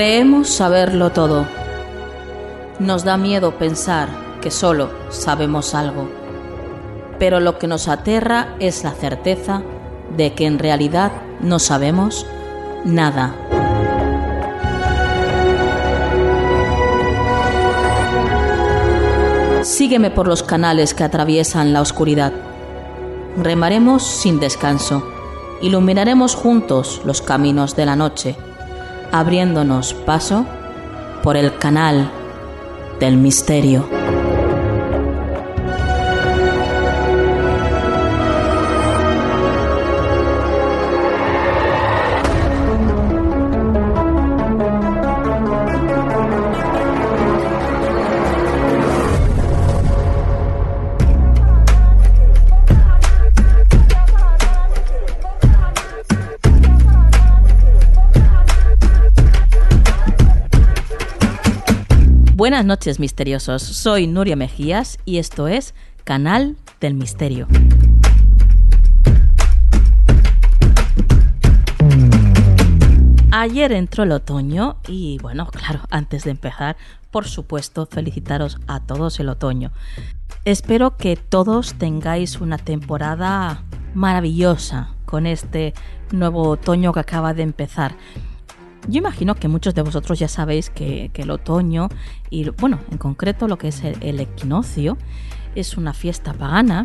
Creemos saberlo todo. Nos da miedo pensar que solo sabemos algo. Pero lo que nos aterra es la certeza de que en realidad no sabemos nada. Sígueme por los canales que atraviesan la oscuridad. Remaremos sin descanso. Iluminaremos juntos los caminos de la noche, abriéndonos paso por el canal del misterio. Buenas noches, misteriosos. Soy Nuria Mejías y esto es Canal del Misterio. Ayer entró el otoño y, bueno, claro, antes de empezar, por supuesto, felicitaros a todos el otoño. Espero que todos tengáis una temporada maravillosa con este nuevo otoño que acaba de empezar. Yo imagino que muchos de vosotros ya sabéis que el otoño, y bueno, en concreto lo que es el equinoccio, es una fiesta pagana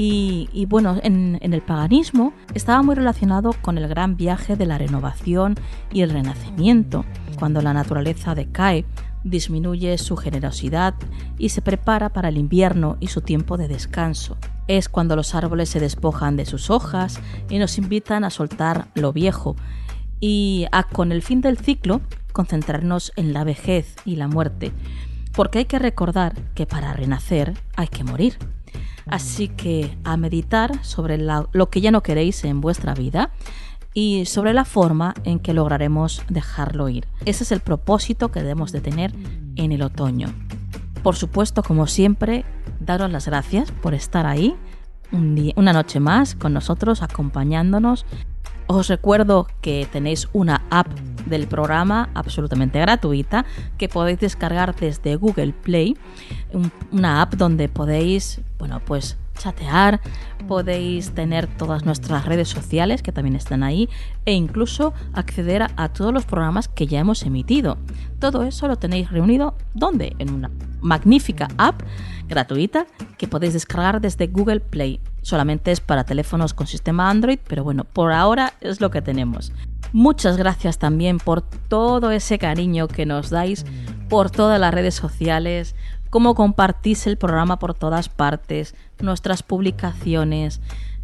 y bueno, en el paganismo estaba muy relacionado con el gran viaje de la renovación y el renacimiento, cuando la naturaleza decae, disminuye su generosidad y se prepara para el invierno y su tiempo de descanso. Es cuando los árboles se despojan de sus hojas y nos invitan a soltar lo viejo, y con el fin del ciclo concentrarnos en la vejez y la muerte, porque hay que recordar que para renacer hay que morir. Así que a meditar sobre lo que ya no queréis en vuestra vida y sobre la forma en que lograremos dejarlo ir. Ese es el propósito que debemos de tener en el otoño. Por supuesto, como siempre, daros las gracias por estar ahí una noche más con nosotros, acompañándonos. Os recuerdo que tenéis una app del programa absolutamente gratuita que podéis descargar desde Google Play, una app donde podéis, bueno, pues chatear, podéis tener todas nuestras redes sociales que también están ahí e incluso acceder a todos los programas que ya hemos emitido. Todo eso lo tenéis reunido ¿dónde? En una magnífica app gratuita que podéis descargar desde Google Play. Solamente es para teléfonos con sistema Android, pero bueno, por ahora es lo que tenemos. Muchas gracias también por todo ese cariño que nos dais por todas las redes sociales, cómo compartís el programa por todas partes, nuestras publicaciones,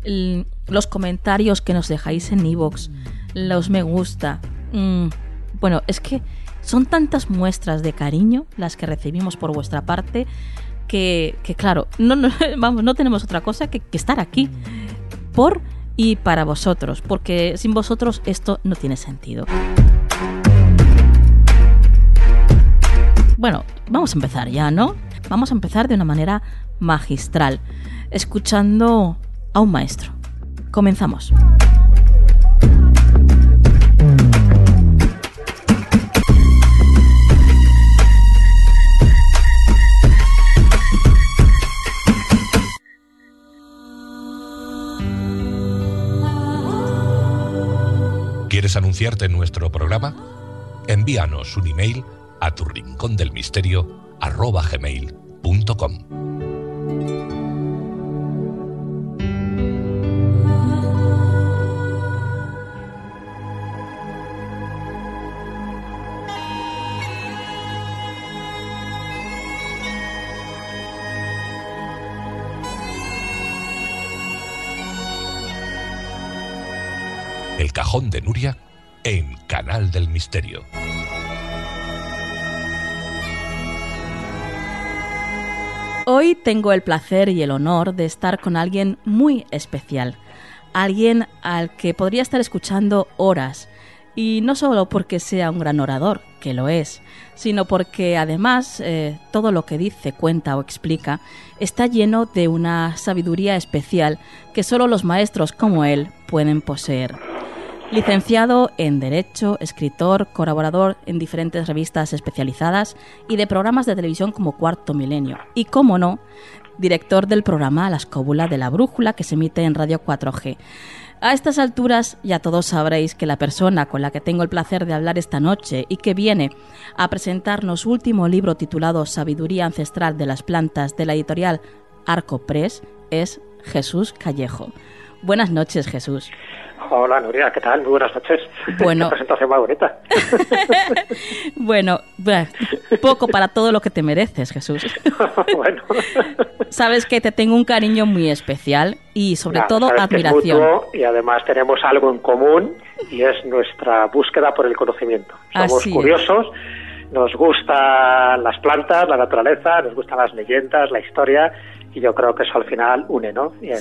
los comentarios que nos dejáis en iVoox, los me gusta. Bueno, es que son tantas muestras de cariño las que recibimos por vuestra parte que claro, no tenemos otra cosa que estar aquí por y para vosotros, porque sin vosotros esto no tiene sentido. Bueno, vamos a empezar ya, ¿no? Vamos a empezar de una manera magistral, escuchando a un maestro. Comenzamos. ¿Quieres anunciarte en nuestro programa? Envíanos un email a turrincondelmisterio@gmail.com. El Cajón de Nuria en Canal del Misterio. Hoy tengo el placer y el honor de estar con alguien muy especial, alguien al que podría estar escuchando horas, y no solo porque sea un gran orador, que lo es, sino porque además todo lo que dice, cuenta o explica está lleno de una sabiduría especial que solo los maestros como él pueden poseer. Licenciado en Derecho, escritor, colaborador en diferentes revistas especializadas y de programas de televisión como Cuarto Milenio. Y, cómo no, director del programa La Escóbula de la Brújula, que se emite en Radio 4G. A estas alturas ya todos sabréis que la persona con la que tengo el placer de hablar esta noche y que viene a presentarnos su último libro titulado Sabiduría Ancestral de las Plantas, de la editorial Arco Press, es Jesús Callejo. Buenas noches, Jesús. Hola, Nuria, ¿qué tal? Muy buenas noches. Bueno, qué presentación más bonita. Bueno, poco para todo lo que te mereces, Jesús. Bueno. Sabes que te tengo un cariño muy especial y sobre todo admiración. Que es mutuo, y además tenemos algo en común y es nuestra búsqueda por el conocimiento. Somos curiosos, nos gustan las plantas, la naturaleza, nos gustan las leyendas, la historia. Y yo creo que eso al final une, ¿no? Y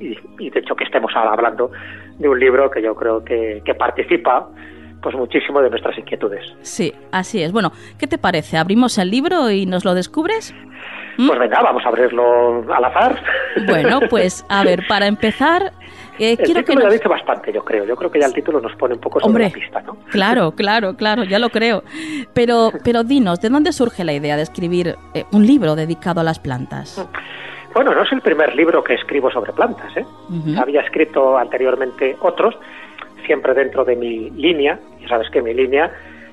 de hecho que estemos ahora hablando de un libro que yo creo que participa pues muchísimo de nuestras inquietudes. Sí, así es. Bueno, ¿qué te parece? ¿Abrimos el libro y nos lo descubres? Pues venga, vamos a abrirlo al azar. Bueno, pues a ver, para empezar... el título ya dice bastante, yo creo. Yo creo que ya el título nos pone un poco sobre la pista, ¿no? Claro, ya lo creo. Pero dinos, ¿de dónde surge la idea de escribir un libro dedicado a las plantas? Bueno, no es el primer libro que escribo sobre plantas, ¿eh? Uh-huh. Había escrito anteriormente otros, siempre dentro de mi línea. Ya sabes que mi línea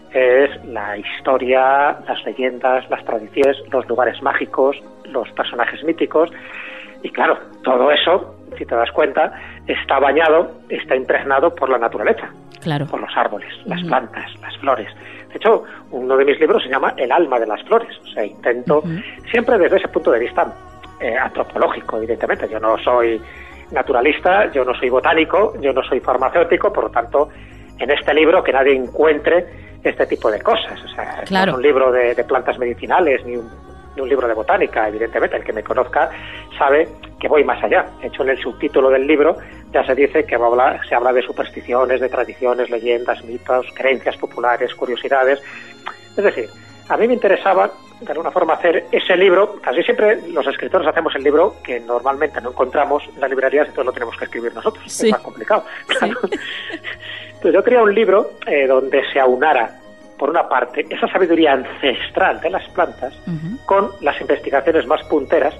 es la historia, las leyendas, las tradiciones, los lugares mágicos, los personajes míticos. Y claro, todo eso, si te das cuenta, está bañado, está impregnado por la naturaleza, claro, por los árboles, las plantas, las flores. De hecho, uno de mis libros se llama El alma de las flores. O sea, intento siempre desde ese punto de vista antropológico, evidentemente. Yo no soy naturalista, yo no soy botánico, yo no soy farmacéutico, por lo tanto, en este libro que nadie encuentre este tipo de cosas. O sea, claro, no es un libro de plantas medicinales, ni un libro de botánica, evidentemente. El que me conozca sabe que voy más allá. De hecho, en el subtítulo del libro ya se dice que se habla de supersticiones, de tradiciones, leyendas, mitos, creencias populares, curiosidades. Es decir, a mí me interesaba de alguna forma hacer ese libro. Casi siempre los escritores hacemos el libro que normalmente no encontramos en las librerías, entonces lo tenemos que escribir nosotros. Sí. Es más complicado. Claro. Sí. Entonces yo quería un libro donde se aunara, por una parte, esa sabiduría ancestral de las plantas con las investigaciones más punteras,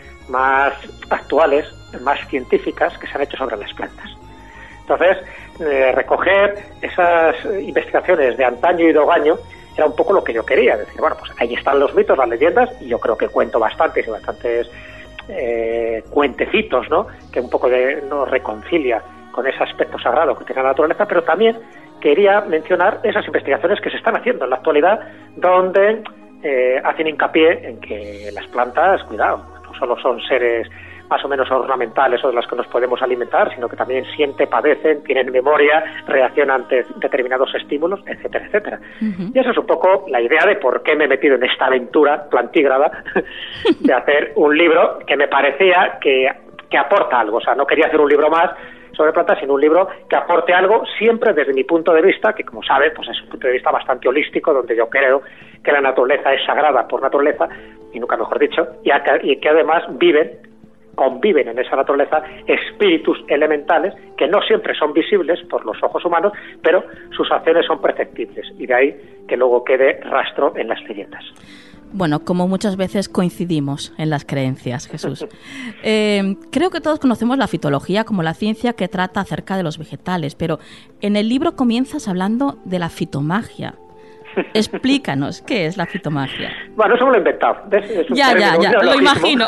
más actuales, más científicas que se han hecho sobre las plantas. Entonces, recoger esas investigaciones de antaño y de hogaño era un poco lo que yo quería, decir, bueno, pues ahí están los mitos, las leyendas, y yo creo que cuento bastantes cuentecitos, ¿no?, que un poco nos reconcilia con ese aspecto sagrado que tiene la naturaleza, pero también quería mencionar esas investigaciones que se están haciendo en la actualidad, donde hacen hincapié en que las plantas, cuidado, no solo son seres más o menos ornamentales o de las que nos podemos alimentar, sino que también sienten, padecen, tienen memoria, reaccionan ante determinados estímulos, etcétera, etcétera. Uh-huh. Y esa es un poco la idea de por qué me he metido en esta aventura plantígrada de hacer un libro que me parecía que aporta algo. O sea, no quería hacer un libro más sobre plantas, sino un libro que aporte algo, siempre desde mi punto de vista, que como sabes, pues es un punto de vista bastante holístico, donde yo creo que la naturaleza es sagrada por naturaleza, y nunca mejor dicho, y que además conviven en esa naturaleza espíritus elementales que no siempre son visibles por los ojos humanos, pero sus acciones son perceptibles, y de ahí que luego quede rastro en las leyendas. Bueno, como muchas veces coincidimos en las creencias, Jesús. Creo que todos conocemos la fitología como la ciencia que trata acerca de los vegetales, pero en el libro comienzas hablando de la fitomagia. Explícanos, ¿qué es la fitomagia? Bueno, eso me lo he inventado. Es un ya, lo imagino.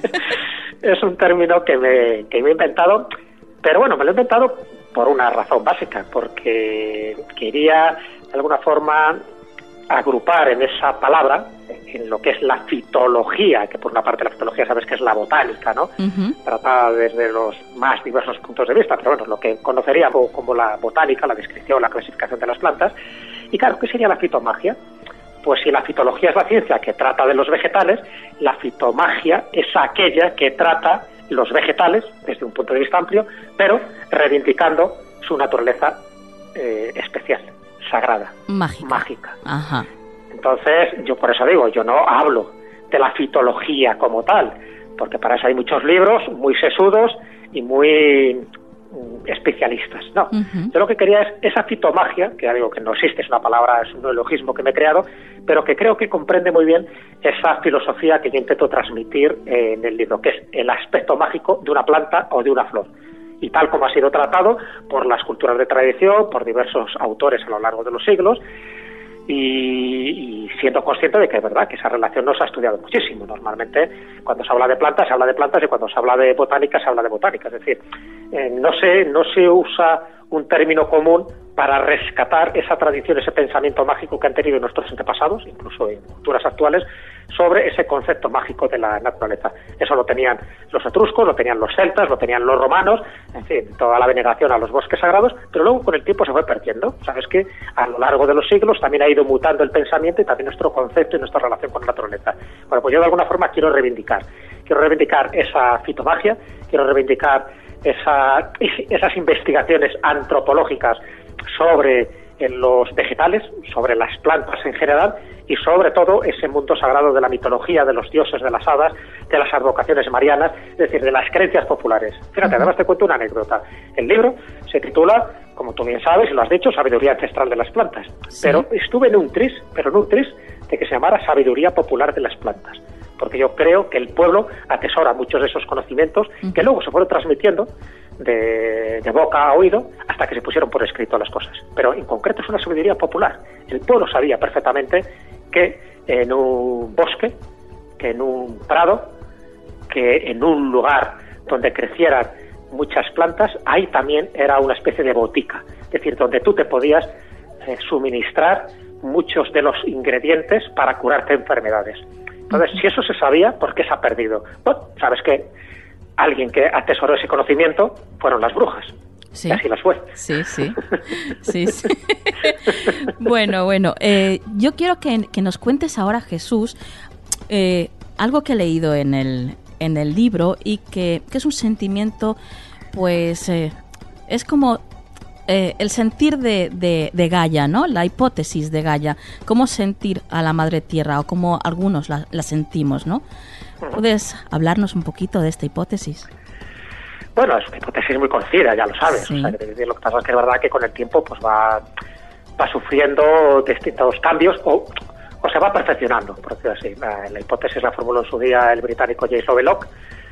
Es un término que me he inventado, pero bueno, me lo he inventado por una razón básica, porque quería de alguna forma agrupar en esa palabra, en lo que es la fitología, que por una parte la fitología sabes que es la botánica, ¿no? Uh-huh. Tratada desde los más diversos puntos de vista, pero bueno, lo que conoceríamos como la botánica, la descripción, la clasificación de las plantas. Y claro, ¿qué sería la fitomagia? Pues si la fitología es la ciencia que trata de los vegetales, la fitomagia es aquella que trata los vegetales desde un punto de vista amplio, pero reivindicando su naturaleza especial, sagrada, mágica. Ajá. Entonces, yo por eso digo, yo no hablo de la fitología como tal, porque para eso hay muchos libros muy sesudos y muy especialistas. No, yo lo que quería es esa fitomagia, que ya digo que no existe, es una palabra, es un neologismo que me he creado, pero que creo que comprende muy bien esa filosofía que yo intento transmitir en el libro, que es el aspecto mágico de una planta o de una flor. Y tal como ha sido tratado por las culturas de tradición, por diversos autores a lo largo de los siglos, y siendo consciente de que es verdad que esa relación no se ha estudiado muchísimo. Normalmente cuando se habla de plantas se habla de plantas, y cuando se habla de botánica se habla de botánica. Es decir, no se usa un término común para rescatar esa tradición, ese pensamiento mágico que han tenido nuestros antepasados, incluso en culturas actuales, sobre ese concepto mágico de la naturaleza. Eso lo tenían los etruscos, lo tenían los celtas, lo tenían los romanos, en fin, toda la veneración a los bosques sagrados, pero luego con el tiempo se fue perdiendo. Sabes que a lo largo de los siglos también ha ido mutando el pensamiento y también nuestro concepto y nuestra relación con la naturaleza. Bueno, pues yo de alguna forma quiero reivindicar esa fitomagia, quiero reivindicar esas investigaciones antropológicas sobre los vegetales, sobre las plantas en general, y sobre todo ese mundo sagrado de la mitología, de los dioses, de las hadas, de las advocaciones marianas, es decir, de las creencias populares. Fíjate, además te cuento una anécdota. El libro se titula, como tú bien sabes y lo has dicho, Sabiduría ancestral de las plantas. Sí. Pero estuve en un tris de que se llamara Sabiduría popular de las plantas, porque yo creo que el pueblo atesora muchos de esos conocimientos que luego se fueron transmitiendo de boca a oído hasta que se pusieron por escrito las cosas. Pero en concreto es una sabiduría popular. El pueblo sabía perfectamente que en un bosque, que en un prado, que en un lugar donde crecieran muchas plantas, ahí también era una especie de botica, es decir, donde tú te podías suministrar muchos de los ingredientes para curarte enfermedades. Entonces, si eso se sabía, ¿por qué se ha perdido? Bueno, sabes que alguien que atesoró ese conocimiento fueron las brujas. Sí. Y así las fue. Sí. Bueno, yo quiero que nos cuentes ahora, Jesús, algo que he leído en el libro y que es un sentimiento, pues, es como el sentir de Gaia, ¿no? La hipótesis de Gaia, cómo sentir a la Madre Tierra, o cómo algunos la sentimos, ¿no? ¿Puedes hablarnos un poquito de esta hipótesis? Bueno, es una hipótesis muy conocida, ya lo sabes. Sí. O sea, lo que pasa es que es verdad que con el tiempo pues va sufriendo distintos cambios o se va perfeccionando, por decirlo así. La hipótesis la formuló en su día el británico James Lovelock.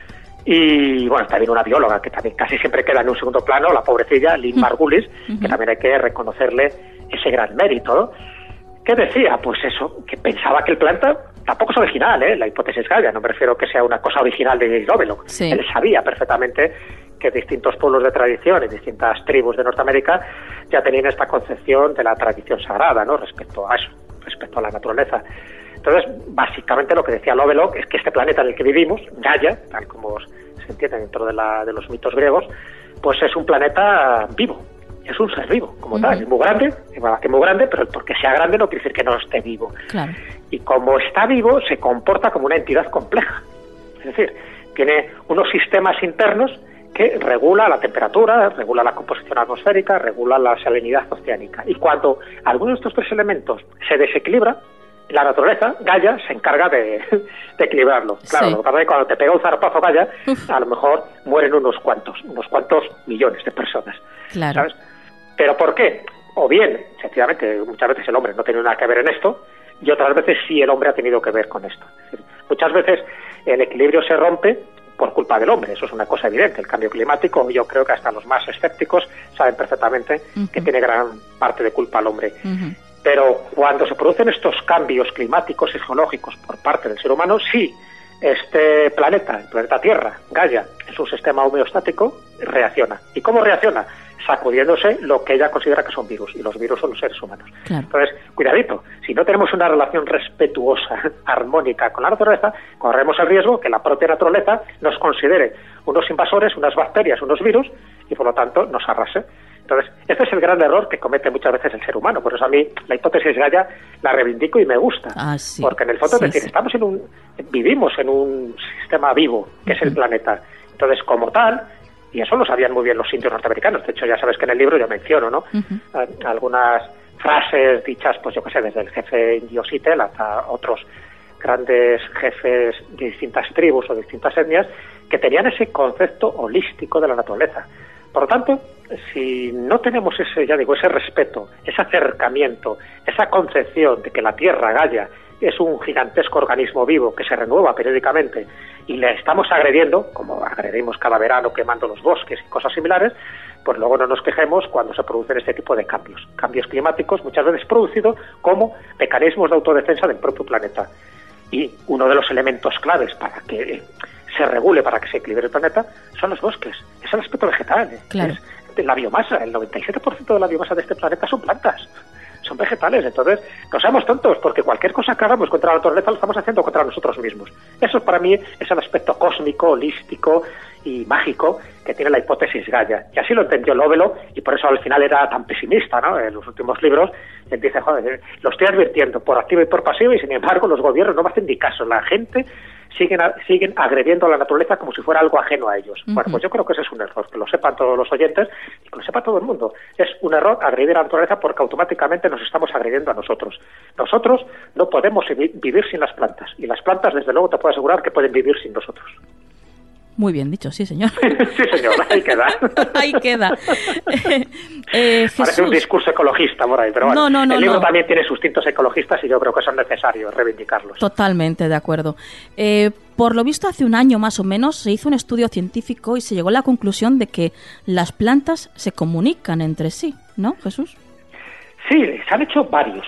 Y bueno, también una bióloga que también casi siempre queda en un segundo plano, la pobrecilla Lynn Margulis, que también hay que reconocerle ese gran mérito, ¿no? ¿Qué decía? Pues eso, que pensaba que el planeta tampoco es original, la hipótesis Gaia, no me refiero que sea una cosa original de Lovelock. Sí. Él sabía perfectamente que distintos pueblos de tradición y distintas tribus de Norteamérica ya tenían esta concepción de la tradición sagrada, ¿no? Respecto a eso, respecto a la naturaleza. Entonces, básicamente lo que decía Lovelock es que este planeta en el que vivimos, Gaia, tal como se entiende dentro de los mitos griegos, pues es un planeta vivo. Es un ser vivo, como tal, es muy grande, pero porque sea grande no quiere decir que no esté vivo. Claro. Y como está vivo, se comporta como una entidad compleja. Es decir, tiene unos sistemas internos que regula la temperatura, regula la composición atmosférica, regula la salinidad oceánica. Y cuando alguno de estos tres elementos se desequilibra, la naturaleza, Gaia, se encarga de equilibrarlo. Claro, sí. Lo que pasa es que cuando te pega un zarpazo Gaia, a lo mejor mueren unos cuantos millones de personas. Claro. ¿Sabes? ¿Pero por qué? O bien, sencillamente, muchas veces el hombre no tiene nada que ver en esto, y otras veces sí el hombre ha tenido que ver con esto. Es decir, muchas veces el equilibrio se rompe por culpa del hombre, eso es una cosa evidente. El cambio climático, yo creo que hasta los más escépticos saben perfectamente que tiene gran parte de culpa el hombre. Pero cuando se producen estos cambios climáticos y geológicos por parte del ser humano, sí, este planeta, el planeta Tierra, Gaia, es un sistema homeostático, reacciona. ¿Y cómo reacciona? Sacudiéndose lo que ella considera que son virus, y los virus son los seres humanos. Claro. Entonces, cuidadito, si no tenemos una relación respetuosa, armónica con la naturaleza, corremos el riesgo que la propia naturaleza nos considere unos invasores, unas bacterias, unos virus, y por lo tanto nos arrase. Entonces, este es el gran error que comete muchas veces el ser humano. Por eso a mí la hipótesis Gaia la reivindico y me gusta. Sí. Porque en el fondo es decir, vivimos en un sistema vivo, que es el planeta. Entonces, como tal, y eso lo sabían muy bien los indios norteamericanos. De hecho, ya sabes que en el libro yo menciono, ¿no? Algunas frases dichas, pues yo qué sé, desde el jefe indio Seattle hasta otros grandes jefes de distintas tribus o distintas etnias que tenían ese concepto holístico de la naturaleza. Por lo tanto, si no tenemos ese respeto, ese acercamiento, esa concepción de que la Tierra, Gaia, es un gigantesco organismo vivo que se renueva periódicamente y le estamos agrediendo, como agredimos cada verano quemando los bosques y cosas similares, pues luego no nos quejemos cuando se producen este tipo de cambios climáticos, muchas veces producidos como mecanismos de autodefensa del propio planeta. Y uno de los elementos claves para que se regule, para que se equilibre el planeta, son los bosques, es el aspecto vegetal, claro. Es la biomasa, el 97% de la biomasa de este planeta son plantas, son vegetales. Entonces, no seamos tontos, porque cualquier cosa que hagamos contra la naturaleza lo estamos haciendo contra nosotros mismos. Eso para mí es el aspecto cósmico, holístico y mágico que tiene la hipótesis Gaia. Y así lo entendió Lovelo, y por eso al final era tan pesimista, ¿no? En los últimos libros, él dice, joder, lo estoy advirtiendo por activo y por pasivo, y sin embargo los gobiernos no me hacen ni caso. La gente siguen agrediendo a la naturaleza como si fuera algo ajeno a ellos. Bueno, pues yo creo que ese es un error, que lo sepan todos los oyentes y que lo sepa todo el mundo. Es un error agredir a la naturaleza porque automáticamente nos estamos agrediendo a nosotros. Nosotros no podemos vivir sin las plantas, y las plantas, desde luego, te puedo asegurar que pueden vivir sin nosotros. Muy bien dicho, sí, señor. Sí, señor, ahí queda. Ahí queda. Parece un discurso ecologista por ahí, pero bueno, no, el libro también tiene sus tintos ecologistas y yo creo que son necesarios reivindicarlos. Totalmente de acuerdo. Por lo visto, hace un año más o menos se hizo un estudio científico y se llegó a la conclusión de que las plantas se comunican entre sí, ¿no, Jesús? Sí, se han hecho varios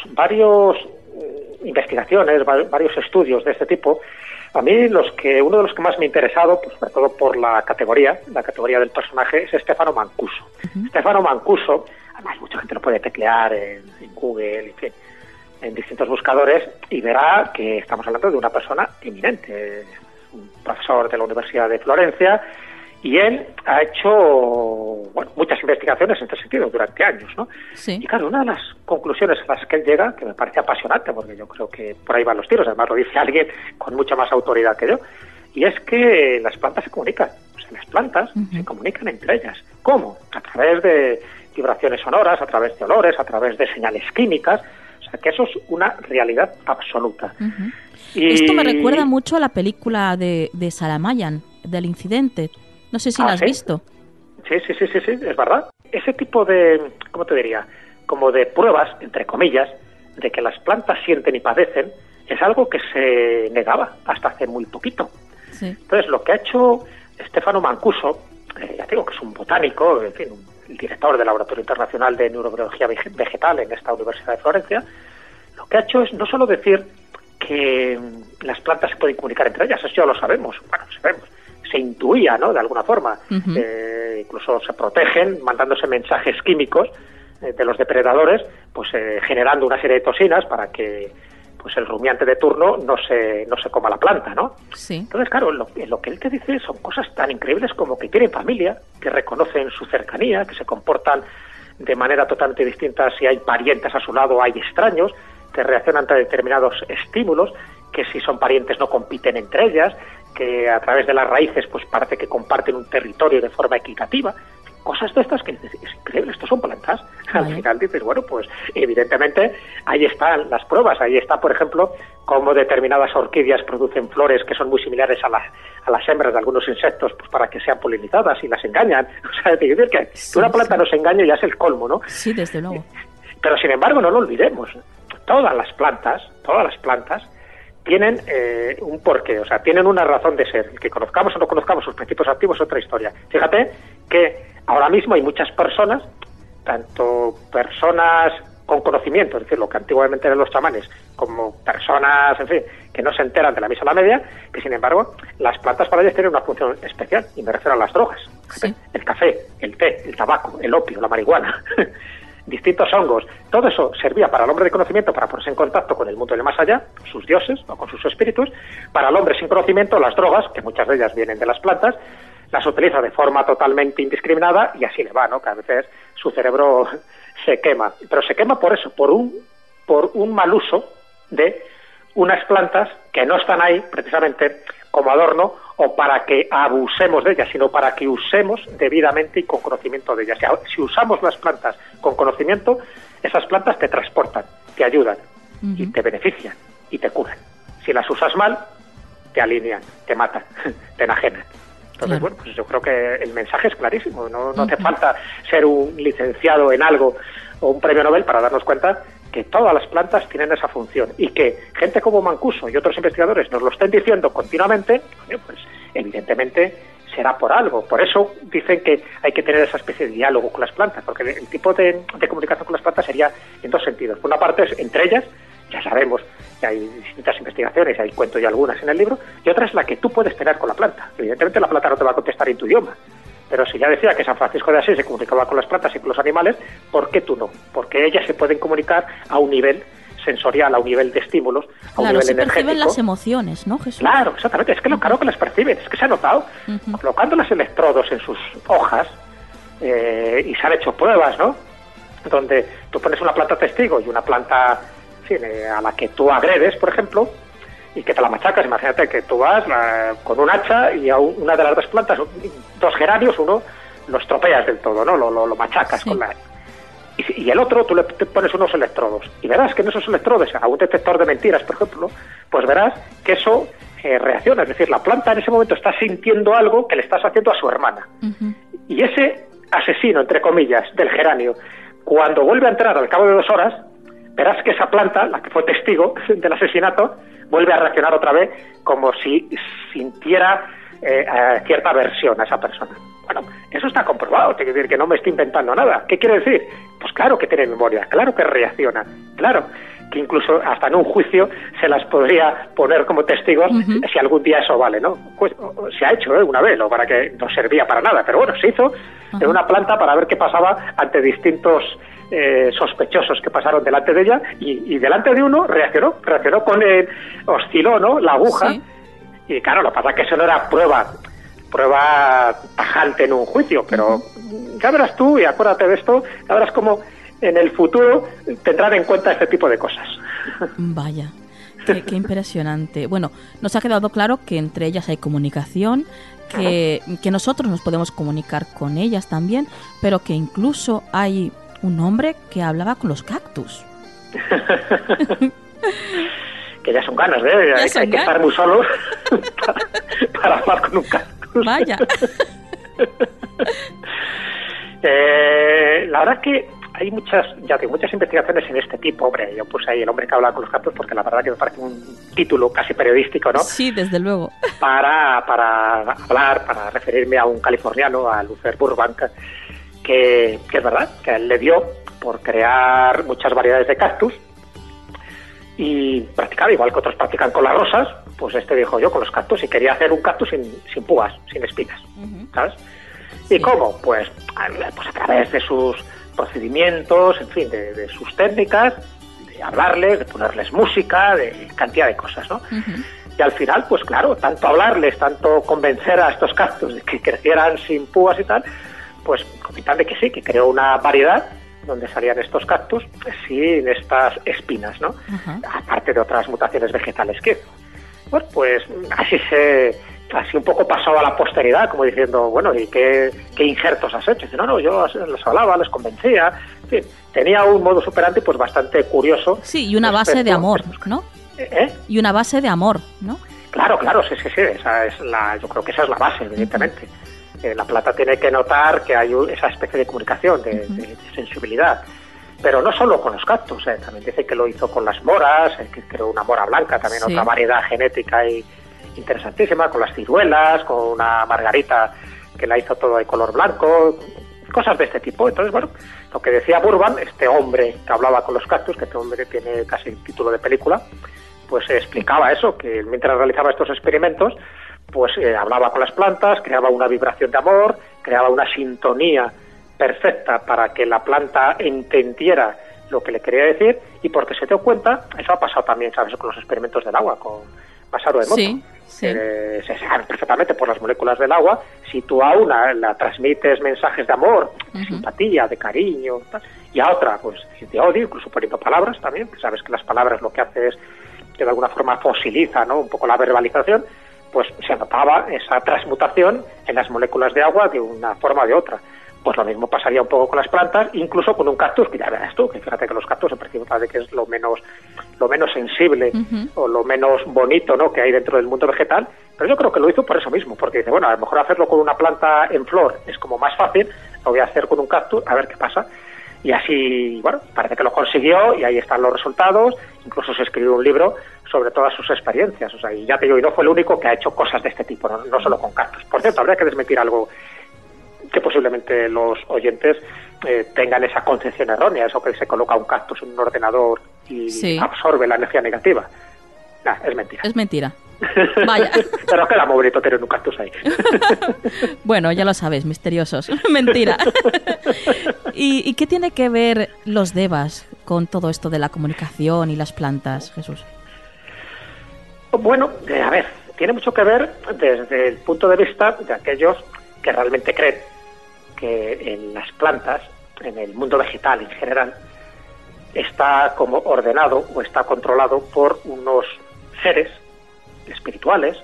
investigaciones, varios estudios de este tipo. A mí uno de los que más me ha interesado, pues sobre todo por la categoría del personaje, es Stefano Mancuso. Stefano Mancuso, además mucha gente lo puede teclear en Google, en fin, en distintos buscadores, y verá que estamos hablando de una persona eminente, un profesor de la Universidad de Florencia, y él ha hecho muchas investigaciones en este sentido durante años, ¿no? Sí. Y claro, una de las conclusiones a las que él llega, que me parece apasionante, porque yo creo que por ahí van los tiros, además lo dice alguien con mucha más autoridad que yo, y es que las plantas se comunican. O sea, las plantas se comunican entre ellas. ¿Cómo? A través de vibraciones sonoras, a través de olores, a través de señales químicas. O sea, que eso es una realidad absoluta. Y esto me recuerda mucho a la película de Saramayan, del incidente. No sé si la has visto. Sí, es verdad. Ese tipo de, ¿cómo te diría? Como de pruebas, entre comillas, de que las plantas sienten y padecen, es algo que se negaba hasta hace muy poquito. Sí. Entonces, lo que ha hecho Stefano Mancuso, ya digo que es un botánico, en fin, el director del Laboratorio Internacional de Neurobiología Vegetal en esta Universidad de Florencia, lo que ha hecho es no solo decir que las plantas se pueden comunicar entre ellas, eso ya lo sabemos, se intuía, ¿no?, de alguna forma. Incluso se protegen mandándose mensajes químicos de los depredadores, pues generando una serie de toxinas para que pues el rumiante de turno no se coma la planta, ¿no? Sí. Entonces, claro, lo que él te dice son cosas tan increíbles como que tienen familia, que reconocen su cercanía, que se comportan de manera totalmente distinta si hay parientes a su lado o hay extraños, que reaccionan ante determinados estímulos, que si son parientes no compiten entre ellas, que a través de las raíces pues parece que comparten un territorio de forma equitativa. Cosas de estas que es increíble, estos son plantas. Al final dices, bueno, pues evidentemente ahí están las pruebas. Ahí está, por ejemplo, cómo determinadas orquídeas producen flores que son muy similares a las hembras de algunos insectos, pues para que sean polinizadas y las engañan. O sea, decir que una planta nos engañe ya es el colmo, ¿no? Sí, desde luego. Pero sin embargo, no lo olvidemos. Todas las plantas tienen un porqué, o sea, tienen una razón de ser. Que conozcamos o no conozcamos sus principios activos es otra historia. Fíjate que ahora mismo hay muchas personas, tanto personas con conocimiento, es decir, lo que antiguamente eran los chamanes, como personas, en fin, que no se enteran de la misa a la media, que sin embargo las plantas para ellas tienen una función especial, y me refiero a las drogas. Sí. El café, el té, el tabaco, el opio, la marihuana, distintos hongos, todo eso servía para el hombre de conocimiento para ponerse en contacto con el mundo del más allá, sus dioses o con sus espíritus. Para el hombre sin conocimiento, las drogas, que muchas de ellas vienen de las plantas, las utiliza de forma totalmente indiscriminada y así le va, ¿no? Que a veces su cerebro se quema, pero se quema por eso, por un mal uso de unas plantas que no están ahí precisamente como adorno o para que abusemos de ellas, sino para que usemos debidamente y con conocimiento de ellas. Si usamos las plantas con conocimiento, esas plantas te transportan, te ayudan y te benefician y te curan. Si las usas mal, te alinean, te matan, te enajenan. Entonces, bueno, pues yo creo que el mensaje es clarísimo. No hace falta ser un licenciado en algo o un premio Nobel para darnos cuenta que todas las plantas tienen esa función y que gente como Mancuso y otros investigadores nos lo estén diciendo continuamente, pues evidentemente será por algo. Por eso dicen que hay que tener esa especie de diálogo con las plantas, porque el tipo de comunicación con las plantas sería en dos sentidos. Por una parte, entre ellas, ya sabemos que hay distintas investigaciones, hay cuento y algunas en el libro, y otra es la que tú puedes tener con la planta. Evidentemente la planta no te va a contestar en tu idioma, pero si ya decía que San Francisco de Asís se comunicaba con las plantas y con los animales, ¿por qué tú no? Porque ellas se pueden comunicar a un nivel sensorial, a un nivel de estímulos, a un nivel energético. Perciben las emociones, ¿no, Jesús? Claro, exactamente, es que claro que las perciben, es que se ha notado, colocando los electrodos en sus hojas, y se han hecho pruebas, ¿no?, donde tú pones una planta testigo y una planta a la que tú agredes, por ejemplo, y que te la machacas. Imagínate que tú vas con un hacha y a una de las dos plantas, dos geranios, uno lo estropeas del todo, ¿no? Lo machacas con la... Y el otro, tú le pones unos electrodos. Y verás que en esos electrodos, a un detector de mentiras, por ejemplo, pues verás que eso reacciona. Es decir, la planta en ese momento está sintiendo algo que le estás haciendo a su hermana. Y ese asesino, entre comillas, del geranio, cuando vuelve a entrar al cabo de 2 horas, verás que esa planta, la que fue testigo del asesinato, vuelve a reaccionar otra vez como si sintiera cierta aversión a esa persona. Bueno, eso está comprobado, quiere decir que no me estoy inventando nada. ¿Qué quiere decir? Pues claro que tiene memoria, claro que reacciona, claro que incluso hasta en un juicio se las podría poner como testigos si algún día eso vale, ¿no? Pues se ha hecho una vez, lo para que no servía para nada, pero bueno, se hizo de una planta para ver qué pasaba ante distintos sospechosos que pasaron delante de ella y delante de uno reaccionó con el osciló, ¿no?, la aguja, y claro, lo que pasa es que eso no era prueba tajante en un juicio, pero ya verás tú, y acuérdate de esto, ya verás cómo en el futuro tendrán en cuenta este tipo de cosas. Vaya, qué impresionante. Bueno, nos ha quedado claro que entre ellas hay comunicación, que nosotros nos podemos comunicar con ellas también, pero que incluso hay un hombre que hablaba con los cactus. Que ya son ganas, ¿eh? Hay que estar muy solo para hablar con un cactus. Vaya. La verdad es que hay muchas investigaciones en este tipo. Hombre, yo puse ahí el hombre que hablaba con los cactus porque la verdad que me parece un título casi periodístico, ¿no? Sí, desde luego. Para hablar, para referirme a un californiano, a Luther Burbank, que es verdad, que a él le dio por crear muchas variedades de cactus y practicaba, igual que otros practican con las rosas, pues este dijo yo con los cactus, y quería hacer un cactus sin púas, sin espinas, ¿sabes? ¿Y cómo? Pues a través de sus procedimientos, en fin, de sus técnicas, de hablarles, de ponerles música, de cantidad de cosas, ¿no? Y al final, pues claro, tanto hablarles, tanto convencer a estos cactus de que crecieran sin púas y tal, pues con tal de que sí, que creó una variedad donde salían estos cactus sin estas espinas, ¿no? Aparte de otras mutaciones vegetales que hizo. Bueno, pues así un poco pasó a la posteridad, como diciendo, bueno, ¿y qué injertos has hecho? Dice, no, yo les hablaba, les convencía, en fin, tenía un modus operandi pues bastante curioso. Sí, y una base de amor, ¿no? Y una base de amor, ¿no? Claro, sí, esa es yo creo que esa es la base, evidentemente. La planta tiene que notar que hay esa especie de comunicación, de sensibilidad. Pero no solo con los cactus, también dice que lo hizo con las moras, que creó una mora blanca, también otra variedad genética y interesantísima, con las ciruelas, con una margarita que la hizo todo de color blanco, cosas de este tipo. Entonces, bueno, lo que decía Burbank, este hombre que hablaba con los cactus, que este hombre tiene casi el título de película, pues explicaba eso, que mientras realizaba estos experimentos, pues hablaba con las plantas, creaba una vibración de amor, creaba una sintonía perfecta para que la planta entendiera lo que le quería decir, y porque se dio cuenta, eso ha pasado también, ¿sabes?, con los experimentos del agua, con Masaru Emoto. Sí. Se sabe perfectamente por las moléculas del agua, si tú a una la transmites mensajes de amor, de simpatía, de cariño, tal, y a otra, pues de odio, incluso poniendo palabras también, que sabes que las palabras lo que hace es que de alguna forma fosiliza, ¿no?, un poco la verbalización, pues se notaba esa transmutación en las moléculas de agua de una forma o de otra. Pues lo mismo pasaría un poco con las plantas, incluso con un cactus, que ya verás tú, que fíjate que los cactus en principio parece que es lo menos sensible o lo menos bonito, ¿no?, que hay dentro del mundo vegetal, Pero yo creo que lo hizo por eso mismo, porque dice, bueno, a lo mejor hacerlo con una planta en flor es como más fácil, lo voy a hacer con un cactus, a ver qué pasa. Y así, bueno, parece que lo consiguió y ahí están los resultados. Incluso se escribió un libro sobre todas sus experiencias. O sea, y ya te digo, y no fue el único que ha hecho cosas de este tipo, no solo con cactus. Por cierto, habría que desmentir algo que posiblemente los oyentes tengan esa concepción errónea, eso que se coloca un cactus en un ordenador y absorbe la energía negativa. Nah, es mentira. Es mentira. Vaya. Pero queda muy bonito tener un cactus ahí. Bueno, ya lo sabes, misteriosos. Mentira. ¿Y qué tiene que ver los devas con todo esto de la comunicación y las plantas, Jesús? Bueno, a ver, tiene mucho que ver desde el punto de vista de aquellos que realmente creen que en las plantas, en el mundo vegetal en general, está como ordenado o está controlado por unos seres espirituales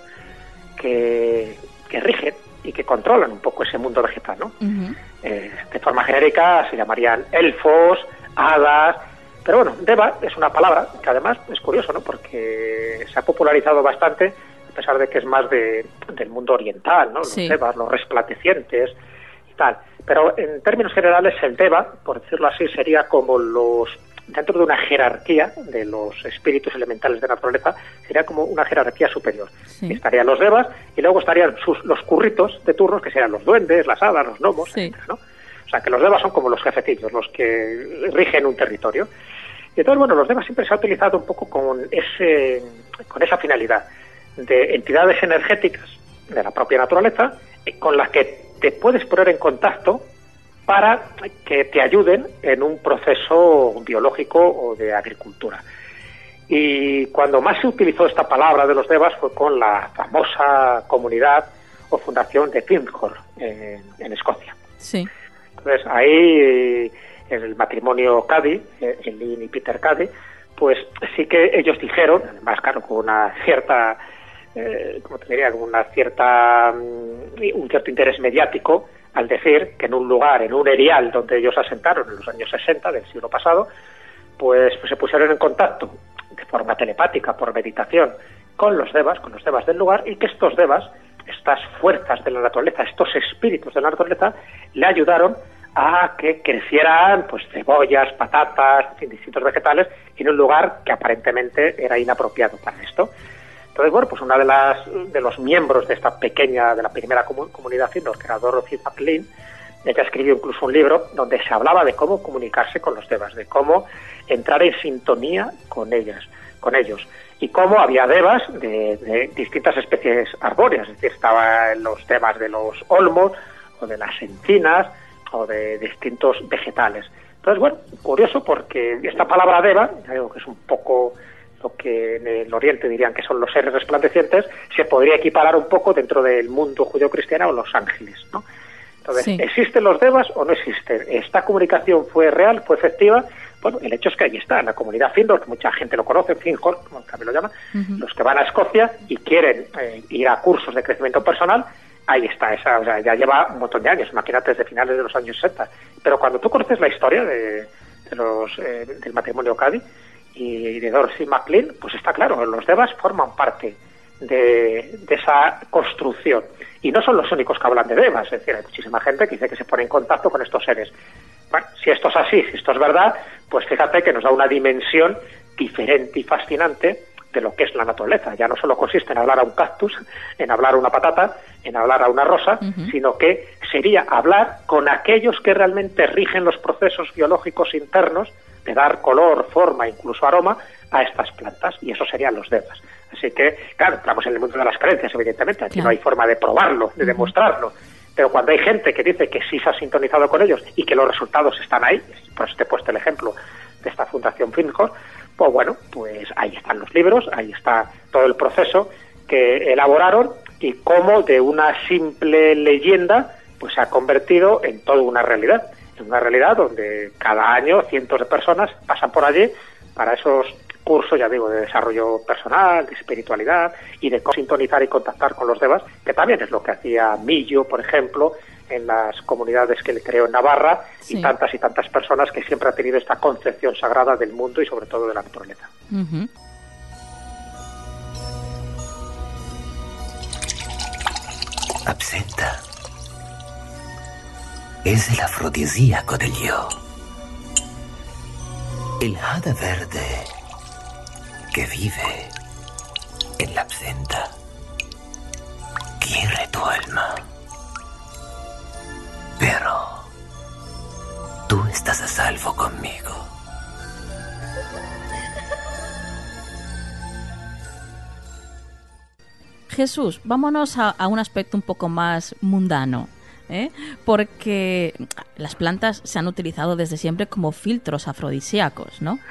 que rigen y que controlan un poco ese mundo vegetal, ¿no? Uh-huh. De forma genérica se llamarían elfos, hadas, pero bueno, deva es una palabra que además es curioso, ¿no? Porque se ha popularizado bastante, a pesar de que es más del mundo oriental, ¿no? Los devas, los resplandecientes y tal. Pero en términos generales el deva, por decirlo así, sería como dentro de una jerarquía de los espíritus elementales de la naturaleza, sería como una jerarquía superior. Sí. Estarían los devas y luego estarían los curritos de turnos, que serían los duendes, las hadas, los gnomos, etcétera, ¿no? O sea, que los devas son como los jefecillos, los que rigen un territorio. Y entonces, bueno, los devas siempre se ha utilizado un poco con esa finalidad de entidades energéticas de la propia naturaleza con las que te puedes poner en contacto para que te ayuden en un proceso biológico o de agricultura. Y cuando más se utilizó esta palabra de los devas fue con la famosa comunidad o fundación de Findhorn en Escocia. Sí. Entonces ahí el matrimonio Cady, Eileen y Peter Cady, pues sí que ellos dijeron, además claro, con una cierta, un cierto interés mediático, al decir que en un lugar, en un erial donde ellos asentaron en los años 60 del siglo pasado, pues se pusieron en contacto de forma telepática, por meditación, con los devas del lugar, y que estos devas, estas fuerzas de la naturaleza, estos espíritus de la naturaleza, le ayudaron a que crecieran pues cebollas, patatas, en fin, distintos vegetales, en un lugar que aparentemente era inapropiado para esto. Entonces, bueno, pues una de los miembros de esta pequeña, de la primera comunidad Findhorn, que era Dorothy McLean, ella escribió incluso un libro donde se hablaba de cómo comunicarse con los devas, de cómo entrar en sintonía con ellos, y cómo había devas de distintas especies arbóreas, es decir, estaban los devas de los olmos, o de las encinas, o de distintos vegetales. Entonces, bueno, curioso porque esta palabra deva, ya digo que es un poco lo que en el Oriente dirían que son los seres resplandecientes, se podría equiparar un poco dentro del mundo judeocristiano o los ángeles, ¿no? Entonces, sí. ¿Existen los devas o no existen? ¿Esta comunicación fue real, fue efectiva? Bueno, el hecho es que ahí está, en la comunidad Findhorn, que mucha gente lo conoce, Findhorn, como también lo llama, los que van a Escocia y quieren ir a cursos de crecimiento personal, ahí está, o sea, ya lleva un montón de años, imagínate, desde finales de los años 60. Pero cuando tú conoces la historia del matrimonio Cady y de Dorothy McLean, pues está claro, los devas forman parte de esa construcción. Y no son los únicos que hablan de devas, es decir, hay muchísima gente que dice que se pone en contacto con estos seres. Bueno, si esto es así, si esto es verdad, pues fíjate que nos da una dimensión diferente y fascinante de lo que es la naturaleza. Ya no solo consiste en hablar a un cactus, en hablar a una patata, en hablar a una rosa, sino que sería hablar con aquellos que realmente rigen los procesos biológicos internos de dar color, forma, incluso aroma a estas plantas, y eso serían los devas. Así que, claro, estamos en el mundo de las creencias, evidentemente, aquí no hay forma de probarlo, de demostrarlo, pero cuando hay gente que dice que sí se ha sintonizado con ellos y que los resultados están ahí, pues te he puesto el ejemplo de esta Fundación Findhorn, pues bueno, pues ahí están los libros, ahí está todo el proceso que elaboraron y cómo de una simple leyenda pues se ha convertido en toda una realidad donde cada año cientos de personas pasan por allí para esos cursos, ya digo, de desarrollo personal, de espiritualidad y de sintonizar y contactar con los devas, que también es lo que hacía Millo, por ejemplo, en las comunidades que le creó en Navarra, sí. Y tantas personas que siempre han tenido esta concepción sagrada del mundo y sobre todo de la naturaleza. Absenta es el afrodisíaco del yo. El hada verde que vive en la absenta quiere tu alma. Pero tú estás a salvo conmigo. Jesús, vámonos a un aspecto un poco más mundano, porque las plantas se han utilizado desde siempre como filtros afrodisíacos, ¿no?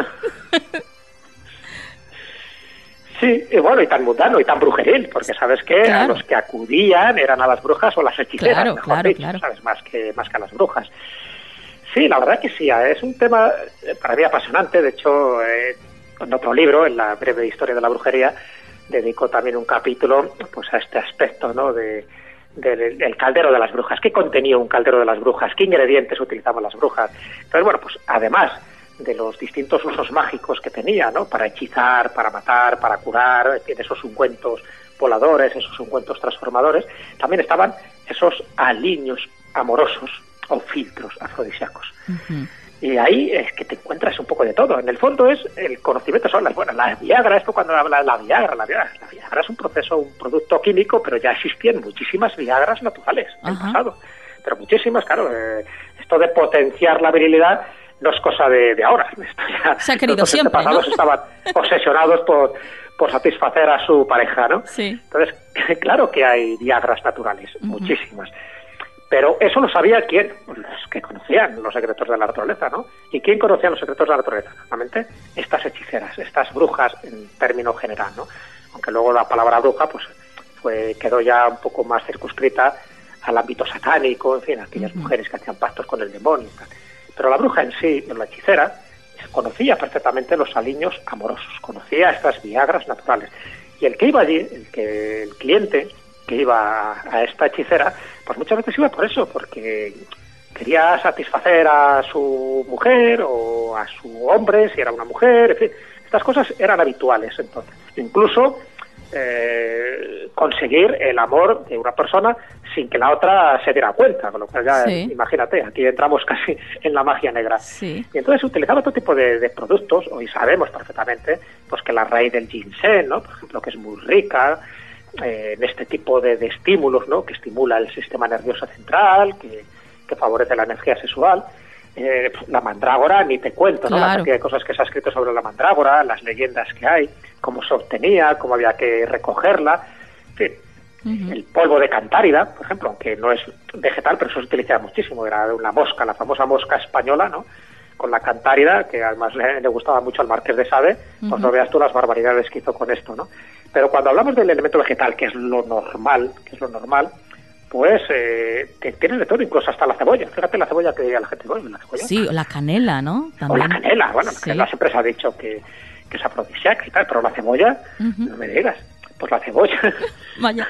Sí, y bueno, y tan mundano y tan brujeril, porque sabes que a los que acudían eran a las brujas o las hechiceras, mejor dicho, sabes, más que a las brujas. Sí, la verdad que sí, es un tema para mí apasionante. De hecho, en otro libro, en la breve historia de la brujería, dedico también un capítulo pues a este aspecto, ¿no?, del caldero de las brujas. ¿Qué contenía un caldero de las brujas? ¿Qué ingredientes utilizaban las brujas? Entonces, bueno, pues además de los distintos usos mágicos que tenía, ¿no?, para hechizar, para matar, para curar, tiene esos ungüentos voladores, esos ungüentos transformadores, también estaban esos aliños amorosos o filtros afrodisíacos. Uh-huh. Y ahí es que te encuentras un poco de todo. En el fondo es el conocimiento, son la Viagra, esto cuando habla la Viagra es un proceso, un producto químico, pero ya existían muchísimas Viagras naturales en el pasado. Pero muchísimas, claro, esto de potenciar la virilidad no es cosa de ahora. Esto ya, se ha querido siempre, ¿no? Estaban obsesionados por satisfacer a su pareja, ¿no? Sí. Entonces, claro que hay Viagras naturales, muchísimas. Pero eso lo sabía quién, los que conocían los secretos de la naturaleza, ¿no? ¿Y quién conocía los secretos de la naturaleza? Normalmente estas hechiceras, estas brujas en término general, ¿no? Aunque luego la palabra bruja pues quedó ya un poco más circunscrita al ámbito satánico, en fin, aquellas mujeres que hacían pactos con el demonio y tal. Pero la bruja en sí, la hechicera, conocía perfectamente los aliños amorosos, conocía estas Viagras naturales. Y el que iba allí, el cliente que iba a esta hechicera, pues muchas veces iba por eso, porque quería satisfacer a su mujer o a su hombre, si era una mujer, en fin, estas cosas eran habituales entonces. Incluso conseguir el amor de una persona sin que la otra se diera cuenta, con lo cual ya imagínate, aquí entramos casi en la magia negra. Sí. Y entonces utilizaba otro tipo de productos. Hoy sabemos perfectamente pues que la raíz del ginseng, ¿no?, por ejemplo, que es muy rica en este tipo de estímulos, ¿no?, que estimula el sistema nervioso central, que favorece la energía sexual. La mandrágora, ni te cuento, ¿no? La cantidad de cosas que se ha escrito sobre la mandrágora, las leyendas que hay, cómo se obtenía, cómo había que recogerla, en fin. El polvo de cantárida, por ejemplo, aunque no es vegetal, pero eso se utilizaba muchísimo, era una mosca, la famosa mosca española, ¿no?, con la cantárida, que además le gustaba mucho al Marqués de Sade, pues no veas tú las barbaridades que hizo con esto, ¿no? Pero cuando hablamos del elemento vegetal, que es lo normal, pues tienes de todo, incluso hasta la cebolla. Fíjate la cebolla que la gente come, la cebolla. Sí, o la canela, ¿no? También. O la canela, bueno, la canela siempre se ha dicho que es afrodisíaca y tal, pero la cebolla, no me digas, pues la cebolla. Vaya.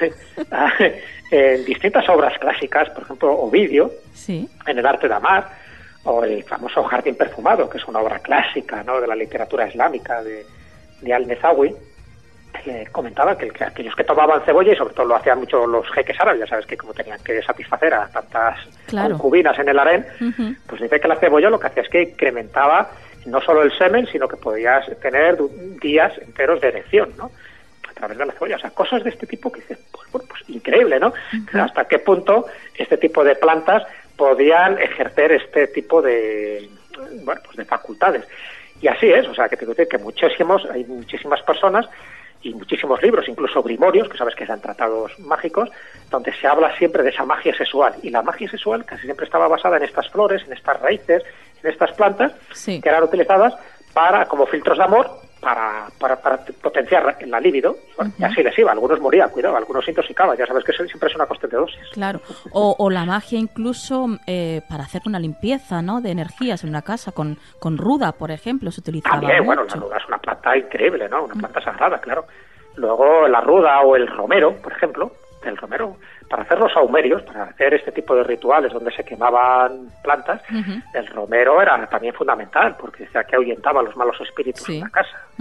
En distintas obras clásicas, por ejemplo, Ovidio, en El arte de amar, o el famoso Jardín perfumado, que es una obra clásica, ¿no?, de la literatura islámica de Al-Nezawi, comentaba que aquellos que tomaban cebolla, y sobre todo lo hacían mucho los jeques árabes, ya sabes que como tenían que satisfacer a tantas concubinas en el harén, pues dice que la cebolla lo que hacía es que incrementaba no solo el semen, sino que podías tener días enteros de erección, ¿no?, a través de la cebolla. O sea, cosas de este tipo que dices, pues increíble, ¿no? Hasta qué punto este tipo de plantas podían ejercer este tipo de facultades. Y así es, o sea, que te digo que hay muchísimas personas y muchísimos libros, incluso grimorios, que sabes que eran tratados mágicos, donde se habla siempre de esa magia sexual. Y la magia sexual casi siempre estaba basada en estas flores, en estas raíces, en estas plantas, que eran utilizadas como filtros de amor, para potenciar la libido. Y así les iba. Algunos morían, cuidado, algunos se intoxicaban. Ya sabes que eso siempre es una cuestión de dosis. Claro. O la magia incluso para hacer una limpieza, ¿no?, de energías en una casa, con ruda, por ejemplo, se utilizaba mucho. Bueno, la ruda es una planta increíble, ¿no?, una planta sagrada, claro. Luego la ruda o el romero, por ejemplo, para hacer los saumerios, para hacer este tipo de rituales donde se quemaban plantas, el romero era también fundamental, porque decía que ahuyentaba los malos espíritus en la casa.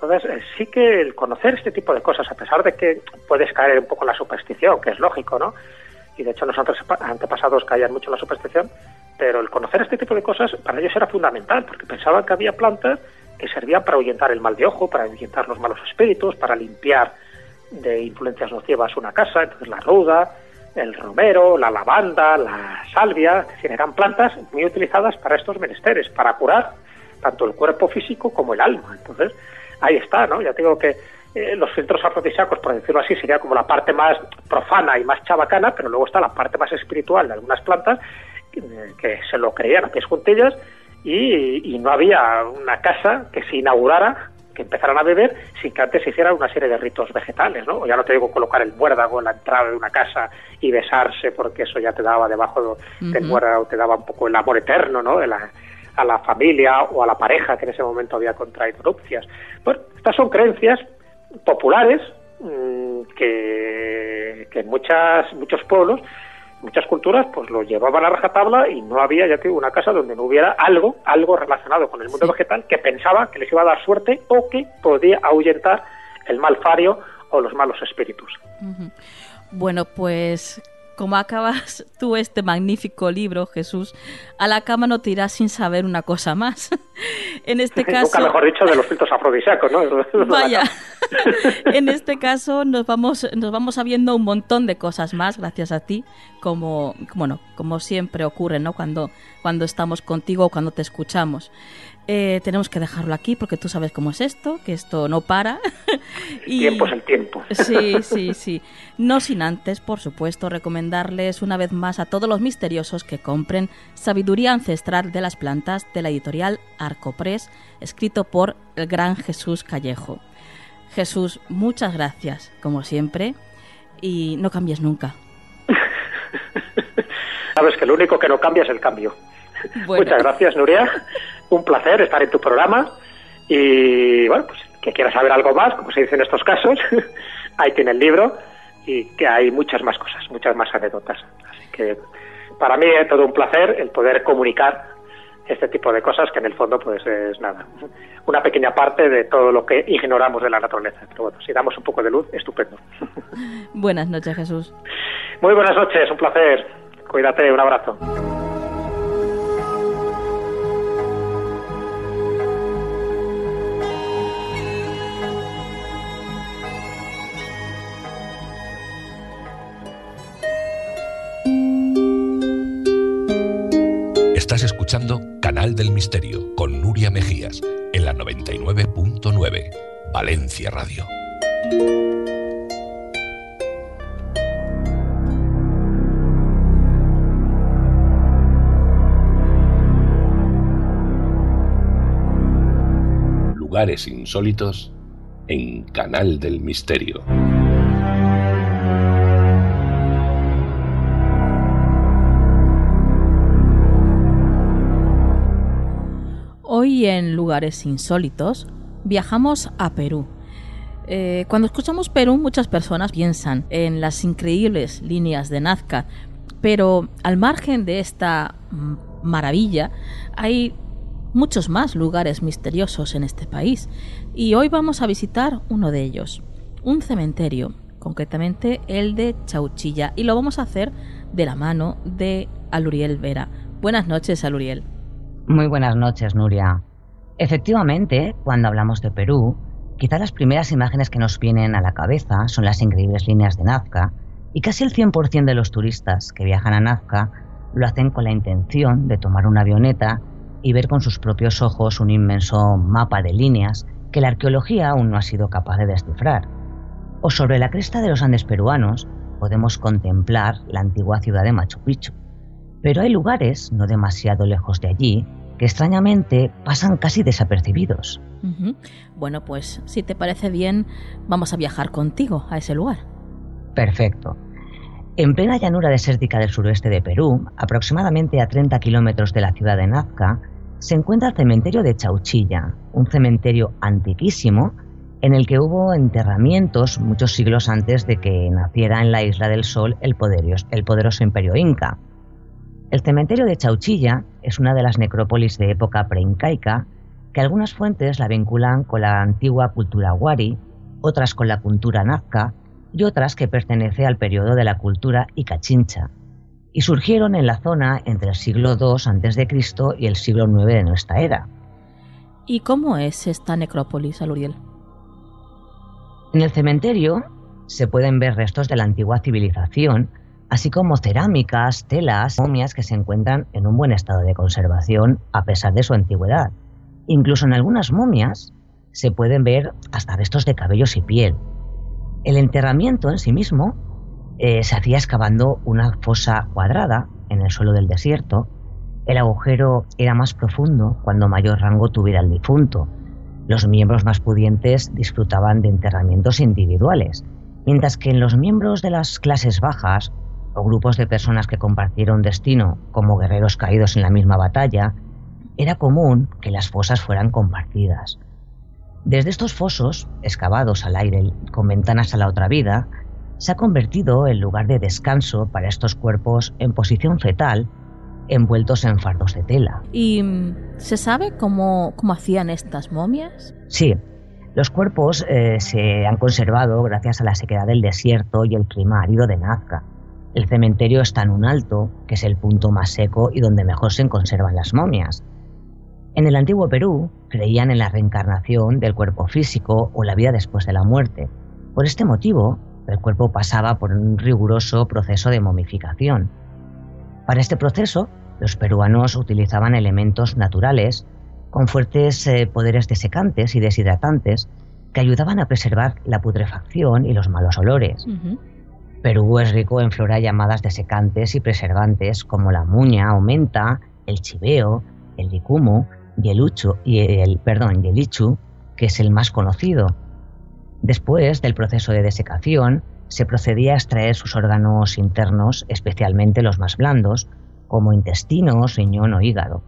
Entonces, sí que el conocer este tipo de cosas, a pesar de que puedes caer un poco en la superstición, que es lógico, ¿no? Y de hecho nuestros antepasados caían mucho en la superstición, pero el conocer este tipo de cosas para ellos era fundamental, porque pensaban que había plantas que servían para ahuyentar el mal de ojo, para ahuyentar los malos espíritus, para limpiar de influencias nocivas una casa. Entonces la ruda, el romero, la lavanda, la salvia, es decir, eran plantas muy utilizadas para estos menesteres, para curar tanto el cuerpo físico como el alma. Entonces, ahí está, ¿no? Ya te digo que los filtros afrodisíacos, por decirlo así, sería como la parte más profana y más chabacana, pero luego está la parte más espiritual de algunas plantas que se lo creían a pies juntillas, y no había una casa que se inaugurara, que empezaran a beber, sin que antes se hicieran una serie de ritos vegetales, ¿no? O ya no te digo colocar el muérdago en la entrada de una casa y besarse, porque eso ya te daba debajo del muérdago, te daba un poco el amor eterno, ¿no? A la familia o a la pareja que en ese momento había contraído nupcias. Bueno, estas son creencias populares que en muchos pueblos, muchas culturas, pues lo llevaban a rajatabla, y no había, ya te digo, una casa donde no hubiera algo relacionado con el mundo vegetal que pensaba que les iba a dar suerte o que podía ahuyentar el mal fario o los malos espíritus. Bueno, pues como acabas tú este magnífico libro, Jesús, a la cama no te irás sin saber una cosa más. En este caso... Nunca mejor dicho, de los filtros afrodisíacos, ¿no? Vaya, en este caso nos vamos sabiendo un montón de cosas más gracias a ti, como siempre ocurre, ¿no? Cuando estamos contigo o cuando te escuchamos. Tenemos que dejarlo aquí porque tú sabes cómo es esto, que esto no para. El tiempo es el tiempo. Sí. No sin antes, por supuesto, recomendarles una vez más a todos los misteriosos que compren Sabiduría Ancestral de las Plantas, de la editorial Arcopress, escrito por el gran Jesús Callejo. Jesús, muchas gracias, como siempre, y no cambies nunca. Sabes que lo único que no cambia es el cambio. Bueno. Muchas gracias, Nuria. Un placer estar en tu programa, y bueno, pues que quieras saber algo más, como se dice en estos casos, ahí tiene el libro, y que hay muchas más cosas, muchas más anécdotas. Así que para mí es todo un placer el poder comunicar este tipo de cosas, que en el fondo pues es nada, una pequeña parte de todo lo que ignoramos de la naturaleza. Pero bueno, si damos un poco de luz, estupendo. Buenas noches, Jesús. Muy buenas noches, un placer. Cuídate, un abrazo. Estás escuchando Canal del Misterio con Nuria Mejías en la 99.9 Valencia Radio. Lugares insólitos en Canal del Misterio. Hoy en Lugares Insólitos viajamos a Perú. Cuando escuchamos Perú, muchas personas piensan en las increíbles líneas de Nazca, pero al margen de esta maravilla hay muchos más lugares misteriosos en este país, y hoy vamos a visitar uno de ellos, un cementerio, concretamente el de Chauchilla, y lo vamos a hacer de la mano de Aluriel Vera. Buenas noches, Aluriel. Muy buenas noches, Nuria. Efectivamente, cuando hablamos de Perú, quizá las primeras imágenes que nos vienen a la cabeza son las increíbles líneas de Nazca, y casi el 100% de los turistas que viajan a Nazca lo hacen con la intención de tomar una avioneta y ver con sus propios ojos un inmenso mapa de líneas que la arqueología aún no ha sido capaz de descifrar. O sobre la cresta de los Andes peruanos podemos contemplar la antigua ciudad de Machu Picchu. Pero hay lugares, no demasiado lejos de allí, que extrañamente pasan casi desapercibidos. Bueno, pues si te parece bien, vamos a viajar contigo a ese lugar. Perfecto. En plena llanura desértica del suroeste de Perú, aproximadamente a 30 kilómetros de la ciudad de Nazca, se encuentra el cementerio de Chauchilla, un cementerio antiquísimo en el que hubo enterramientos muchos siglos antes de que naciera en la Isla del Sol el poderoso imperio inca. El cementerio de Chauchilla es una de las necrópolis de época preincaica que algunas fuentes la vinculan con la antigua cultura wari, otras con la cultura nazca y otras que pertenece al periodo de la cultura Icachincha, y surgieron en la zona entre el siglo II a.C. y el siglo IX de nuestra era. ¿Y cómo es esta necrópolis, Aluriel? En el cementerio se pueden ver restos de la antigua civilización, así como cerámicas, telas, momias que se encuentran en un buen estado de conservación a pesar de su antigüedad. Incluso en algunas momias se pueden ver hasta restos de cabellos y piel. El enterramiento en sí mismo se hacía excavando una fosa cuadrada en el suelo del desierto. El agujero era más profundo cuando mayor rango tuviera el difunto. Los miembros más pudientes disfrutaban de enterramientos individuales, mientras que en los miembros de las clases bajas o grupos de personas que compartieron destino, como guerreros caídos en la misma batalla, era común que las fosas fueran compartidas. Desde estos fosos, excavados al aire con ventanas a la otra vida, se ha convertido en lugar de descanso para estos cuerpos en posición fetal, envueltos en fardos de tela. ¿Y se sabe cómo hacían estas momias? Sí, los cuerpos se han conservado gracias a la sequedad del desierto y el clima árido de Nazca. El cementerio está en un alto, que es el punto más seco y donde mejor se conservan las momias. En el antiguo Perú creían en la reencarnación del cuerpo físico o la vida después de la muerte. Por este motivo, el cuerpo pasaba por un riguroso proceso de momificación. Para este proceso, los peruanos utilizaban elementos naturales con fuertes poderes desecantes y deshidratantes que ayudaban a preservar la putrefacción y los malos olores. Perú es rico en flora llamadas desecantes y preservantes como la muña o menta, el chiveo, el licumo y el ichu, que es el más conocido. Después del proceso de desecación, se procedía a extraer sus órganos internos, especialmente los más blandos, como intestinos, riñón o hígado.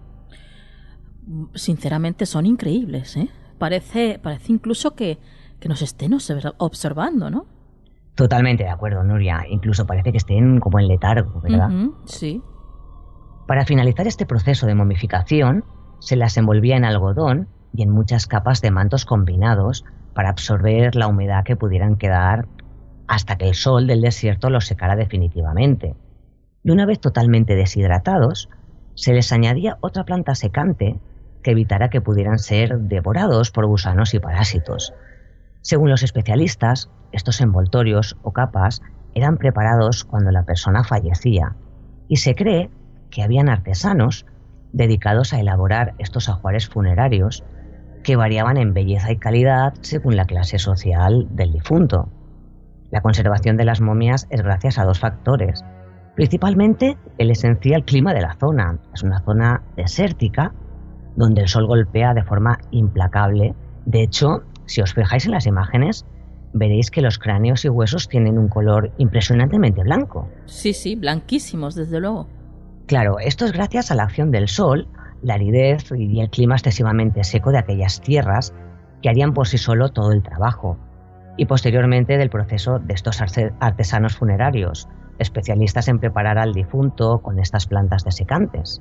Sinceramente son increíbles, ¿eh? Parece incluso que nos estén observando, ¿no? Totalmente de acuerdo, Nuria. Incluso parece que estén como en letargo, ¿verdad? Sí. Para finalizar este proceso de momificación, se las envolvía en algodón y en muchas capas de mantos combinados para absorber la humedad que pudieran quedar hasta que el sol del desierto los secara definitivamente. Y una vez totalmente deshidratados, se les añadía otra planta secante que evitara que pudieran ser devorados por gusanos y parásitos. Según los especialistas, estos envoltorios o capas eran preparados cuando la persona fallecía, y se cree que habían artesanos dedicados a elaborar estos ajuares funerarios que variaban en belleza y calidad según la clase social del difunto. La conservación de las momias es gracias a dos factores. Principalmente el esencial clima de la zona. Es una zona desértica donde el sol golpea de forma implacable. De hecho, si os fijáis en las imágenes, veréis que los cráneos y huesos tienen un color impresionantemente blanco. Sí, blanquísimos, desde luego. Claro, esto es gracias a la acción del sol, la aridez y el clima excesivamente seco de aquellas tierras que harían por sí solo todo el trabajo, y posteriormente del proceso de estos artesanos funerarios, especialistas en preparar al difunto con estas plantas desecantes.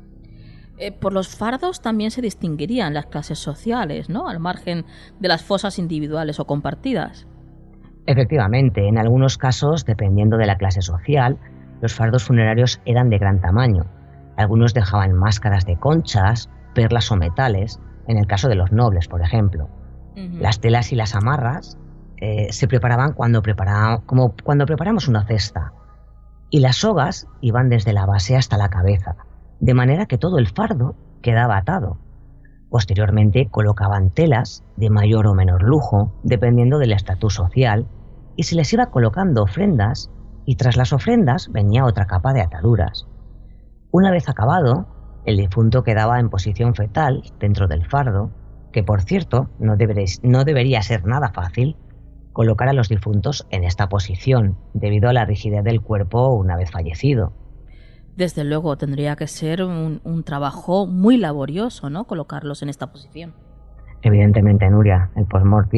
Por los fardos también se distinguirían las clases sociales, ¿no? Al margen de las fosas individuales o compartidas. Efectivamente, en algunos casos, dependiendo de la clase social, los fardos funerarios eran de gran tamaño. Algunos dejaban máscaras de conchas, perlas o metales, en el caso de los nobles, por ejemplo. Las telas y las amarras se preparaban como cuando preparamos una cesta, y las sogas iban desde la base hasta la cabeza, de manera que todo el fardo quedaba atado. Posteriormente colocaban telas de mayor o menor lujo, dependiendo del estatus social, y se les iba colocando ofrendas, y tras las ofrendas venía otra capa de ataduras. Una vez acabado, el difunto quedaba en posición fetal dentro del fardo, que por cierto no debería ser nada fácil colocar a los difuntos en esta posición, debido a la rigidez del cuerpo una vez fallecido. Desde luego tendría que ser un trabajo muy laborioso, ¿no? Colocarlos en esta posición. Evidentemente, Nuria, el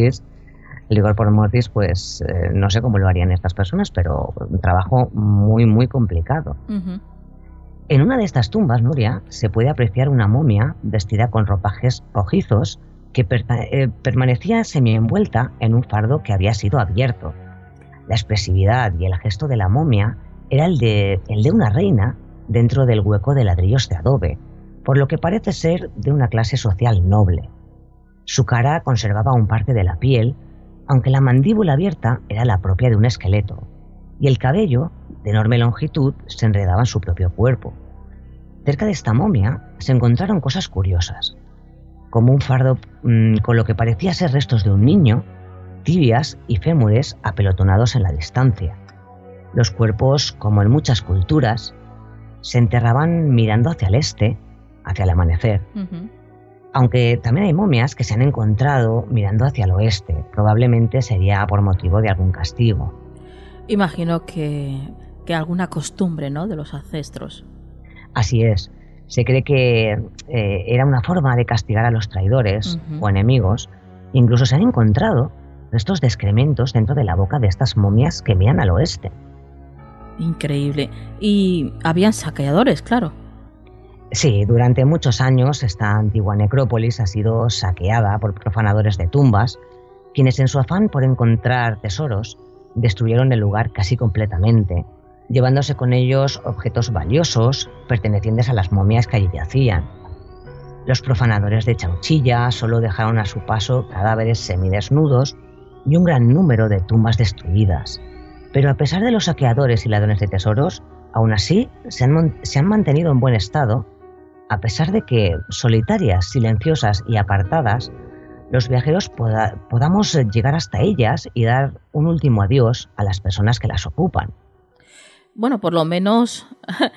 rigor post mortis, pues no sé cómo lo harían estas personas, pero un trabajo muy, muy complicado. En una de estas tumbas, Nuria, se puede apreciar una momia vestida con ropajes rojizos que permanecía semienvuelta en un fardo que había sido abierto. La expresividad y el gesto de la momia era el de una reina dentro del hueco de ladrillos de adobe, por lo que parece ser de una clase social noble. Su cara conservaba un parte de la piel, aunque la mandíbula abierta era la propia de un esqueleto, y el cabello, de enorme longitud, se enredaba en su propio cuerpo. Cerca de esta momia se encontraron cosas curiosas, como un fardo con lo que parecía ser restos de un niño, tibias y fémures apelotonados en la distancia. Los cuerpos, como en muchas culturas, se enterraban mirando hacia el este, hacia el amanecer. Aunque también hay momias que se han encontrado mirando hacia el oeste. Probablemente sería por motivo de algún castigo. Imagino que alguna costumbre, ¿no?, de los ancestros. Así es. Se cree que era una forma de castigar a los traidores o enemigos. Incluso se han encontrado restos de excrementos dentro de la boca de estas momias que miran al oeste. Increíble. Y habían saqueadores, claro. Sí, durante muchos años esta antigua necrópolis ha sido saqueada por profanadores de tumbas, quienes en su afán por encontrar tesoros destruyeron el lugar casi completamente, llevándose con ellos objetos valiosos pertenecientes a las momias que allí yacían. Los profanadores de Chauchilla solo dejaron a su paso cadáveres semidesnudos y un gran número de tumbas destruidas. Pero a pesar de los saqueadores y ladrones de tesoros, aún así se han mantenido en buen estado, a pesar de que, solitarias, silenciosas y apartadas, los viajeros podamos llegar hasta ellas y dar un último adiós a las personas que las ocupan. Bueno, por lo menos,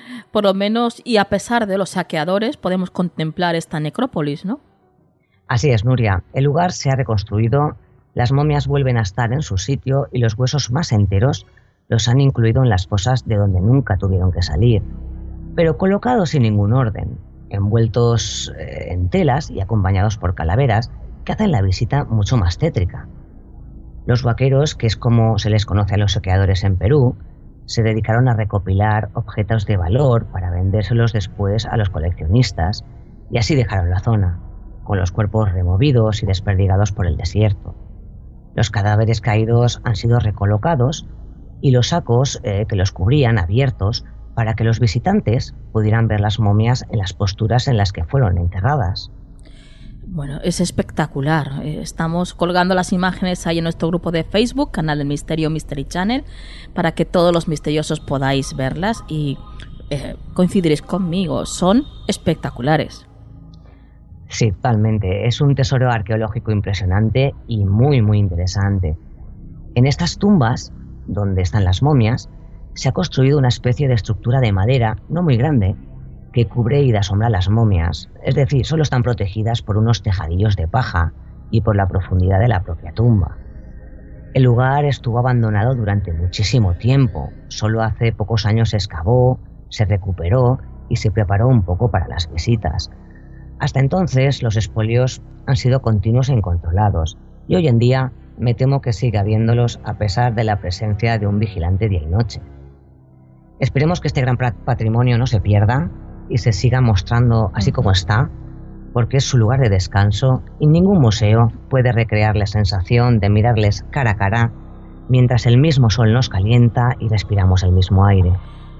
y a pesar de los saqueadores, podemos contemplar esta necrópolis, ¿no? Así es, Nuria. El lugar se ha reconstruido, las momias vuelven a estar en su sitio y los huesos más enteros los han incluido en las fosas de donde nunca tuvieron que salir, pero colocados sin ningún orden, envueltos en telas y acompañados por calaveras que hacen la visita mucho más tétrica. Los vaqueros, que es como se les conoce a los saqueadores en Perú, se dedicaron a recopilar objetos de valor para vendérselos después a los coleccionistas y así dejaron la zona, con los cuerpos removidos y desperdigados por el desierto. Los cadáveres caídos han sido recolocados y los sacos que los cubrían abiertos para que los visitantes pudieran ver las momias en las posturas en las que fueron enterradas. Bueno, es espectacular. Estamos colgando las imágenes ahí en nuestro grupo de Facebook, Canal del Misterio, Mystery Channel, para que todos los misteriosos podáis verlas y coincidiréis conmigo. Son espectaculares. Sí, totalmente. Es un tesoro arqueológico impresionante y muy, muy interesante. En estas tumbas, donde están las momias, se ha construido una especie de estructura de madera, no muy grande, que cubre y da sombra a las momias. Es decir, solo están protegidas por unos tejadillos de paja y por la profundidad de la propia tumba. El lugar estuvo abandonado durante muchísimo tiempo. Solo hace pocos años se excavó, se recuperó y se preparó un poco para las visitas. Hasta entonces, los expolios han sido continuos e incontrolados, y hoy en día me temo que sigue habiéndolos a pesar de la presencia de un vigilante día y noche. Esperemos que este gran patrimonio no se pierda y se siga mostrando así como está, porque es su lugar de descanso y ningún museo puede recrear la sensación de mirarles cara a cara mientras el mismo sol nos calienta y respiramos el mismo aire.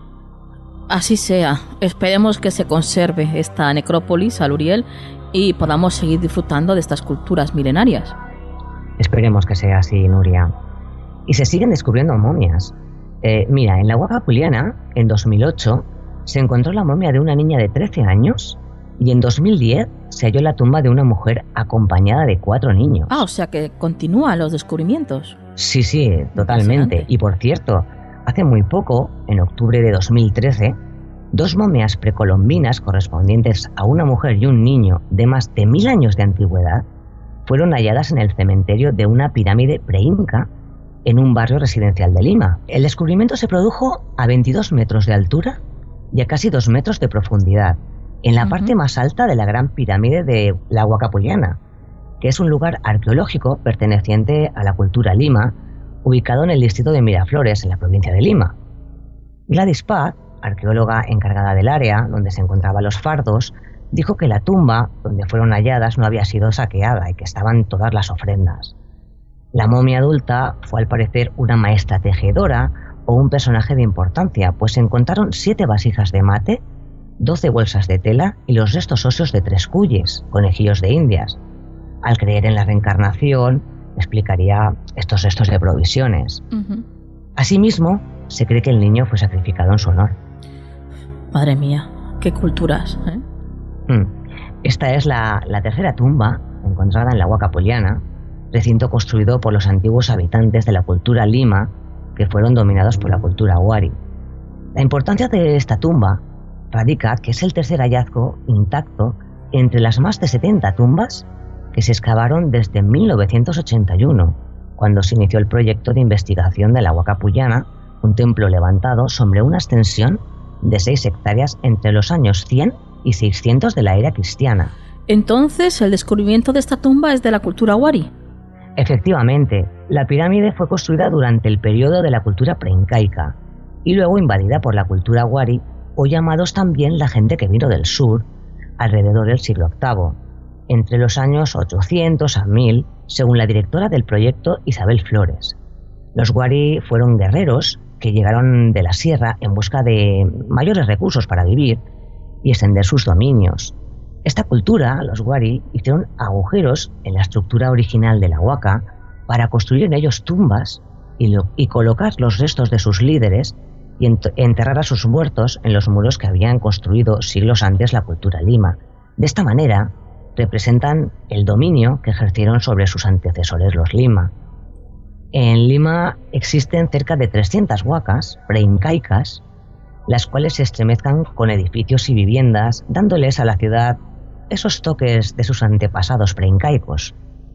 Así sea. Esperemos que se conserve esta necrópolis, Aluriel, y podamos seguir disfrutando de estas culturas milenarias. Esperemos que sea así, Nuria. Y se siguen descubriendo momias. Mira, en la Huaca Puliana, en 2008, se encontró la momia de una niña de 13 años y en 2010 se halló la tumba de una mujer acompañada de 4 niños. Ah, o sea que continúan los descubrimientos. Sí, totalmente. Y por cierto, hace muy poco, en octubre de 2013, 2 momias precolombinas correspondientes a una mujer y un niño de más de 1000 años de antigüedad fueron halladas en el cementerio de una pirámide preinca en un barrio residencial de Lima. El descubrimiento se produjo a 22 metros de altura y a casi 2 metros de profundidad, en la parte más alta de la gran pirámide de la Huaca Puliana, que es un lugar arqueológico perteneciente a la cultura Lima, ubicado en el distrito de Miraflores, en la provincia de Lima. Gladys Paz, arqueóloga encargada del área donde se encontraban los fardos, dijo que la tumba donde fueron halladas no había sido saqueada y que estaban todas las ofrendas. La momia adulta fue al parecer una maestra tejedora o un personaje de importancia, pues se encontraron 7 vasijas de mate, 12 bolsas de tela y los restos óseos de 3 cuyes, conejillos de indias. Al creer en la reencarnación, explicaría estos restos de provisiones. Asimismo, se cree que el niño fue sacrificado en su honor. Madre mía, qué culturas, ¿eh? Esta es la tercera tumba encontrada en la Huaca Poliana, recinto construido por los antiguos habitantes de la cultura Lima, que fueron dominados por la cultura Wari. La importancia de esta tumba radica que es el tercer hallazgo intacto entre las más de 70 tumbas que se excavaron desde 1981, cuando se inició el proyecto de investigación de la Huaca Poliana, un templo levantado sobre una extensión de 6 hectáreas entre los años 100 y 600 de la era cristiana. Entonces, ¿el descubrimiento de esta tumba es de la cultura Wari? Efectivamente, la pirámide fue construida durante el periodo de la cultura preincaica y luego invadida por la cultura Wari, o llamados también la gente que vino del sur, alrededor del siglo VIII, entre los años 800 a 1000, según la directora del proyecto Isabel Flores. Los Wari fueron guerreros que llegaron de la sierra en busca de mayores recursos para vivir y extender sus dominios. Esta cultura, los Wari, hicieron agujeros en la estructura original de la Huaca para construir en ellos tumbas y colocar los restos de sus líderes y enterrar a sus muertos en los muros que habían construido siglos antes la cultura Lima. De esta manera, representan el dominio que ejercieron sobre sus antecesores los Lima. En Lima existen cerca de 300 huacas preincaicas, las cuales se estremezcan con edificios y viviendas, dándoles a la ciudad esos toques de sus antepasados preincaicos.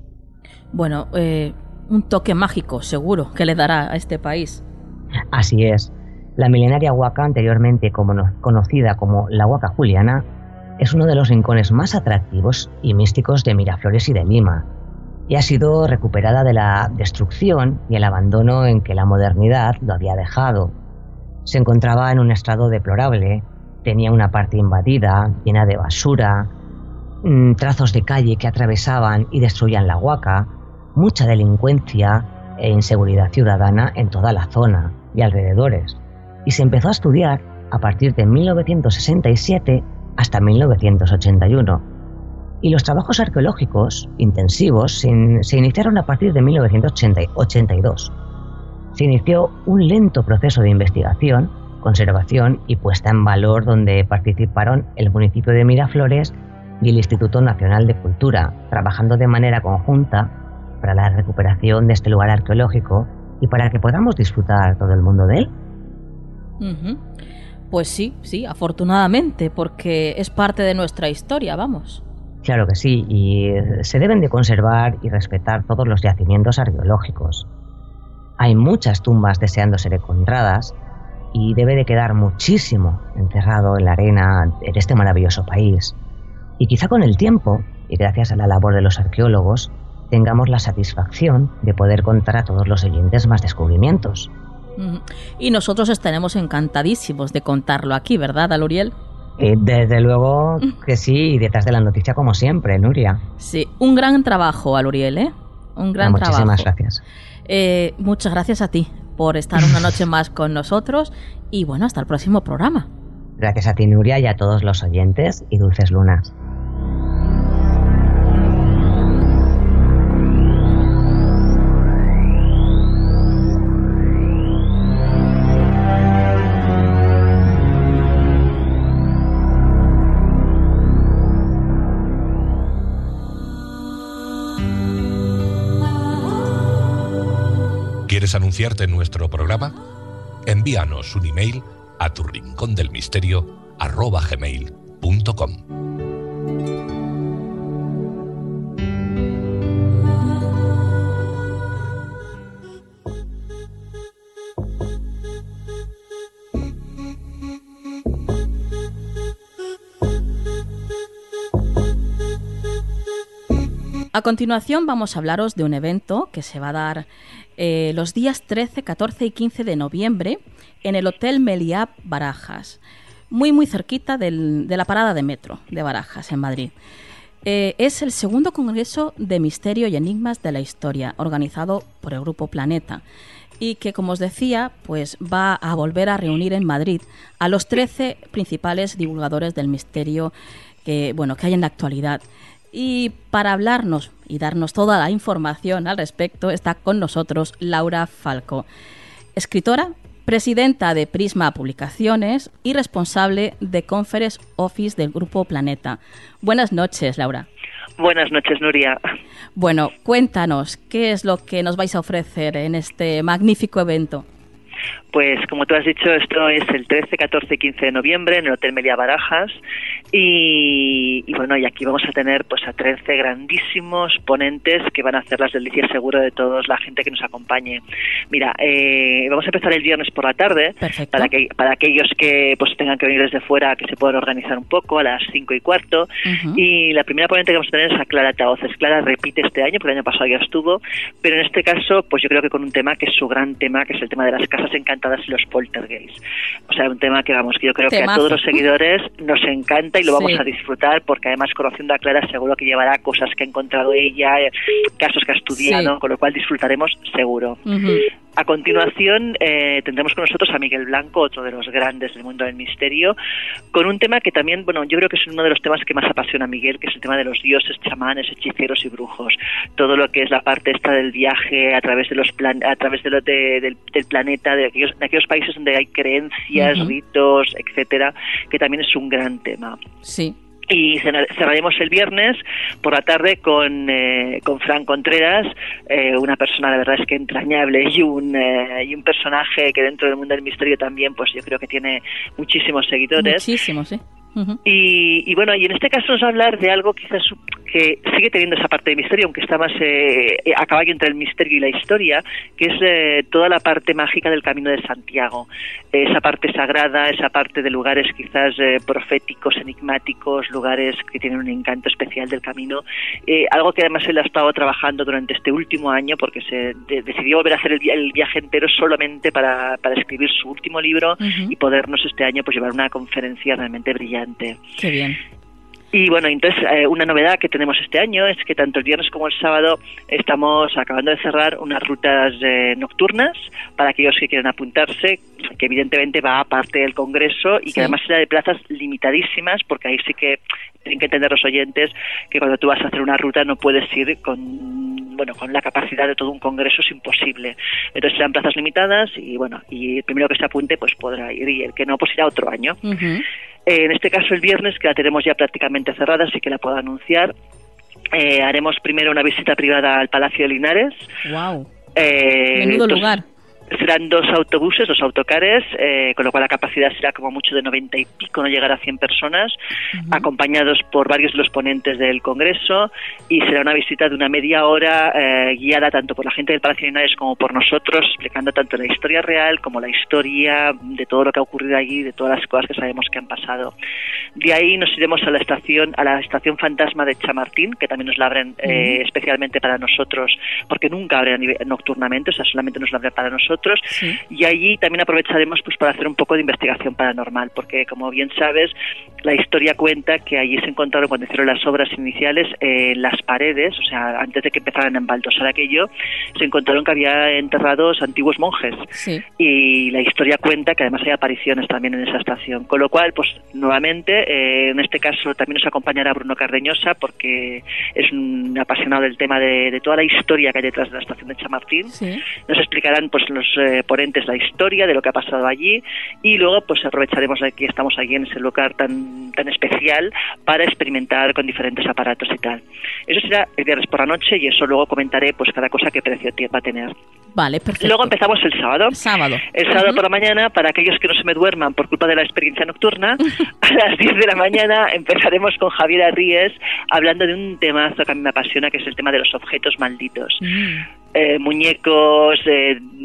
Bueno, un toque mágico, seguro, que le dará a este país. Así es. La milenaria Huaca, anteriormente conocida como la Huaca Juliana, es uno de los rincones más atractivos y místicos de Miraflores y de Lima, y ha sido recuperada de la destrucción y el abandono en que la modernidad lo había dejado. Se encontraba en un estado deplorable, tenía una parte invadida, llena de basura, trazos de calle que atravesaban y destruían la Huaca, mucha delincuencia e inseguridad ciudadana en toda la zona y alrededores. Y se empezó a estudiar a partir de 1967 hasta 1981. Y los trabajos arqueológicos intensivos se iniciaron a partir de 1982. Se inició un lento proceso de investigación, conservación y puesta en valor donde participaron el municipio de Miraflores y el Instituto Nacional de Cultura, trabajando de manera conjunta para la recuperación de este lugar arqueológico y para que podamos disfrutar todo el mundo de él. Pues sí, afortunadamente, porque es parte de nuestra historia, vamos. Claro que sí, y se deben de conservar y respetar todos los yacimientos arqueológicos. Hay muchas tumbas deseando ser encontradas y debe de quedar muchísimo enterrado en la arena en este maravilloso país. Y quizá con el tiempo, y gracias a la labor de los arqueólogos, tengamos la satisfacción de poder contar a todos los oyentes más descubrimientos. Y nosotros estaremos encantadísimos de contarlo aquí, ¿verdad, Aluriel? Desde luego que sí, y detrás de la noticia como siempre, Nuria. Sí, un gran trabajo, Aluriel, ¿eh? Un gran trabajo. Muchísimas gracias. Muchas gracias a ti por estar una noche más con nosotros y bueno, hasta el próximo programa. Gracias a ti, Nuria, y a todos los oyentes y dulces lunas. ¿Quieres anunciarte en nuestro programa? Envíanos un email a turrincondelmisterio@gmail.com. A continuación vamos a hablaros de un evento que se va a dar los días 13, 14 y 15 de noviembre en el Hotel Meliá Barajas, muy cerquita de la parada de metro de Barajas, en Madrid. Es el segundo Congreso de Misterio y Enigmas de la Historia, organizado por el Grupo Planeta, y que, como os decía, pues va a volver a reunir en Madrid a los 13 principales divulgadores del misterio que hay en la actualidad. Y para hablarnos y darnos toda la información al respecto está con nosotros Laura Falco, escritora, presidenta de Prisma Publicaciones y responsable de Conference Office del Grupo Planeta. Buenas noches, Laura. Buenas noches, Nuria. Bueno, cuéntanos, ¿qué es lo que nos vais a ofrecer en este magnífico evento? Pues como tú has dicho, esto es el 13, 14 y 15 de noviembre en el Hotel Meliá Barajas y aquí vamos a tener pues a 13 grandísimos ponentes que van a hacer las delicias seguro de todos la gente que nos acompañe. Mira, vamos a empezar el viernes por la tarde. Perfecto. para aquellos que pues tengan que venir desde fuera, que se puedan organizar un poco a las 5:15. Y la primera ponente que vamos a tener es a Clara Tahoces. Clara repite este año, porque el año pasado ya estuvo, pero en este caso pues yo creo que con un tema que es su gran tema, que es el tema de las casas encantadas y los poltergeists. O sea, un tema que yo creo que a todos los seguidores nos encanta y lo vamos a disfrutar, porque además conociendo a Clara seguro que llevará cosas que ha encontrado ella, casos que ha estudiado, con lo cual disfrutaremos seguro. A continuación tendremos con nosotros a Miguel Blanco, otro de los grandes del mundo del misterio, con un tema que también, yo creo que es uno de los temas que más apasiona a Miguel, que es el tema de los dioses, chamanes, hechiceros y brujos. Todo lo que es la parte esta del viaje a través de del planeta, de aquellos países donde hay creencias, ritos, etcétera, que también es un gran tema. Sí. Y cerraremos el viernes por la tarde con Fran Contreras, una persona de verdad es que entrañable y un personaje que dentro del mundo del misterio también pues yo creo que tiene muchísimos seguidores. Muchísimos, sí. Y en este caso nos va a hablar de algo quizás que sigue teniendo esa parte de misterio, aunque está más a caballo entre el misterio y la historia, que es toda la parte mágica del Camino de Santiago, esa parte sagrada, esa parte de lugares quizás proféticos, enigmáticos, lugares que tienen un encanto especial del camino, algo que además él ha estado trabajando durante este último año, porque se decidió volver a hacer el viaje entero solamente para escribir su último libro y podernos este año pues llevar una conferencia realmente brillante. Qué bien. Y entonces una novedad que tenemos este año es que tanto el viernes como el sábado estamos acabando de cerrar unas rutas nocturnas para aquellos que quieran apuntarse, que evidentemente va aparte del congreso y que además será de plazas limitadísimas, porque ahí sí que tienen que entender los oyentes que cuando tú vas a hacer una ruta no puedes ir con la capacidad de todo un congreso, es imposible. Entonces serán plazas limitadas y el primero que se apunte pues podrá ir, y el que no pues irá otro año. En este caso el viernes, que la tenemos ya prácticamente cerrada, así que la puedo anunciar, haremos primero una visita privada al Palacio de Linares. Wow. Menudo lugar. Serán 2 autobuses, 2 autocares, con lo cual la capacidad será como mucho de 90 y pico, no llegará a 100 personas, acompañados por varios de los ponentes del Congreso, y será una visita de una media hora guiada tanto por la gente del Palacio de Linares como por nosotros, explicando tanto la historia real como la historia de todo lo que ha ocurrido allí, de todas las cosas que sabemos que han pasado. De ahí nos iremos a la estación fantasma de Chamartín, que también nos la abren especialmente para nosotros, porque nunca abren nocturnamente, o sea, solamente nos la abren para nosotros. Y allí también aprovecharemos pues para hacer un poco de investigación paranormal, porque como bien sabes, la historia cuenta que allí se encontraron, cuando hicieron las obras iniciales, las paredes, o sea, antes de que empezaran a embaldosar aquello, se encontraron que había enterrados antiguos monjes. Y la historia cuenta que además hay apariciones también en esa estación, con lo cual pues nuevamente en este caso también nos acompañará Bruno Cardeñosa, porque es un apasionado del tema de toda la historia que hay detrás de la estación de Chamartín. Nos explicarán pues los ponentes la historia de lo que ha pasado allí, y luego pues aprovecharemos que estamos allí en ese lugar tan especial para experimentar con diferentes aparatos y tal. Eso será el viernes por la noche, y eso luego comentaré pues cada cosa que precio va a tener. Vale, perfecto. Luego empezamos el sábado. El sábado por la mañana, para aquellos que no se me duerman por culpa de la experiencia nocturna, a las 10 de la mañana empezaremos con Javier Arríes hablando de un temazo que a mí me apasiona, que es el tema de los objetos malditos. Muñecos,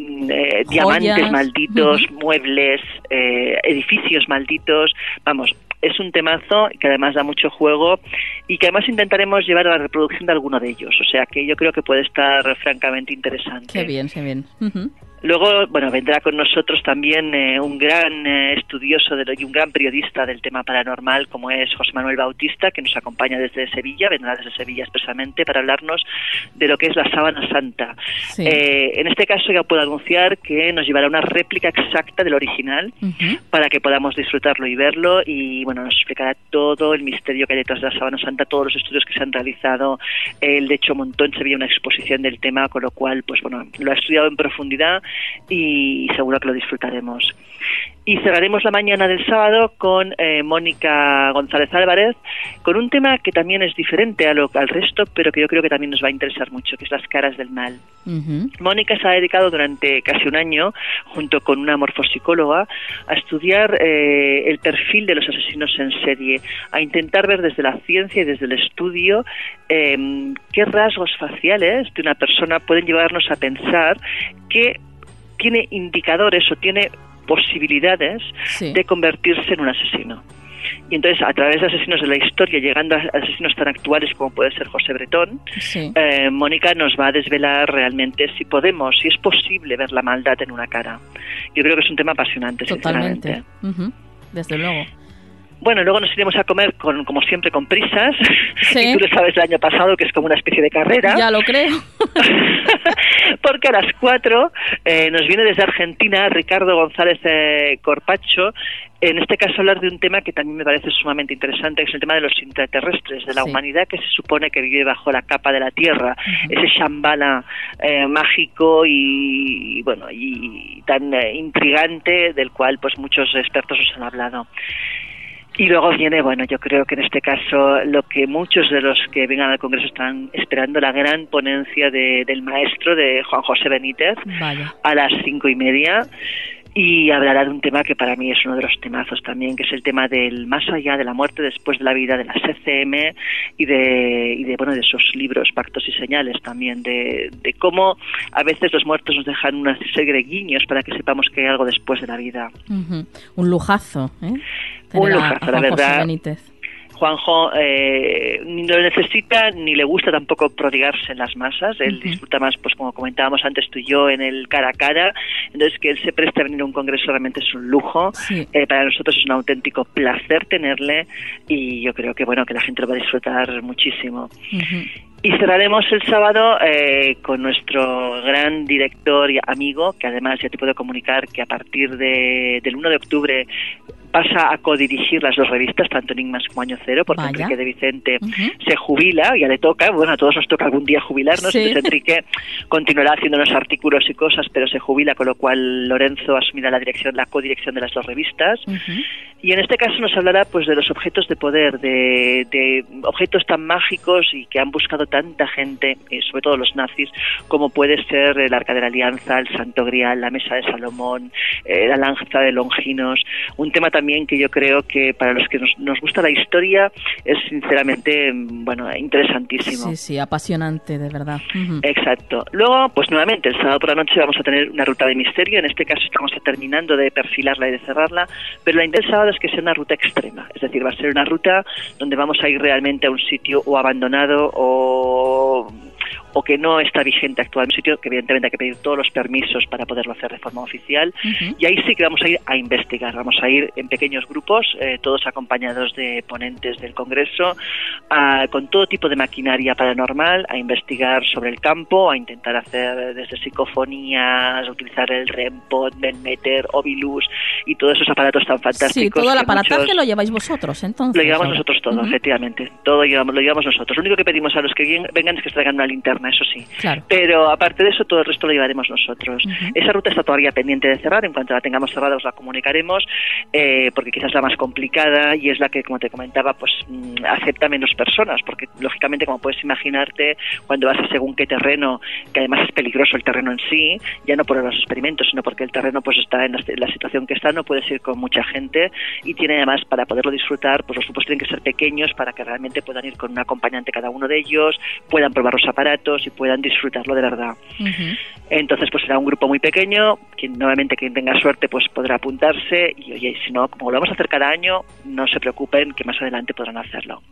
diamantes malditos, muebles, edificios malditos, es un temazo que además da mucho juego y que además intentaremos llevar a la reproducción de alguno de ellos, o sea que yo creo que puede estar francamente interesante. Qué bien, qué bien. Uh-huh. Luego, bueno, vendrá con nosotros también un gran estudioso y un gran periodista del tema paranormal, como es José Manuel Bautista, que nos acompaña desde Sevilla, vendrá desde Sevilla expresamente para hablarnos de lo que es la Sábana Santa. Sí. En este caso ya puedo anunciar que nos llevará una réplica exacta del original para que podamos disfrutarlo y verlo, y bueno, nos explicará todo el misterio que hay detrás de la Sábana Santa, todos los estudios que se han realizado. Él, de hecho, montó en Sevilla una exposición del tema, con lo cual, pues bueno, lo ha estudiado en profundidad y seguro que lo disfrutaremos. Y cerraremos la mañana del sábado con Mónica González Álvarez, con un tema que también es diferente al resto, pero que yo creo que también nos va a interesar mucho, que es las caras del mal. Mónica se ha dedicado durante casi un año, junto con una morfopsicóloga, a estudiar el perfil de los asesinos en serie, a intentar ver desde la ciencia y desde el estudio qué rasgos faciales de una persona pueden llevarnos a pensar que tiene indicadores o tiene posibilidades de convertirse en un asesino. Y entonces, a través de asesinos de la historia, llegando a asesinos tan actuales como puede ser José Bretón, Mónica nos va a desvelar realmente si es posible ver la maldad en una cara. Yo creo que es un tema apasionante, totalmente. Sinceramente. Desde luego. Bueno, luego nos iremos a comer, como siempre, con prisas. Sí. Y tú lo sabes el año pasado, que es como una especie de carrera. Ya lo creo. Porque a las 4 nos viene desde Argentina Ricardo González Corpacho, en este caso hablar de un tema que también me parece sumamente interesante, que es el tema de los intraterrestres, de la humanidad que se supone que vive bajo la capa de la Tierra, ese Shambhala mágico y bueno, y tan intrigante, del cual pues muchos expertos os han hablado. Y luego viene, bueno, yo creo que en este caso lo que muchos de los que vengan al Congreso están esperando, la gran ponencia del maestro, de Juan José Benítez, a las 5:30, y hablará de un tema que para mí es uno de los temazos también, que es el tema del más allá, de la muerte después de la vida, de las ECM y de bueno, de esos libros, Pactos y Señales también, de cómo a veces los muertos nos dejan una serie de guiños para que sepamos que hay algo después de la vida. Un lujazo, ¿eh? Un lujazo, la verdad. Juanjo ni lo necesita ni le gusta tampoco prodigarse en las masas. Él disfruta más, pues como comentábamos antes tú y yo, en el cara a cara. Entonces, que él se preste a venir a un congreso realmente es un lujo. Para nosotros es un auténtico placer tenerle, y yo creo que bueno, que la gente lo va a disfrutar muchísimo. Y cerraremos el sábado con nuestro gran director y amigo, que además ya te puedo comunicar que a partir del 1 de octubre pasa a codirigir las dos revistas, tanto Enigmas como Año Cero, porque Enrique de Vicente se jubila, ya le toca, bueno, a todos nos toca algún día jubilarnos, entonces Enrique continuará haciéndonos artículos y cosas, pero se jubila, con lo cual Lorenzo asumirá la codirección de las dos revistas. Y en este caso nos hablará pues de los objetos de poder, de objetos tan mágicos y que han buscado tanta gente, sobre todo los nazis, como puede ser el Arca de la Alianza, el Santo Grial, la Mesa de Salomón, la Lanza de Longinos, un tema también que yo creo que para los que nos gusta la historia es sinceramente, bueno, interesantísimo. Sí, apasionante, de verdad. Exacto. Luego, pues nuevamente, el sábado por la noche vamos a tener una ruta de misterio. En este caso estamos terminando de perfilarla y de cerrarla, pero la idea del sábado es que sea una ruta extrema, es decir, va a ser una ruta donde vamos a ir realmente a un sitio o abandonado o que no está vigente actualmente, un sitio que evidentemente hay que pedir todos los permisos para poderlo hacer de forma oficial, y ahí sí que vamos a ir a investigar, vamos a ir en pequeños grupos, todos acompañados de ponentes del Congreso, con todo tipo de maquinaria paranormal, a investigar sobre el campo, a intentar hacer desde psicofonías, utilizar el REM-pod, Melmeter, Ovilus y todos esos aparatos tan fantásticos. Sí, todo el aparataje lo lleváis vosotros, entonces. Lo llevamos nosotros todo, efectivamente, todo lo llevamos nosotros. Lo único que pedimos a los que vengan es que traigan una linterna, eso sí. Claro. Pero aparte de eso, todo el resto lo llevaremos nosotros. Esa ruta está todavía pendiente de cerrar. En cuanto la tengamos cerrada, os la comunicaremos, porque quizás es la más complicada y es la que, como te comentaba, pues acepta menos personas, porque lógicamente, como puedes imaginarte, cuando vas a según qué terreno, que además es peligroso el terreno en sí, ya no por los experimentos, sino porque el terreno pues está en la situación que está, no puedes ir con mucha gente, y tiene además, para poderlo disfrutar, pues los grupos tienen que ser pequeños para que realmente puedan ir con un acompañante cada uno de ellos, puedan probar los aparatos, baratos y puedan disfrutarlo de verdad. Entonces, pues será un grupo muy pequeño, quien tenga suerte pues podrá apuntarse y, oye, si no, como lo vamos a hacer cada año, no se preocupen que más adelante podrán hacerlo.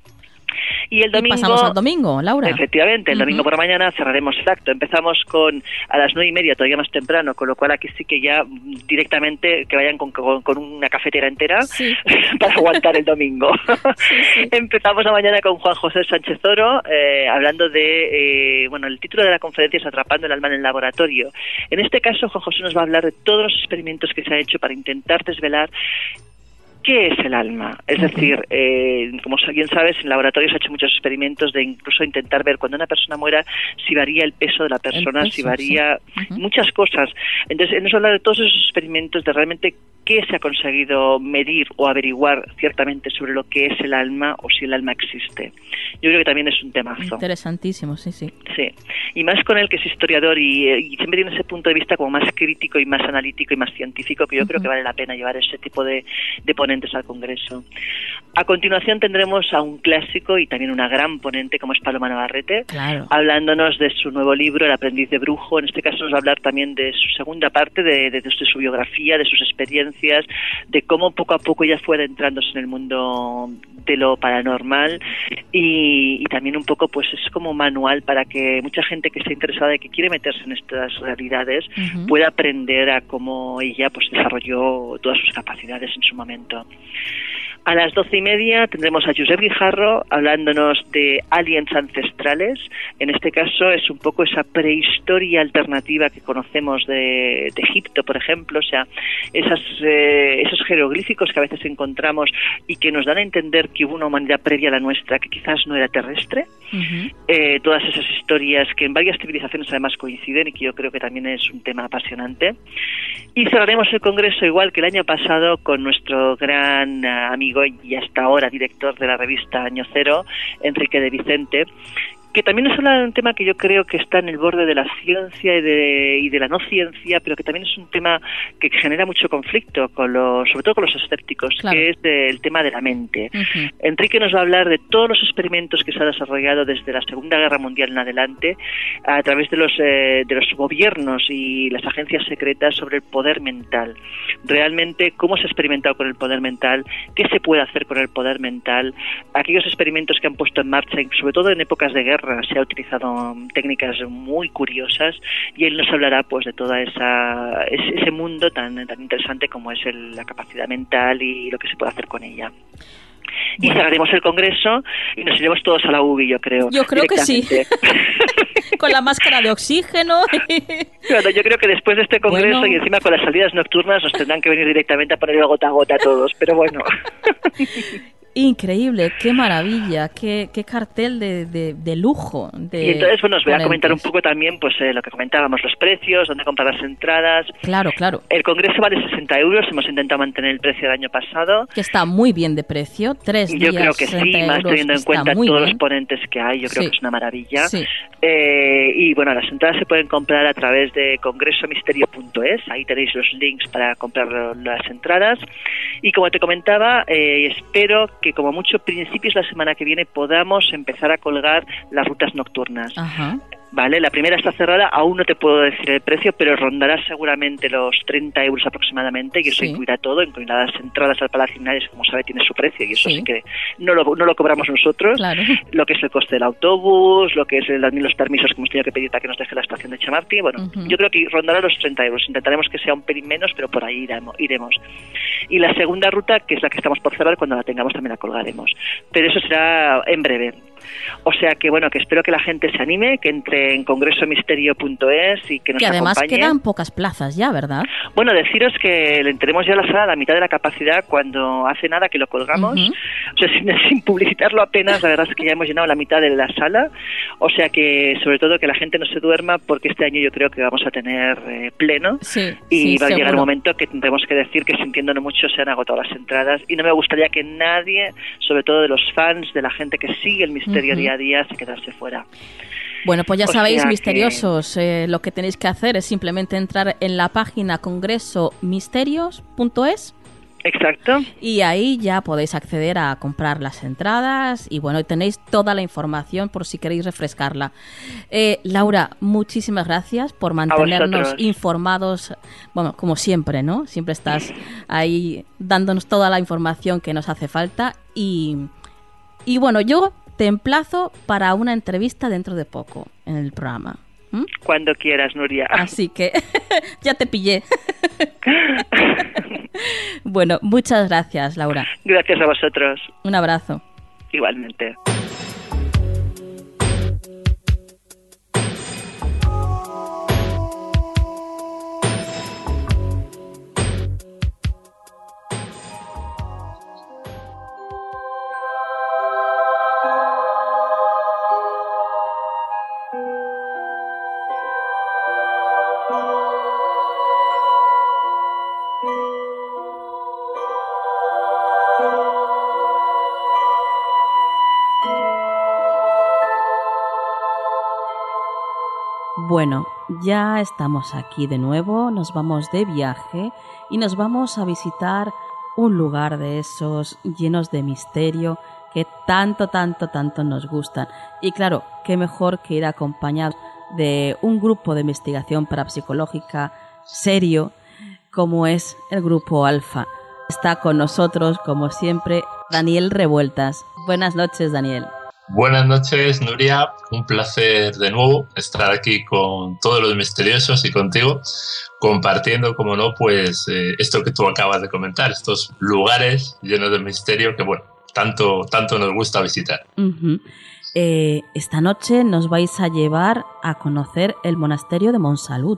Y el domingo... Y pasamos al domingo, Laura. Efectivamente, el domingo por la mañana cerraremos exacto. Empezamos a las 9:30, todavía más temprano, con lo cual aquí sí que ya directamente que vayan con una cafetera entera para aguantar el domingo. Empezamos la mañana con Juan José Sánchez Oro, hablando de... el título de la conferencia es Atrapando el alma en el laboratorio. En este caso, Juan José nos va a hablar de todos los experimentos que se han hecho para intentar desvelar ¿qué es el alma? Es decir, como bien sabes, en laboratorios se han hecho muchos experimentos de incluso intentar ver cuando una persona muera si varía el peso de la persona, si varía muchas cosas. Entonces, él nos habla de todos esos experimentos, de realmente qué se ha conseguido medir o averiguar ciertamente sobre lo que es el alma o si el alma existe. Yo creo que también es un temazo. Interesantísimo, sí. Sí, y más con él que es historiador y siempre tiene ese punto de vista como más crítico y más analítico y más científico, que yo creo que vale la pena llevar ese tipo de ponentes al Congreso. A continuación tendremos a un clásico y también una gran ponente como es Paloma Navarrete, hablándonos de su nuevo libro El aprendiz de brujo. En este caso nos va a hablar también de su segunda parte, de su biografía, de sus experiencias, de cómo poco a poco ella fue adentrándose en el mundo de lo paranormal y también un poco pues es como manual para que mucha gente que esté interesada y que quiere meterse en estas realidades pueda aprender a cómo ella pues desarrolló todas sus capacidades en su momento. A las 12:30 tendremos a Josep Guijarro hablándonos de aliens ancestrales. En este caso es un poco esa prehistoria alternativa que conocemos de Egipto, por ejemplo, o sea, esos jeroglíficos que a veces encontramos y que nos dan a entender que hubo una humanidad previa a la nuestra que quizás no era terrestre. Todas esas historias que en varias civilizaciones además coinciden y que yo creo que también es un tema apasionante. Y cerraremos el Congreso igual que el año pasado con nuestro gran amigo y hasta ahora director de la revista Año Cero, Enrique de Vicente, que también nos habla de un tema que yo creo que está en el borde de la ciencia y de la no ciencia, pero que también es un tema que genera mucho conflicto, sobre todo con los escépticos, que es el tema de la mente. Enrique nos va a hablar de todos los experimentos que se han desarrollado desde la Segunda Guerra Mundial en adelante, a través de los gobiernos y las agencias secretas sobre el poder mental. Realmente, cómo se ha experimentado con el poder mental, qué se puede hacer con el poder mental, aquellos experimentos que han puesto en marcha, sobre todo en épocas de guerra, se ha utilizado técnicas muy curiosas y él nos hablará pues de toda ese mundo tan interesante como es la capacidad mental y lo que se puede hacer con ella. Y cerraremos el Congreso y nos iremos todos a la UBI, yo creo. Yo creo que sí. Con la máscara de oxígeno. Bueno, yo creo que después de este Congreso y encima con las salidas nocturnas nos tendrán que venir directamente a poner el gota a gota a todos, pero bueno. Increíble, qué maravilla, qué cartel de lujo. Y entonces, bueno, os voy a comentar un poco también pues lo que comentábamos, los precios, dónde comprar las entradas. Claro. El Congreso vale 60 €, hemos intentado mantener el precio del año pasado. Que está muy bien de precio, 3 días. Yo creo que sí, más teniendo en cuenta todos los ponentes que hay, yo creo que es una maravilla. Sí. Y bueno, las entradas se pueden comprar a través de congresomisterio.es, ahí tenéis los links para comprar las entradas. Y como te comentaba, espero que como mucho principios de la semana que viene podamos empezar a colgar las rutas nocturnas. Vale, la primera está cerrada, aún no te puedo decir el precio, pero rondará seguramente los 30 € aproximadamente, y eso incluirá todo, incluirá las entradas al Palacio Linares, como sabe, tiene su precio, y eso sí que no lo cobramos nosotros, lo que es el coste del autobús, lo que es los permisos que hemos tenido que pedir para que nos deje la estación de Chamartín. Bueno, yo creo que rondará los 30 €, intentaremos que sea un pelín menos, pero por ahí iremos. Y la segunda ruta, que es la que estamos por cerrar, cuando la tengamos también la colgaremos, pero eso será en breve. O sea que bueno, que espero que la gente se anime, que entre en congresomisterio.es y que nos acompañe. Que además quedan pocas plazas ya, ¿verdad? Bueno, deciros que le tenemos ya la sala a la mitad de la capacidad cuando hace nada que lo colgamos. O sea, sin publicitarlo apenas, la verdad es que ya hemos llenado la mitad de la sala. O sea que sobre todo que la gente no se duerma, porque este año yo creo que vamos a tener pleno y va a llegar un momento que tendremos que decir que sintiéndonos mucho se han agotado las entradas, y no me gustaría que nadie, sobre todo de los fans, de la gente que sigue el misterio día a día, se quedase fuera. Bueno, pues ya sabéis, misteriosos, lo que tenéis que hacer es simplemente entrar en la página congresomisterios.es Exacto. Y ahí ya podéis acceder a comprar las entradas y bueno, tenéis toda la información por si queréis refrescarla. Laura, muchísimas gracias por mantenernos informados, bueno, como siempre, ¿no? Siempre estás ahí dándonos toda la información que nos hace falta y bueno, yo te emplazo para una entrevista dentro de poco en el programa. Cuando quieras, Nuria. Así que ya te pillé. Bueno, muchas gracias, Laura. Gracias a vosotros. Un abrazo. Igualmente. Bueno, ya estamos aquí de nuevo, nos vamos de viaje y nos vamos a visitar un lugar de esos llenos de misterio que tanto nos gustan. Y claro, qué mejor que ir acompañado de un grupo de investigación parapsicológica serio como es el Grupo Alfa. Está con nosotros, como siempre, Daniel Revueltas. Buenas noches, Daniel. Buenas noches, Nuria. Un placer de nuevo estar aquí con todos los misteriosos y contigo, compartiendo, como no, pues esto que tú acabas de comentar, estos lugares llenos de misterio que, bueno, tanto nos gusta visitar. Uh-huh. Esta noche nos vais a llevar a conocer el monasterio de Montsalud.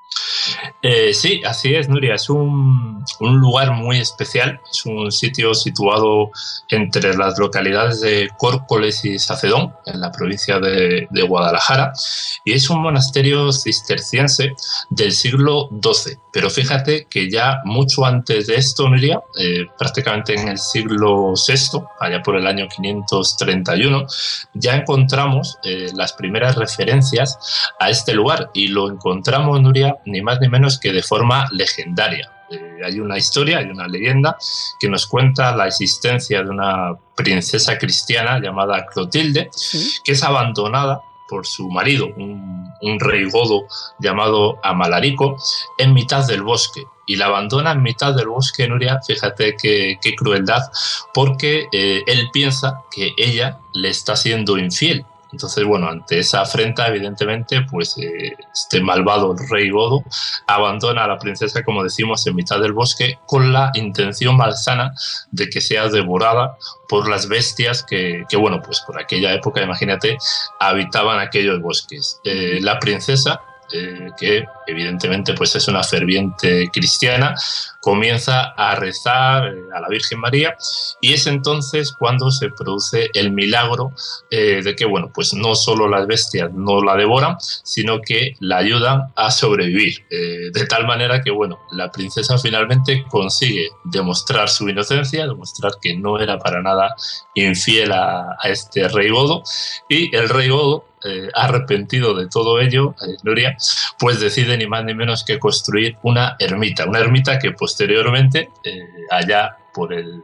Sí, así es, Nuria. Es un lugar muy especial. Es un sitio situado entre las localidades de Córcoles y Sacedón, en la provincia de Guadalajara, y es un monasterio cisterciense del siglo XII. Pero fíjate que ya mucho antes de esto, Nuria, prácticamente en el siglo VI, allá por el año 531, ya encontramos las primeras referencias a este lugar, y lo encontramos, Nuria, ni más ni menos que de forma legendaria. Hay una historia, hay una leyenda que nos cuenta la existencia de una princesa cristiana llamada Clotilde, que es abandonada por su marido, un rey godo llamado Amalarico, en mitad del bosque. Y la abandona en mitad del bosque, Nuria, fíjate qué crueldad, porque él piensa que ella le está siendo infiel. Entonces, bueno, ante esa afrenta, evidentemente, pues este malvado rey godo abandona a la princesa, como decimos, en mitad del bosque, con la intención malsana de que sea devorada por las bestias que bueno, pues por aquella época, imagínate, habitaban aquellos bosques. La princesa, que evidentemente pues es una ferviente cristiana, comienza a rezar a la Virgen María, y es entonces cuando se produce el milagro de que, bueno, pues no solo las bestias no la devoran, sino que la ayudan a sobrevivir, de tal manera que, bueno, la princesa finalmente consigue demostrar su inocencia, demostrar que no era para nada infiel a este rey godo, y el rey godo, arrepentido de todo ello, Nuria, pues decide ni más ni menos que construir una ermita que posteriormente, allá por el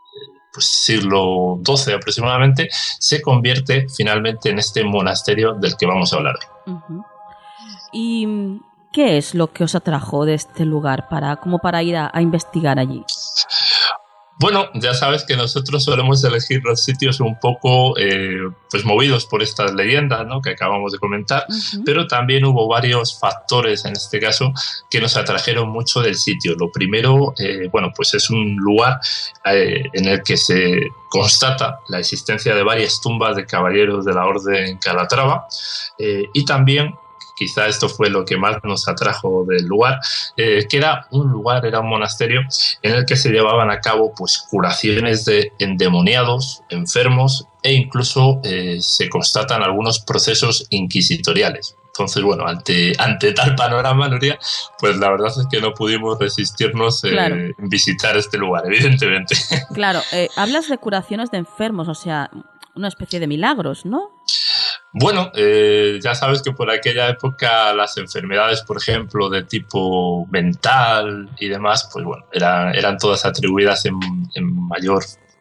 siglo XII aproximadamente, se convierte finalmente en este monasterio del que vamos a hablar hoy. Uh-huh. ¿Y qué es lo que os atrajo de este lugar para ir a investigar allí? Bueno, ya sabes que nosotros solemos elegir los sitios un poco pues movidos por estas leyendas, ¿no?, que acabamos de comentar, pero también hubo varios factores en este caso que nos atrajeron mucho del sitio. Lo primero, bueno, pues es un lugar en el que se constata la existencia de varias tumbas de caballeros de la Orden Calatrava, y también, quizá esto fue lo que más nos atrajo del lugar, que era un monasterio en el que se llevaban a cabo pues curaciones de endemoniados, enfermos, e incluso se constatan algunos procesos inquisitoriales. Entonces, bueno, ante tal panorama, Nuria, pues la verdad es que no pudimos resistirnos en visitar este lugar, evidentemente. Claro, hablas de curaciones de enfermos, o sea, una especie de milagros, ¿no? Bueno, ya sabes que por aquella época las enfermedades, por ejemplo, de tipo mental y demás, pues bueno, eran todas atribuidas en mayor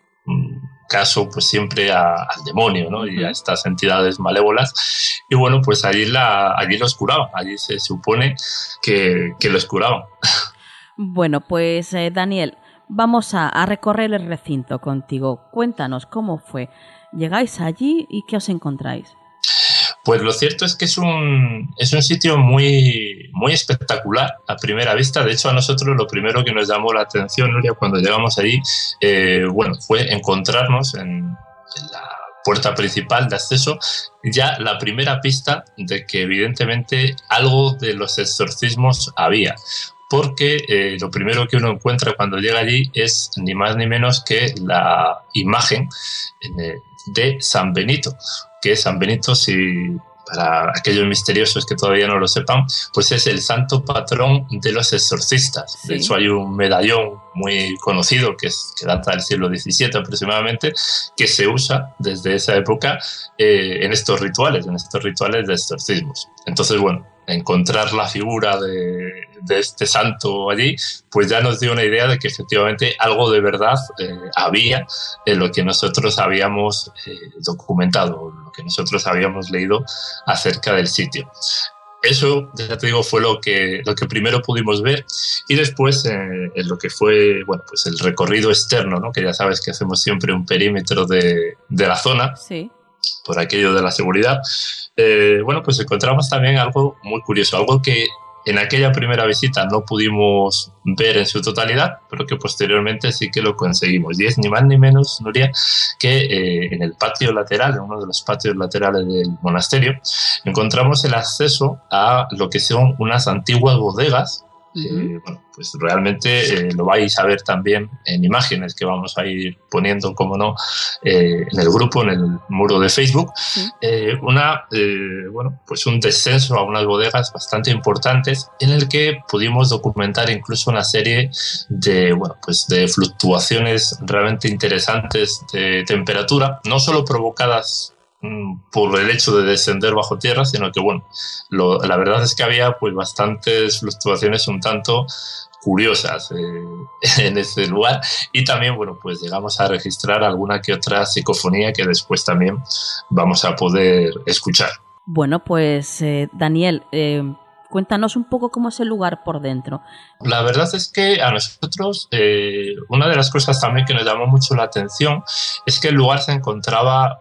caso pues siempre al demonio, ¿no? Y a estas entidades malévolas. Y bueno, pues allí los curaban, allí se supone que los curaban. Bueno, pues Daniel, vamos a recorrer el recinto contigo. Cuéntanos cómo fue. ¿Llegáis allí y qué os encontráis? Pues lo cierto es que es un sitio muy, muy espectacular a primera vista. De hecho, a nosotros lo primero que nos llamó la atención, Nuria, cuando llegamos allí, fue encontrarnos en la puerta principal de acceso ya la primera pista de que evidentemente algo de los exorcismos había. Porque lo primero que uno encuentra cuando llega allí es ni más ni menos que la imagen de San Benito, que San Benito, para aquellos misteriosos que todavía no lo sepan, pues es el santo patrón de los exorcistas. Sí. De hecho, hay un medallón muy conocido que data del siglo XVII aproximadamente, que se usa desde esa época en estos rituales de exorcismos. Entonces, bueno, encontrar la figura de este santo allí, pues ya nos dio una idea de que efectivamente algo de verdad había en lo que nosotros habíamos documentado, lo que nosotros habíamos leído acerca del sitio. Eso, ya te digo, fue lo que primero pudimos ver, y después en lo que fue, bueno, pues el recorrido externo, ¿no? Que ya sabes que hacemos siempre un perímetro de la zona. Sí. Por aquello de la seguridad, pues encontramos también algo muy curioso, algo que en aquella primera visita no pudimos ver en su totalidad, pero que posteriormente sí que lo conseguimos. Y es ni más ni menos, Nuria, que en el patio lateral, en uno de los patios laterales del monasterio, encontramos el acceso a lo que son unas antiguas bodegas. Pues realmente lo vais a ver también en imágenes que vamos a ir poniendo, como no, en el grupo, en el muro de Facebook. Pues un descenso a unas bodegas bastante importantes en el que pudimos documentar incluso una serie de fluctuaciones realmente interesantes de temperatura, no solo provocadas por el hecho de descender bajo tierra, sino que la verdad es que había pues bastantes fluctuaciones un tanto curiosas en ese lugar, y también pues llegamos a registrar alguna que otra psicofonía que después también vamos a poder escuchar. Bueno, pues Daniel, cuéntanos un poco cómo es el lugar por dentro. La verdad es que a nosotros una de las cosas también que nos llamó mucho la atención es que el lugar se encontraba,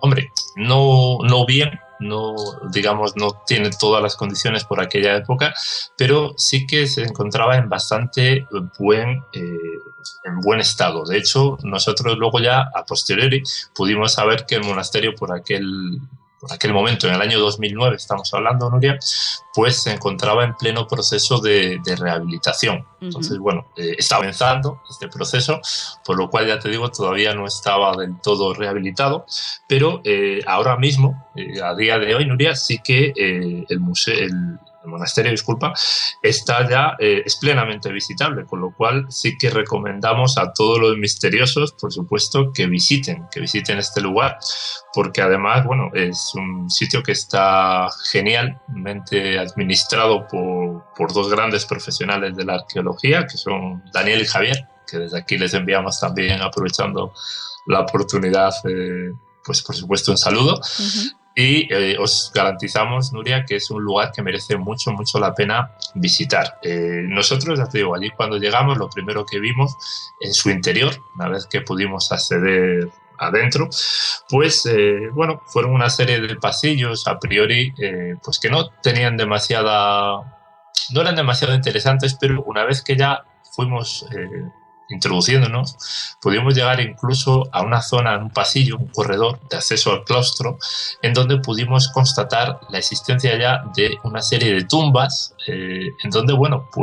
no bien, no tiene todas las condiciones por aquella época, pero sí que se encontraba en bastante buen estado. De hecho, nosotros luego ya a posteriori pudimos saber que el monasterio por aquel momento, en el año 2009 estamos hablando, Nuria, pues se encontraba en pleno proceso de rehabilitación. Entonces, estaba comenzando este proceso, por lo cual ya te digo, todavía no estaba del todo rehabilitado, pero ahora mismo, a día de hoy, Nuria, sí que el monasterio, está ya es plenamente visitable, con lo cual sí que recomendamos a todos los misteriosos, por supuesto, que visiten este lugar, porque además, es un sitio que está genialmente administrado por dos grandes profesionales de la arqueología, que son Daniel y Javier, que desde aquí les enviamos también, aprovechando la oportunidad, pues por supuesto un saludo. Y os garantizamos, Nuria, que es un lugar que merece mucho, mucho la pena visitar. Nosotros, ya te digo, allí cuando llegamos, lo primero que vimos en su interior, una vez que pudimos acceder adentro, pues fueron una serie de pasillos a priori pues que no eran demasiado interesantes, pero una vez que ya fuimos introduciéndonos, pudimos llegar incluso a una zona, un pasillo, un corredor de acceso al claustro, en donde pudimos constatar la existencia ya de una serie de tumbas, en donde,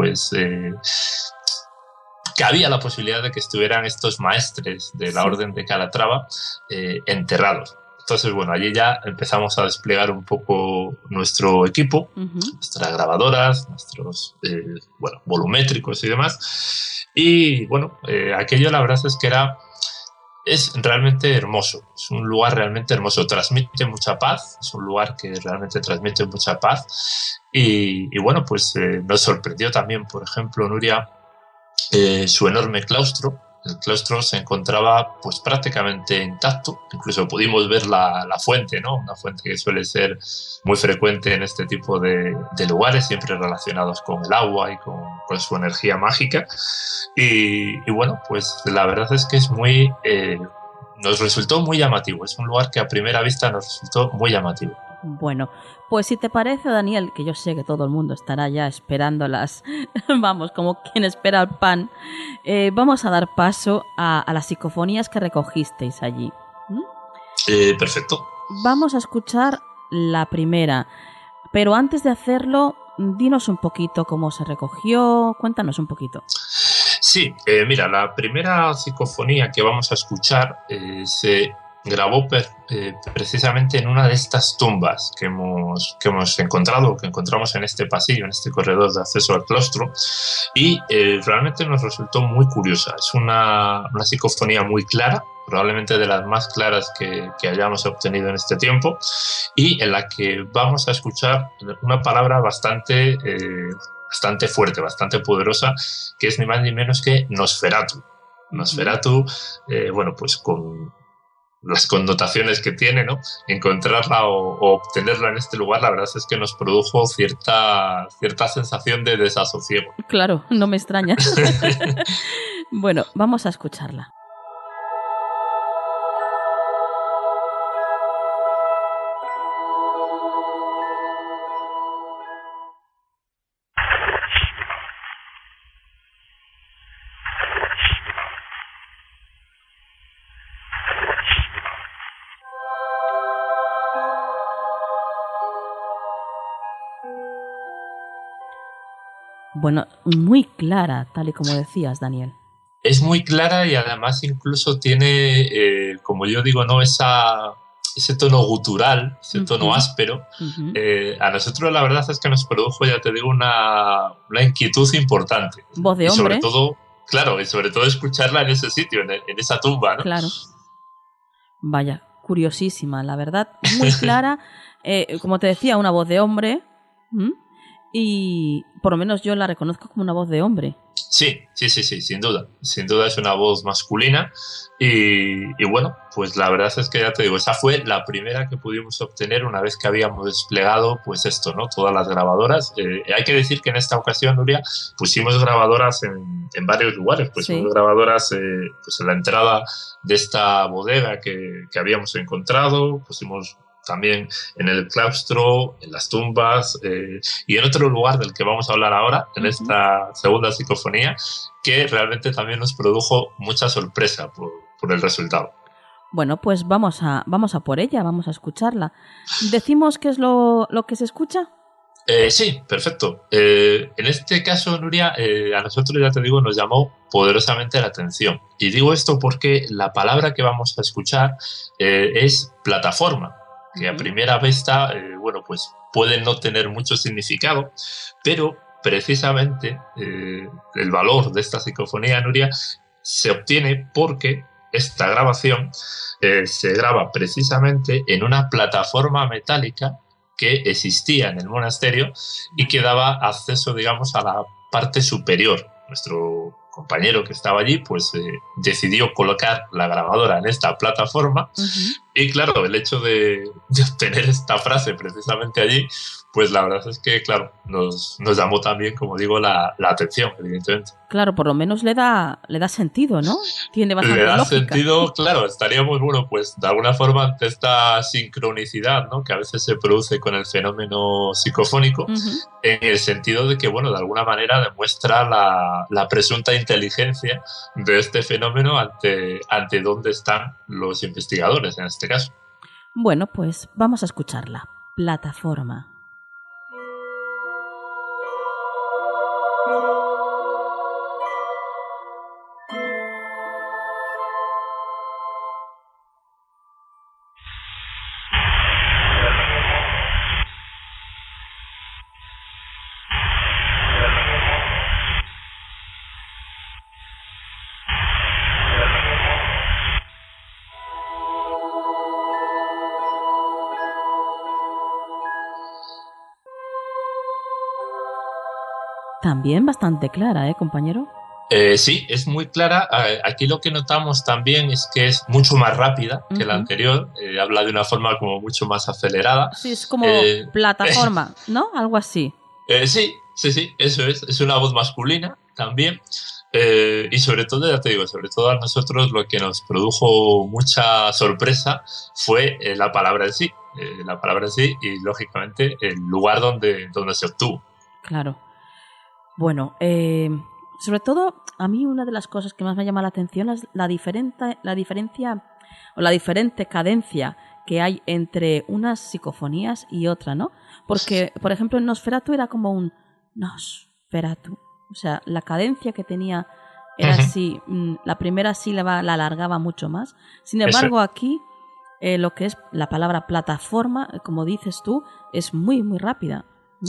que había la posibilidad de que estuvieran estos maestres de la Orden de Calatrava enterrados. Entonces, allí ya empezamos a desplegar un poco nuestro equipo, nuestras grabadoras, nuestros volumétricos y demás. Y aquello la verdad es que era es realmente hermoso, es un lugar realmente hermoso, transmite mucha paz, es un lugar que realmente transmite mucha paz y bueno, pues nos sorprendió también, por ejemplo, Nuria, su enorme claustro. El claustro se encontraba pues prácticamente intacto, incluso pudimos ver la fuente, ¿no? Una fuente que suele ser muy frecuente en este tipo de lugares, siempre relacionados con el agua y con su energía mágica. Y bueno, pues la verdad es que es muy... nos resultó muy llamativo, es un lugar que a primera vista nos resultó muy llamativo. Bueno, pues si te parece, Daniel, que yo sé que todo el mundo estará ya esperándolas, vamos, como quien espera el pan, vamos a dar paso a las psicofonías que recogisteis allí. Perfecto. Vamos a escuchar la primera, pero antes de hacerlo, dinos un poquito cómo se recogió, cuéntanos un poquito. Sí, mira, la primera psicofonía que vamos a escuchar se grabó precisamente en una de estas tumbas que hemos encontrado, que encontramos en este pasillo, en este corredor de acceso al claustro, y realmente nos resultó muy curiosa. Es una psicofonía muy clara, probablemente de las más claras que hayamos obtenido en este tiempo, y en la que vamos a escuchar una palabra bastante fuerte, bastante poderosa, que es ni más ni menos que Nosferatu. Nosferatu, bueno, pues con las connotaciones que tiene, ¿no? Encontrarla o obtenerla en este lugar, la verdad es que nos produjo cierta sensación de desasosiego. Claro, no me extraña. Bueno, vamos a escucharla. Bueno, muy clara, tal y como decías, Daniel. Es muy clara y además incluso tiene, como yo digo, ¿no? Ese tono gutural, ese tono áspero. A nosotros la verdad es que nos produjo, ya te digo, una inquietud importante. Voz de hombre. Y sobre todo, claro, y sobre todo escucharla en ese sitio, en esa tumba, ¿no? Claro. Vaya, curiosísima, la verdad. Muy clara. Como te decía, una voz de hombre. Y por lo menos yo la reconozco como una voz de hombre. Sí, sin duda. Sin duda es una voz masculina y bueno, pues la verdad es que ya te digo, esa fue la primera que pudimos obtener una vez que habíamos desplegado pues esto, ¿no? Todas las grabadoras. Hay que decir que en esta ocasión, Nuria, pusimos grabadoras en varios lugares. Pusimos grabadoras pues en la entrada de esta bodega que habíamos encontrado, pusimos también en el claustro, en las tumbas y en otro lugar del que vamos a hablar ahora, en esta segunda psicofonía, que realmente también nos produjo mucha sorpresa por el resultado. Bueno, pues vamos a por ella, vamos a escucharla. ¿Decimos qué es lo que se escucha? Sí, perfecto. En este caso, Nuria, a nosotros, ya te digo, nos llamó poderosamente la atención. Y digo esto porque la palabra que vamos a escuchar es plataforma, que a primera vista, bueno, pues puede no tener mucho significado, pero precisamente el valor de esta psicofonía, Nuria, se obtiene porque esta grabación se graba precisamente en una plataforma metálica que existía en el monasterio y que daba acceso, digamos, a la parte superior. Nuestro compañero que estaba allí pues decidió colocar la grabadora en esta plataforma y claro, el hecho de obtener esta frase precisamente allí, pues la verdad es que claro, nos llamó también, como digo, la atención, evidentemente. Claro, por lo menos le da sentido, ¿no? Tiene bastante lógica. Sentido, claro, estaríamos, bueno, pues de alguna forma ante esta sincronicidad, ¿no? Que a veces se produce con el fenómeno psicofónico, en el sentido de que, bueno, de alguna manera demuestra la presunta inteligencia de este fenómeno ante dónde están los investigadores en este caso. Bueno, pues vamos a escucharla. Plataforma. también bastante clara, compañero. Sí, es muy clara. Aquí lo que notamos también es que es mucho más rápida que la anterior. Habla de una forma como mucho más acelerada. Sí, es como plataforma, ¿no? Algo así. Sí, eso es. Es una voz masculina también. Y sobre todo, ya te digo, sobre todo a nosotros lo que nos produjo mucha sorpresa fue la palabra en sí. La palabra en sí y, lógicamente, el lugar donde se obtuvo. Claro. Bueno, sobre todo, a mí una de las cosas que más me llama la atención es la diferencia o la diferente cadencia que hay entre unas psicofonías y otra, ¿no? Porque, por ejemplo, en Nosferatu era como un Nosferatu. O sea, la cadencia que tenía era así, la primera sílaba la alargaba mucho más. Sin embargo, aquí lo que es la palabra plataforma, como dices tú, es muy, muy rápida.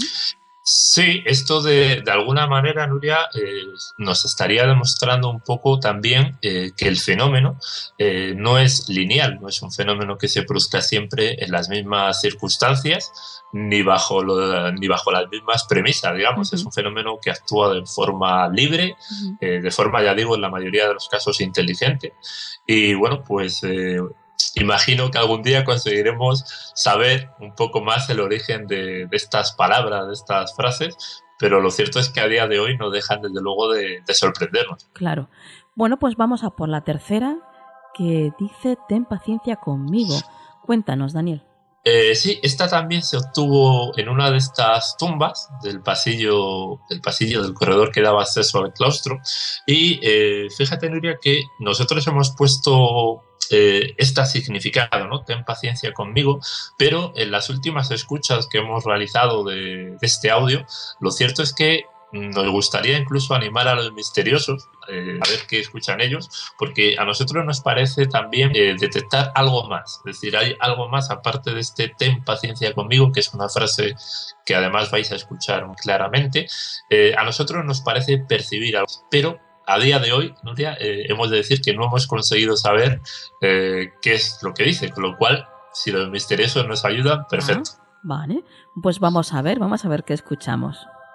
Sí, esto de alguna manera, Nuria, nos estaría demostrando un poco también que el fenómeno no es lineal, no es un fenómeno que se produzca siempre en las mismas circunstancias ni bajo las mismas premisas, digamos. Es un fenómeno que actúa de forma libre, de forma, ya digo, en la mayoría de los casos inteligente. Y bueno, pues imagino que algún día conseguiremos saber un poco más el origen de estas palabras, de estas frases, pero lo cierto es que a día de hoy no dejan desde luego de sorprendernos. Claro. Bueno, pues vamos a por la tercera, que dice: ten paciencia conmigo. Cuéntanos, Daniel. Sí, esta también se obtuvo en una de estas tumbas del pasillo del corredor que daba acceso al claustro. Y fíjate, Nuria, que nosotros hemos puesto este significado, ¿no? Ten paciencia conmigo, pero en las últimas escuchas que hemos realizado de este audio, lo cierto es que nos gustaría incluso animar a los misteriosos a ver qué escuchan ellos, porque a nosotros nos parece también detectar algo más. Es decir, hay algo más aparte de este ten paciencia conmigo, que es una frase que además vais a escuchar muy claramente. A nosotros nos parece percibir algo, pero a día de hoy, Nuria, hemos de decir que no hemos conseguido saber qué es lo que dice, con lo cual, si los misteriosos nos ayudan, perfecto. Vale, pues vamos a ver qué escuchamos.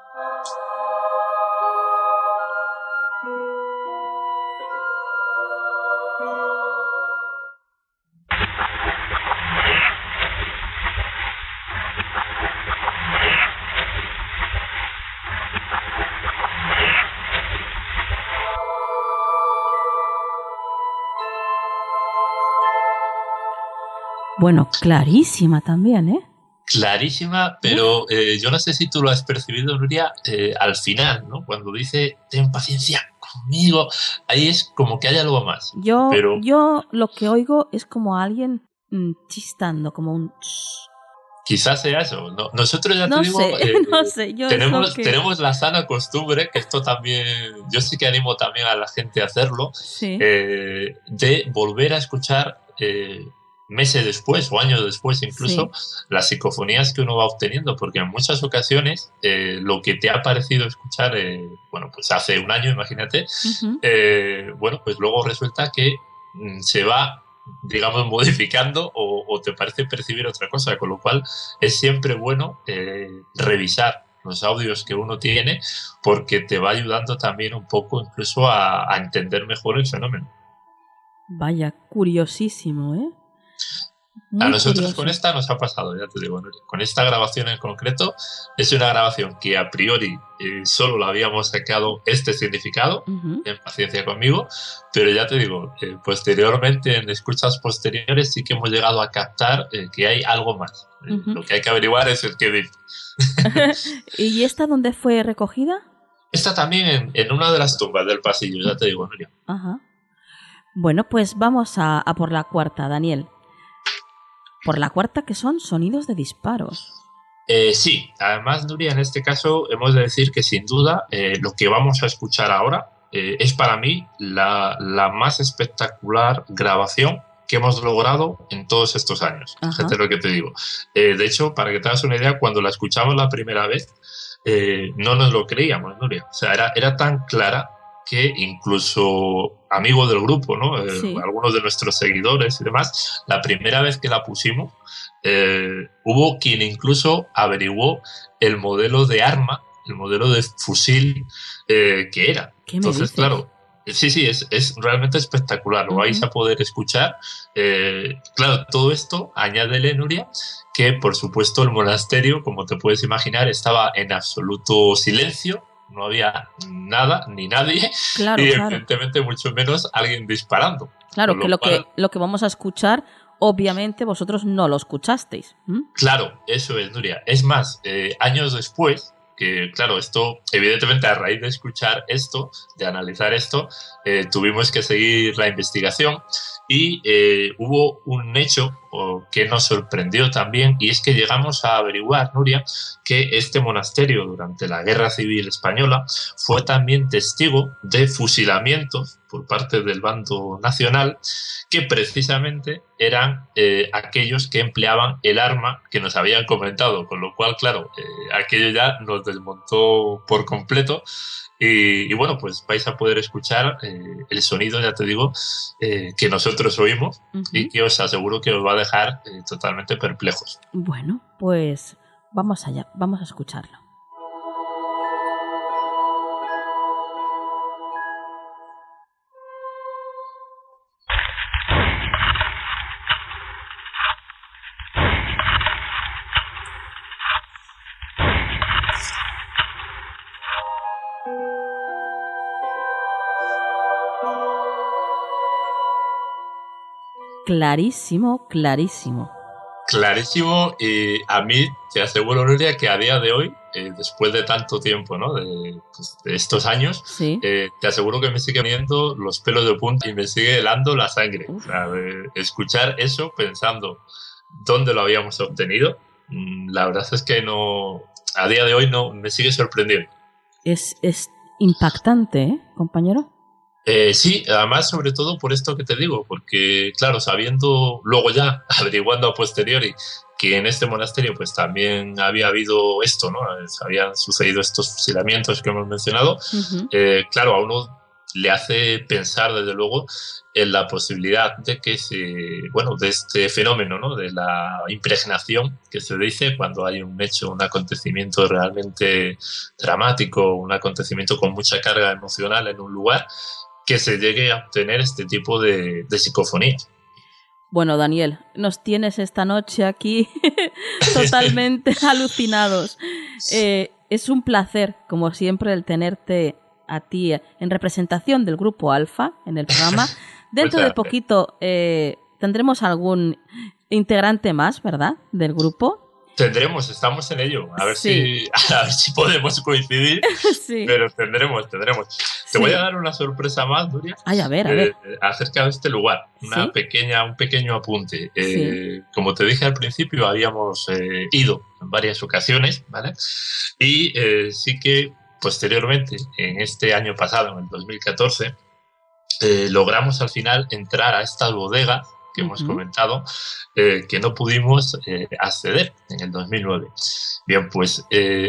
Bueno, clarísima también, ¿eh? Clarísima, pero yo no sé si tú lo has percibido, Nuria, al final, ¿no? Cuando dice ten paciencia conmigo, ahí es como que hay algo más. Yo lo que oigo es como alguien chistando, como un... Quizás sea eso. No, nosotros ya te digo, no sé, yo tenemos la sana costumbre, que esto también, yo sí que animo también a la gente a hacerlo, sí, de volver a escuchar meses después o años después incluso, las psicofonías que uno va obteniendo, porque en muchas ocasiones lo que te ha parecido escuchar, bueno, pues hace un año, imagínate, bueno, pues luego resulta que se va, digamos, modificando o te parece percibir otra cosa, con lo cual es siempre bueno revisar los audios que uno tiene, porque te va ayudando también un poco incluso a entender mejor el fenómeno. Vaya, curiosísimo, ¿eh? Muy a nosotros curioso. Con esta nos ha pasado, ya te digo, Nuria. Con esta grabación en concreto, es una grabación que a priori solo la habíamos sacado este significado, en paciencia conmigo, pero ya te digo, posteriormente, en escuchas posteriores, sí que hemos llegado a captar que hay algo más. Lo que hay que averiguar es el qué dice. ¿Y esta dónde fue recogida? Esta también en una de las tumbas del pasillo, ya te digo, Nuria. Ajá. Bueno, pues vamos a por la cuarta, Daniel. Por la cuarta, que son sonidos de disparos. Sí, además, Nuria, en este caso hemos de decir que sin duda lo que vamos a escuchar ahora es para mí la más espectacular grabación que hemos logrado en todos estos años. Fíjate lo que te digo. De hecho, para que te hagas una idea, cuando la escuchamos la primera vez, no nos lo creíamos, Nuria. O sea, era tan clara que incluso amigos del grupo, ¿no? Algunos de nuestros seguidores y demás, la primera vez que la pusimos, hubo quien incluso averiguó el modelo de arma de fusil que era. Entonces, claro, sí, es realmente espectacular, lo vais a poder escuchar. Claro, todo esto, añádele, Nuria, que por supuesto el monasterio, como te puedes imaginar, estaba en absoluto silencio, no había nada ni nadie, claro, y evidentemente mucho menos alguien disparando. Claro, que lo que vamos a escuchar, obviamente vosotros no lo escuchasteis. Claro, eso es, Nuria. Es más, años después, que claro, esto, evidentemente a raíz de escuchar esto, de analizar esto, tuvimos que seguir la investigación y hubo un hecho que nos sorprendió también, y es que llegamos a averiguar, Nuria, que este monasterio durante la Guerra Civil Española fue también testigo de fusilamientos por parte del bando nacional, que precisamente eran aquellos que empleaban el arma que nos habían comentado, con lo cual, claro, aquello ya nos desmontó por completo. Y bueno, pues vais a poder escuchar el sonido, ya te digo, que nosotros oímos y que os aseguro que os va a dejar totalmente perplejos. Bueno, pues vamos allá, vamos a escucharlo. Clarísimo, clarísimo. Clarísimo, y a mí te aseguro, Nuria, que a día de hoy, después de tanto tiempo, ¿no? de estos años, ¿sí? Te aseguro que me sigue poniendo los pelos de punta y me sigue helando la sangre. O sea, de escuchar eso pensando dónde lo habíamos obtenido, la verdad es que no, a día de hoy no me sigue sorprendiendo. Es impactante, ¿eh, compañero? Sí, además sobre todo por esto que te digo, porque claro, sabiendo luego ya, averiguando a posteriori, que en este monasterio pues también había habido esto, ¿no? Habían sucedido estos fusilamientos que hemos mencionado, claro, a uno le hace pensar desde luego en la posibilidad de que de este fenómeno, ¿no? De la impregnación que se dice cuando hay un hecho, un acontecimiento realmente dramático, un acontecimiento con mucha carga emocional en un lugar, que se llegue a obtener este tipo de psicofonías. Bueno, Daniel, nos tienes esta noche aquí totalmente alucinados. Es un placer, como siempre, el tenerte a ti en representación del Grupo Alfa en el programa. Dentro de poquito tendremos algún integrante más, ¿verdad?, del grupo. Tendremos, estamos en ello. A ver si podemos coincidir. Sí. Pero tendremos. Te voy a dar una sorpresa más, Nuria. Ay, a ver. Acerca de este lugar. Un pequeño apunte. Como te dije al principio, habíamos ido en varias ocasiones, ¿vale? Y sí que posteriormente, en este año pasado, en el 2014, logramos al final entrar a estas bodegas que hemos comentado, que no pudimos acceder en el 2009. Bien, pues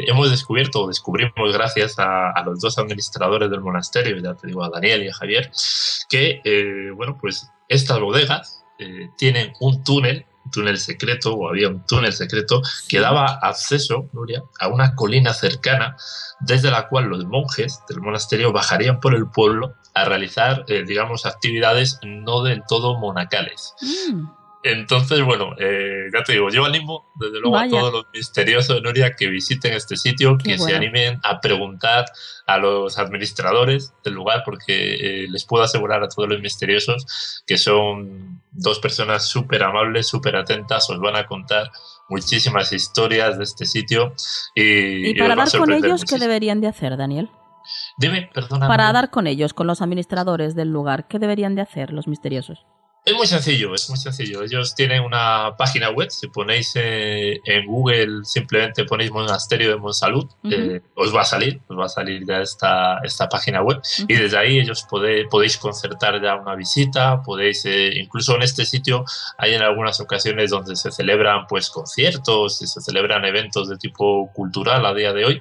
descubrimos gracias a los dos administradores del monasterio, ya te digo, a Daniel y a Javier, que pues estas bodegas tienen un túnel secreto, o había un túnel secreto que daba acceso, Nuria, a una colina cercana, desde la cual los monjes del monasterio bajarían por el pueblo a realizar, actividades no del todo monacales. Entonces, ya te digo, yo animo desde luego a todos los misteriosos, Nuria, que visiten este sitio, se animen a preguntar a los administradores del lugar, porque les puedo asegurar a todos los misteriosos que son dos personas súper amables, súper atentas, os van a contar muchísimas historias de este sitio. Y para dar con ellos, ¿qué deberían de hacer, Daniel? Dime, perdona. Para dar con ellos, con los administradores del lugar, ¿qué deberían de hacer los misteriosos? Es muy sencillo. Ellos tienen una página web. Si ponéis en Google, simplemente ponéis Monasterio de Montsalud, os va a salir ya esta página web. Y desde ahí ellos podéis concertar ya una visita, incluso en este sitio hay en algunas ocasiones donde se celebran pues conciertos y se celebran eventos de tipo cultural a día de hoy,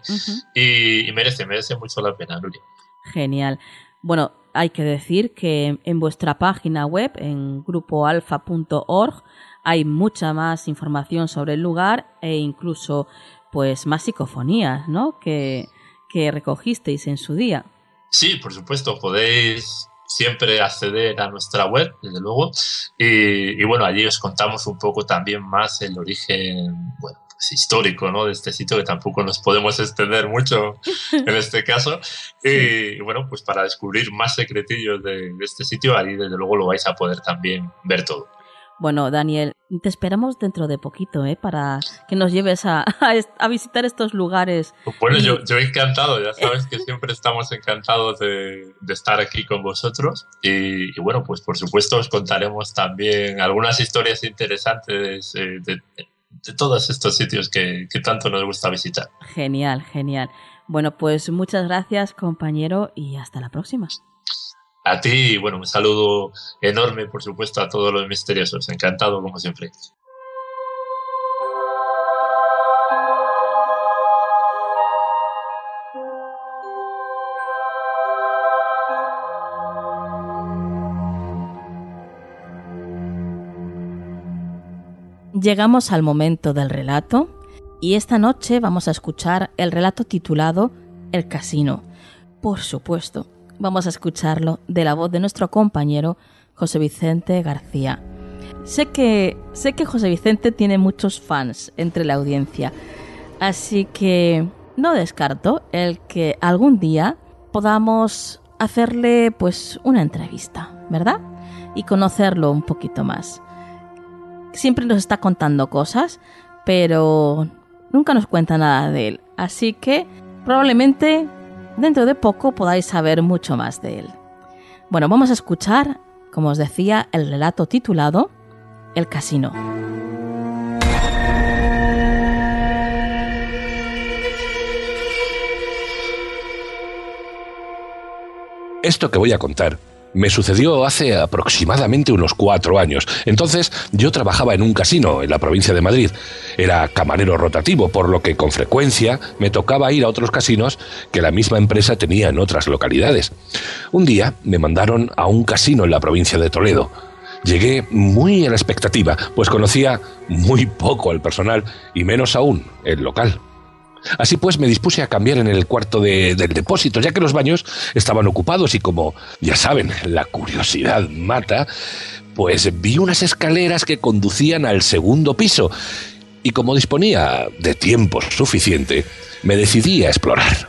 y merece mucho la pena, Nuria. Genial. Bueno, hay que decir que en vuestra página web, en grupoalfa.org, hay mucha más información sobre el lugar e incluso pues más psicofonías, ¿no?, que que recogisteis en su día. Sí, por supuesto, podéis siempre acceder a nuestra web, desde luego, y bueno, allí os contamos un poco también más el origen, bueno, pues histórico, ¿no?, de este sitio, que tampoco nos podemos extender mucho en este caso. Y bueno, pues para descubrir más secretillos de este sitio, ahí desde luego lo vais a poder también ver todo. Bueno, Daniel, te esperamos dentro de poquito, para que nos lleves a visitar estos lugares. Bueno, yo encantado, ya sabes que siempre estamos encantados de estar aquí con vosotros y bueno, pues por supuesto os contaremos también algunas historias interesantes de todos estos sitios que tanto nos gusta visitar. Genial, genial. Bueno, pues muchas gracias, compañero, y hasta la próxima. A ti, y bueno, un saludo enorme, por supuesto, a todos los misteriosos. Encantado, como siempre. Llegamos al momento del relato y esta noche vamos a escuchar el relato titulado El Casino. Por supuesto, vamos a escucharlo de la voz de nuestro compañero José Vicente García. Sé que José Vicente tiene muchos fans entre la audiencia, así que no descarto el que algún día podamos hacerle pues una entrevista, ¿verdad? Y conocerlo un poquito más. Siempre nos está contando cosas, pero nunca nos cuenta nada de él, así que probablemente dentro de poco podáis saber mucho más de él. Bueno, vamos a escuchar, como os decía, el relato titulado El Casino. Esto que voy a contar me sucedió hace aproximadamente unos 4 años. Entonces yo trabajaba en un casino en la provincia de Madrid. Era camarero rotativo, por lo que con frecuencia me tocaba ir a otros casinos que la misma empresa tenía en otras localidades. Un día me mandaron a un casino en la provincia de Toledo. Llegué muy a la expectativa, pues conocía muy poco al personal y menos aún el local. Así pues me dispuse a cambiar en el cuarto del depósito, ya que los baños estaban ocupados y como ya saben, la curiosidad mata, pues vi unas escaleras que conducían al segundo piso y como disponía de tiempo suficiente, me decidí a explorar.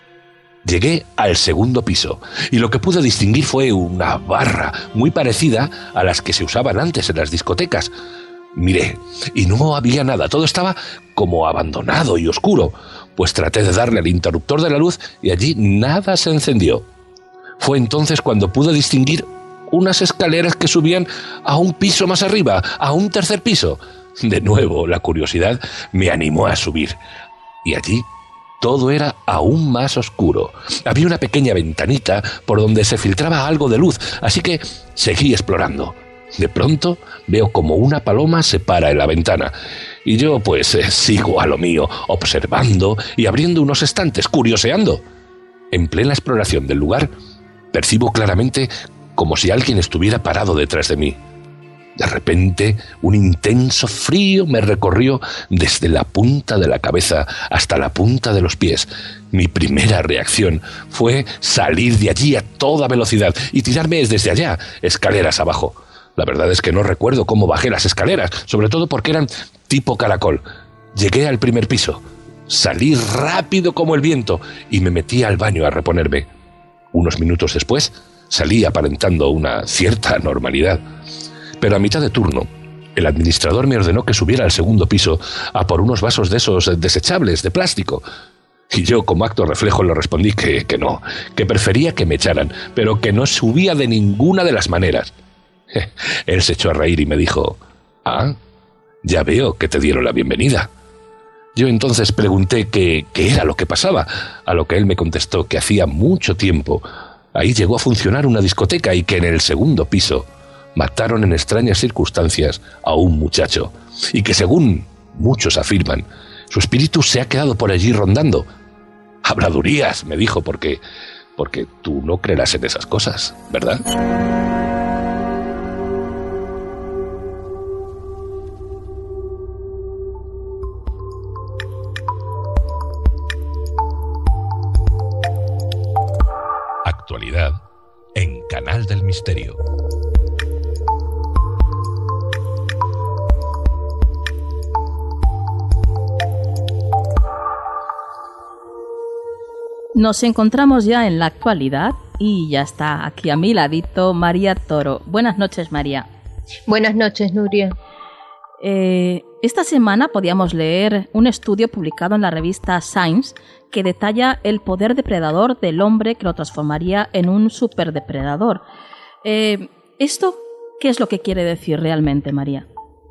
Llegué al segundo piso y lo que pude distinguir fue una barra muy parecida a las que se usaban antes en las discotecas. Miré, y no había nada, todo estaba como abandonado y oscuro, pues traté de darle al interruptor de la luz y allí nada se encendió. Fue entonces cuando pude distinguir unas escaleras que subían a un piso más arriba, a un tercer piso. De nuevo, la curiosidad me animó a subir, y allí todo era aún más oscuro. Había una pequeña ventanita por donde se filtraba algo de luz, así que seguí explorando. De pronto veo como una paloma se para en la ventana y yo pues sigo a lo mío, observando y abriendo unos estantes, curioseando. En plena exploración del lugar percibo claramente como si alguien estuviera parado detrás de mí. De repente un intenso frío me recorrió desde la punta de la cabeza hasta la punta de los pies. Mi primera reacción fue salir de allí a toda velocidad y tirarme desde allá, escaleras abajo. La verdad es que no recuerdo cómo bajé las escaleras, sobre todo porque eran tipo caracol. Llegué al primer piso, salí rápido como el viento y me metí al baño a reponerme. Unos minutos después salí aparentando una cierta normalidad. Pero a mitad de turno, el administrador me ordenó que subiera al segundo piso a por unos vasos de esos desechables de plástico. Y yo, como acto reflejo, le respondí que no, que prefería que me echaran, pero que no subía de ninguna de las maneras. Él se echó a reír y me dijo: «Ah, ya veo que te dieron la bienvenida». Yo entonces pregunté qué era lo que pasaba, a lo que él me contestó que hacía mucho tiempo ahí llegó a funcionar una discoteca y que en el segundo piso mataron en extrañas circunstancias a un muchacho y que, según muchos afirman, su espíritu se ha quedado por allí rondando. «Habladurías», me dijo, porque tú no creerás en esas cosas, ¿verdad? Canal del Misterio. Nos encontramos ya en la actualidad y ya está aquí a mi ladito María Toro. Buenas noches, María. Buenas noches, Nuria. Esta semana podíamos leer un estudio publicado en la revista Science que detalla el poder depredador del hombre que lo transformaría en un superdepredador. ¿Esto qué es lo que quiere decir realmente, María?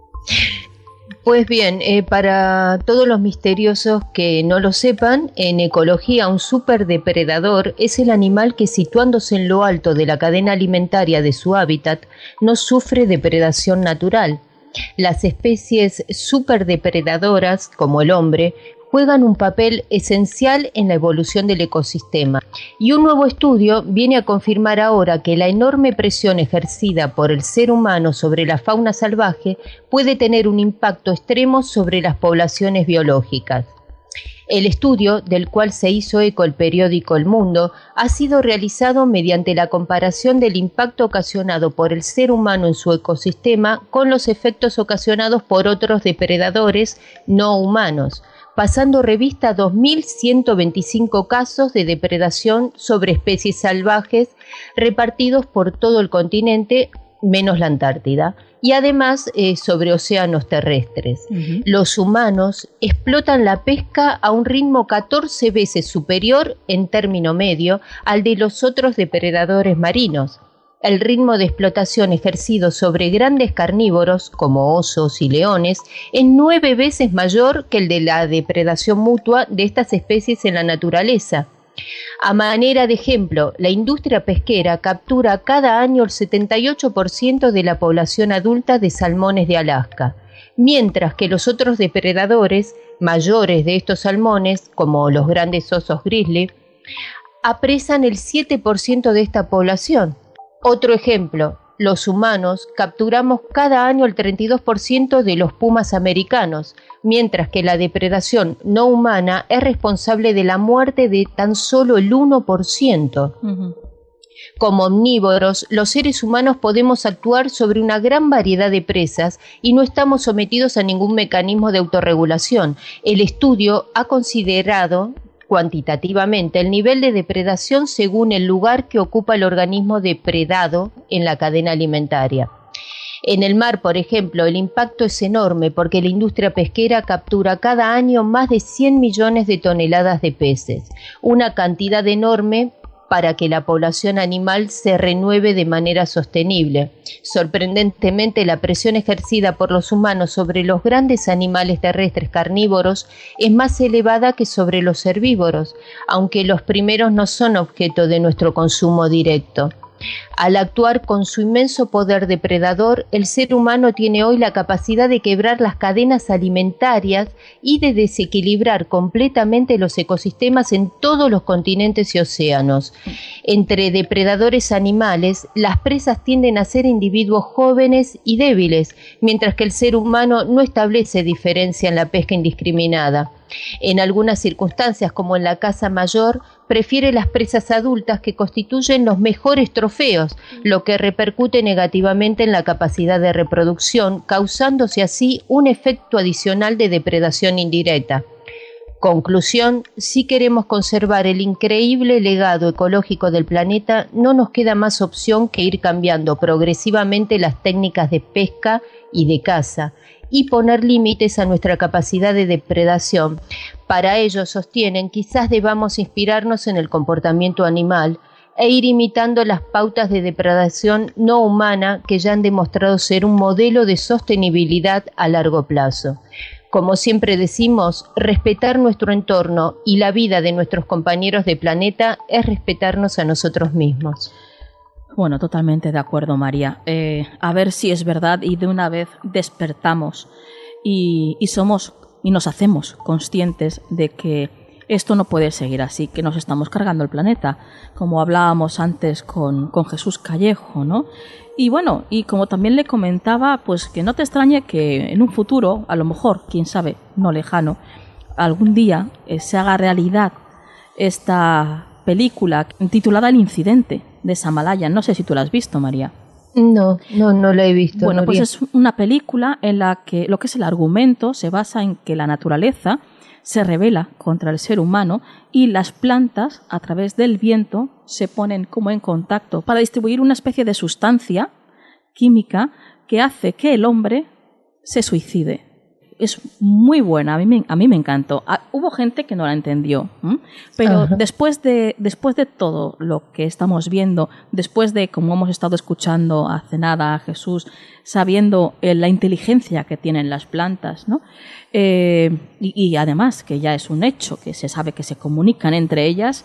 Pues bien, para todos los misteriosos que no lo sepan, en ecología un superdepredador es el animal que, situándose en lo alto de la cadena alimentaria de su hábitat, no sufre depredación natural. Las especies superdepredadoras, como el hombre, juegan un papel esencial en la evolución del ecosistema. Y un nuevo estudio viene a confirmar ahora que la enorme presión ejercida por el ser humano sobre la fauna salvaje puede tener un impacto extremo sobre las poblaciones biológicas. El estudio, del cual se hizo eco el periódico El Mundo, ha sido realizado mediante la comparación del impacto ocasionado por el ser humano en su ecosistema con los efectos ocasionados por otros depredadores no humanos, pasando revista a 2.125 casos de depredación sobre especies salvajes repartidos por todo el continente, menos la Antártida, y además sobre océanos terrestres. Los humanos explotan la pesca a un ritmo 14 veces superior en término medio al de los otros depredadores marinos. El ritmo de explotación ejercido sobre grandes carnívoros, como osos y leones, es 9 veces mayor que el de la depredación mutua de estas especies en la naturaleza. A manera de ejemplo, la industria pesquera captura cada año el 78% de la población adulta de salmones de Alaska, mientras que los otros depredadores mayores de estos salmones, como los grandes osos grizzly, apresan el 7% de esta población. Otro ejemplo, los humanos capturamos cada año el 32% de los pumas americanos, mientras que la depredación no humana es responsable de la muerte de tan solo el 1%. Como omnívoros, los seres humanos podemos actuar sobre una gran variedad de presas y no estamos sometidos a ningún mecanismo de autorregulación. El estudio ha considerado cuantitativamente el nivel de depredación según el lugar que ocupa el organismo depredado en la cadena alimentaria. En el mar, por ejemplo, el impacto es enorme porque la industria pesquera captura cada año más de 100 millones de toneladas de peces, una cantidad enorme para que la población animal se renueve de manera sostenible. Sorprendentemente, la presión ejercida por los humanos sobre los grandes animales terrestres carnívoros es más elevada que sobre los herbívoros, aunque los primeros no son objeto de nuestro consumo directo. Al actuar con su inmenso poder depredador, el ser humano tiene hoy la capacidad de quebrar las cadenas alimentarias y de desequilibrar completamente los ecosistemas en todos los continentes y océanos. Entre depredadores animales, las presas tienden a ser individuos jóvenes y débiles, mientras que el ser humano no establece diferencia en la pesca indiscriminada. En algunas circunstancias, como en la caza mayor, prefiere las presas adultas que constituyen los mejores trofeos, lo que repercute negativamente en la capacidad de reproducción, causándose así un efecto adicional de depredación indirecta. Conclusión, si queremos conservar el increíble legado ecológico del planeta, no nos queda más opción que ir cambiando progresivamente las técnicas de pesca y de caza, y poner límites a nuestra capacidad de depredación. Para ello, sostienen, quizás debamos inspirarnos en el comportamiento animal e ir imitando las pautas de depredación no humana que ya han demostrado ser un modelo de sostenibilidad a largo plazo. Como siempre decimos, respetar nuestro entorno y la vida de nuestros compañeros de planeta es respetarnos a nosotros mismos. Bueno, totalmente de acuerdo, María. A ver si es verdad y de una vez despertamos y nos hacemos conscientes de que esto no puede seguir así, que nos estamos cargando el planeta, como hablábamos antes con Jesús Callejo, ¿no? Y bueno, y como también le comentaba, pues que no te extrañe que en un futuro, a lo mejor, quién sabe, no lejano, algún día se haga realidad esta película titulada El Incidente, Samalayan. No sé si tú la has visto, María. No la he visto. Bueno, Nuria. pues es una película en la que lo que es el argumento se basa en que la naturaleza se rebela contra el ser humano y las plantas, a través del viento, se ponen como en contacto para distribuir una especie de sustancia química que hace que el hombre se suicide. Es muy buena, a mí me encantó. Hubo gente que no la entendió, pero después de todo lo que estamos viendo, después de como hemos estado escuchando hace nada a Jesús, sabiendo la inteligencia que tienen las plantas, ¿no? Y además que ya es un hecho, que se sabe que se comunican entre ellas,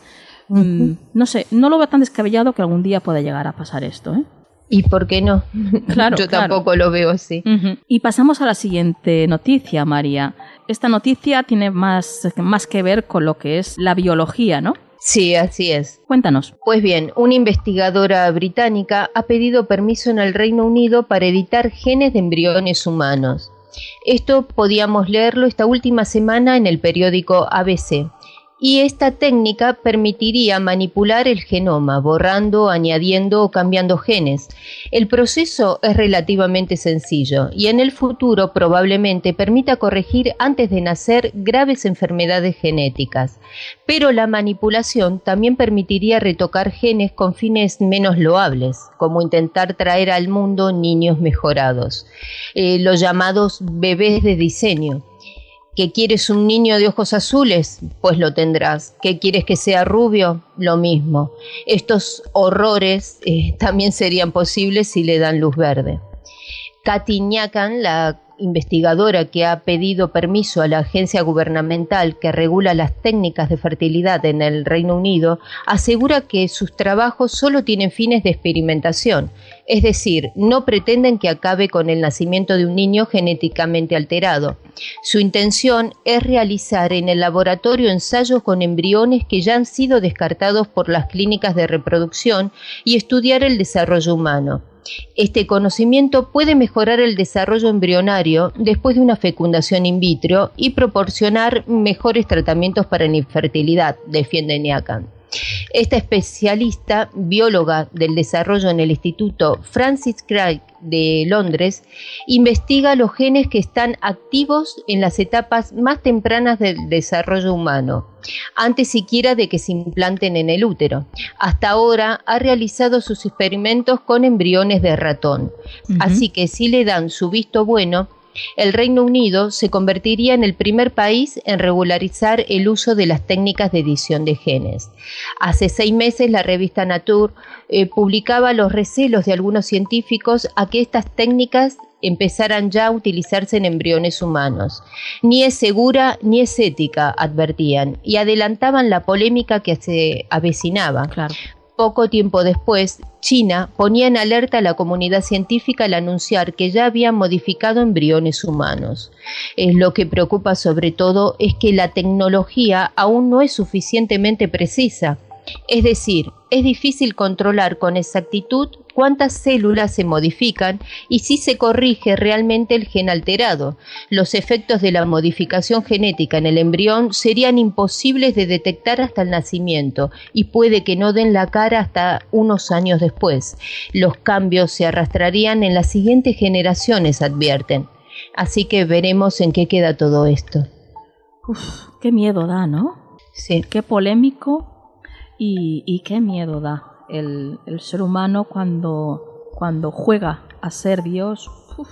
no sé, no lo veo tan descabellado que algún día pueda llegar a pasar esto, ¿eh? ¿Y por qué no? Claro, Yo tampoco lo veo así. Y pasamos a la siguiente noticia, María. Esta noticia tiene más que ver con lo que es la biología, ¿no? Sí, así es. Cuéntanos. Pues bien, una investigadora británica ha pedido permiso en el Reino Unido para editar genes de embriones humanos. Esto podíamos leerlo esta última semana en el periódico ABC. Y esta técnica permitiría manipular el genoma, borrando, añadiendo o cambiando genes. El proceso es relativamente sencillo y en el futuro probablemente permita corregir antes de nacer graves enfermedades genéticas. Pero la manipulación también permitiría retocar genes con fines menos loables, como intentar traer al mundo niños mejorados, los llamados bebés de diseño. ¿Que quieres un niño de ojos azules? Pues lo tendrás. ¿Que quieres que sea rubio? Lo mismo. Estos horrores también serían posibles si le dan luz verde. Katy Nyakan, la investigadora que ha pedido permiso a la agencia gubernamental que regula las técnicas de fertilidad en el Reino Unido, asegura que sus trabajos solo tienen fines de experimentación, es decir, no pretenden que acabe con el nacimiento de un niño genéticamente alterado. Su intención es realizar en el laboratorio ensayos con embriones que ya han sido descartados por las clínicas de reproducción y estudiar el desarrollo humano. Este conocimiento puede mejorar el desarrollo embrionario después de una fecundación in vitro y proporcionar mejores tratamientos para la infertilidad, defiende Nyakan. Esta especialista, bióloga del desarrollo en el Instituto Francis Crick de Londres, investiga los genes que están activos en las etapas más tempranas del desarrollo humano, antes siquiera de que se implanten en el útero. Hasta ahora ha realizado sus experimentos con embriones de ratón, así que si le dan su visto bueno, el Reino Unido se convertiría en el primer país en regularizar el uso de las técnicas de edición de genes. Hace 6 meses la revista Nature publicaba los recelos de algunos científicos a que estas técnicas empezaran ya a utilizarse en embriones humanos. Ni es segura ni es ética, advertían, y adelantaban la polémica que se avecinaba. Claro. Poco tiempo después, China ponía en alerta a la comunidad científica al anunciar que ya habían modificado embriones humanos. Lo que preocupa sobre todo es que la tecnología aún no es suficientemente precisa. Es decir, es difícil controlar con exactitud cuántas células se modifican y si se corrige realmente el gen alterado. Los efectos de la modificación genética en el embrión serían imposibles de detectar hasta el nacimiento y puede que no den la cara hasta unos años después. Los cambios se arrastrarían en las siguientes generaciones, advierten. Así que veremos en qué queda todo esto. Uf, qué miedo da, ¿no? Sí. Qué polémico y qué miedo da el ser humano cuando juega a ser Dios.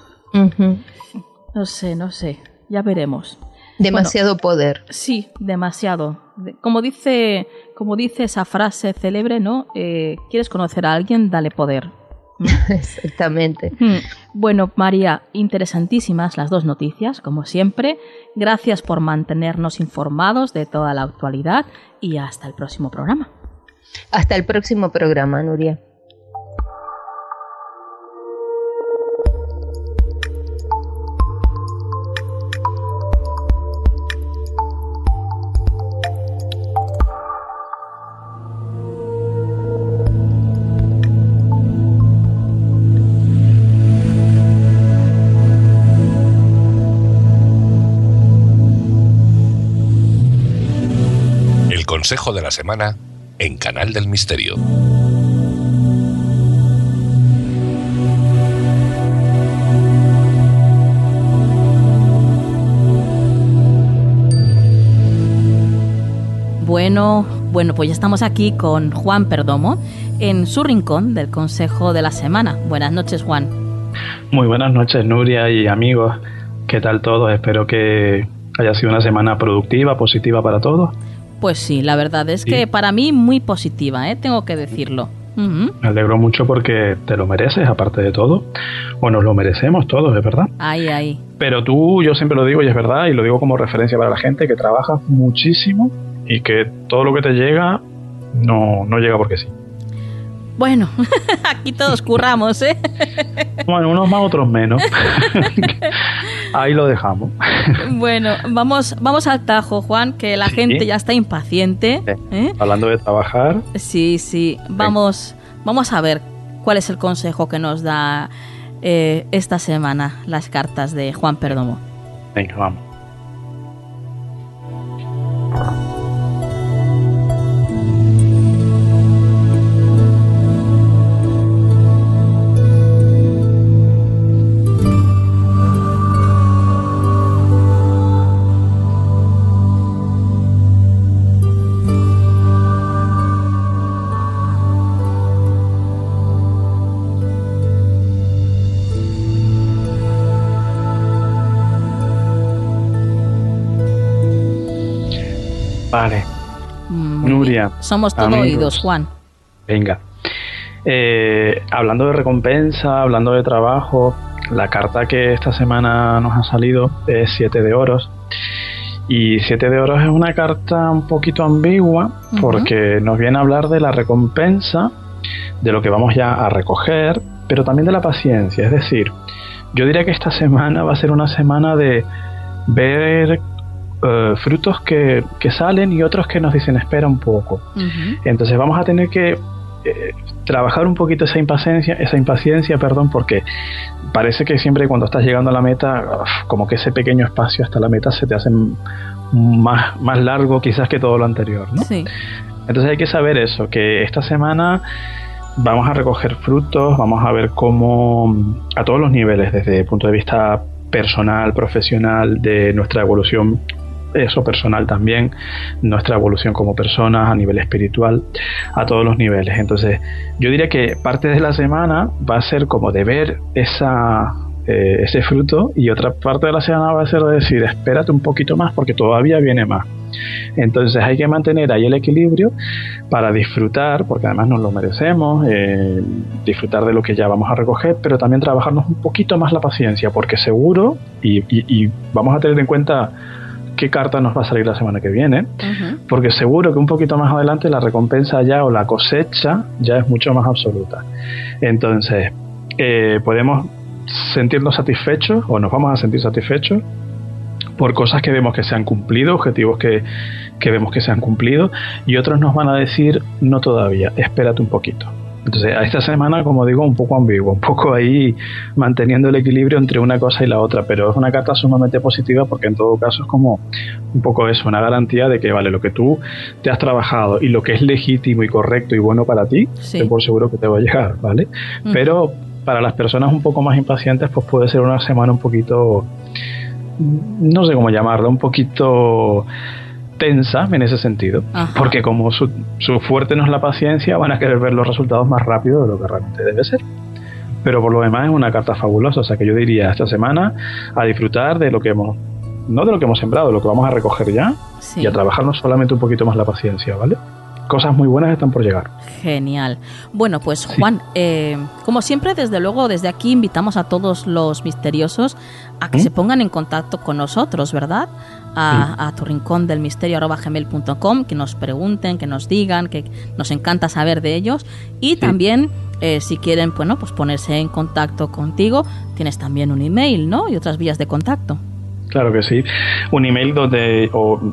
No sé, ya veremos. Demasiado poder. Sí, demasiado. Como dice esa frase célebre, ¿no? ¿Quieres conocer a alguien? Dale poder. Exactamente. Bueno, María, interesantísimas las 2 noticias, como siempre. Gracias por mantenernos informados de toda la actualidad y hasta el próximo programa. Hasta el próximo programa, Nuria. El consejo de la semana en Canal del Misterio. Bueno, pues ya estamos aquí con Juan Perdomo en su rincón del Consejo de la Semana. Buenas noches, Juan. Muy buenas noches, Nuria y amigos. ¿Qué tal todos? Espero que haya sido una semana productiva, positiva para todos. Pues sí, la verdad es que para mí muy positiva, tengo que decirlo. Me alegro mucho porque te lo mereces, aparte de todo. Bueno, lo merecemos todos, es verdad. Ay. Pero tú, yo siempre lo digo y es verdad, y lo digo como referencia para la gente, que trabajas muchísimo y que todo lo que te llega no llega porque sí. Bueno, aquí todos curramos, ¿eh? Bueno, unos más, otros menos. Ahí lo dejamos. Bueno, vamos al tajo, Juan, que la gente ya está impaciente. Hablando de trabajar. Sí. Vamos a ver cuál es el consejo que nos da esta semana las cartas de Juan Perdomo. Venga, vamos. Vale. Nuria. Somos todo oídos, Juan. Venga. Hablando de recompensa, hablando de trabajo, la carta que esta semana nos ha salido es 7 de oros. Y 7 de oros es una carta un poquito ambigua porque nos viene a hablar de la recompensa, de lo que vamos ya a recoger, pero también de la paciencia. Es decir, yo diría que esta semana va a ser una semana de ver frutos que salen y otros que nos dicen espera un poco. Entonces vamos a tener que trabajar un poquito esa impaciencia, porque parece que siempre cuando estás llegando a la meta, como que ese pequeño espacio hasta la meta se te hace más largo quizás que todo lo anterior, ¿no? Sí. Entonces hay que saber eso, que esta semana vamos a recoger frutos, vamos a ver cómo a todos los niveles, desde el punto de vista personal, profesional, de nuestra evolución, eso personal también, nuestra evolución como personas a nivel espiritual, a todos los niveles. Entonces yo diría que parte de la semana va a ser como de ver ese fruto, y otra parte de la semana va a ser de decir espérate un poquito más porque todavía viene más. Entonces hay que mantener ahí el equilibrio para disfrutar, porque además nos lo merecemos, disfrutar de lo que ya vamos a recoger, pero también trabajarnos un poquito más la paciencia, porque seguro, y vamos a tener en cuenta qué carta nos va a salir la semana que viene, porque seguro que un poquito más adelante la recompensa ya, o la cosecha ya es mucho más absoluta. Entonces podemos sentirnos satisfechos, o nos vamos a sentir satisfechos por cosas que vemos que se han cumplido, objetivos que vemos que se han cumplido, y otros nos van a decir no todavía, espérate un poquito. Entonces, a esta semana, como digo, un poco ambiguo, un poco ahí manteniendo el equilibrio entre una cosa y la otra, pero es una carta sumamente positiva porque en todo caso es como un poco eso, una garantía de que vale, lo que tú te has trabajado y lo que es legítimo y correcto y bueno para ti, ten por seguro que te va a llegar, ¿vale? Pero para las personas un poco más impacientes, pues puede ser una semana un poquito, no sé cómo llamarlo, un poquito tensa en ese sentido. Porque como su fuerte no es la paciencia, van a querer ver los resultados más rápido de lo que realmente debe ser. Pero por lo demás es una carta fabulosa, o sea que yo diría esta semana a disfrutar de lo que hemos, no de lo que hemos sembrado, de lo que vamos a recoger ya, y a trabajarnos solamente un poquito más la paciencia, ¿vale? Cosas muy buenas están por llegar. Genial. Bueno, pues Juan, como siempre, desde luego, desde aquí invitamos a todos los misteriosos a que se pongan en contacto con nosotros, ¿verdad? A tu rincón del misterio @gmail.com, que nos pregunten, que nos digan, que nos encanta saber de ellos. Y también, si quieren, bueno, pues ponerse en contacto contigo, tienes también un email, ¿no? Y otras vías de contacto. Claro que sí. Un email donde...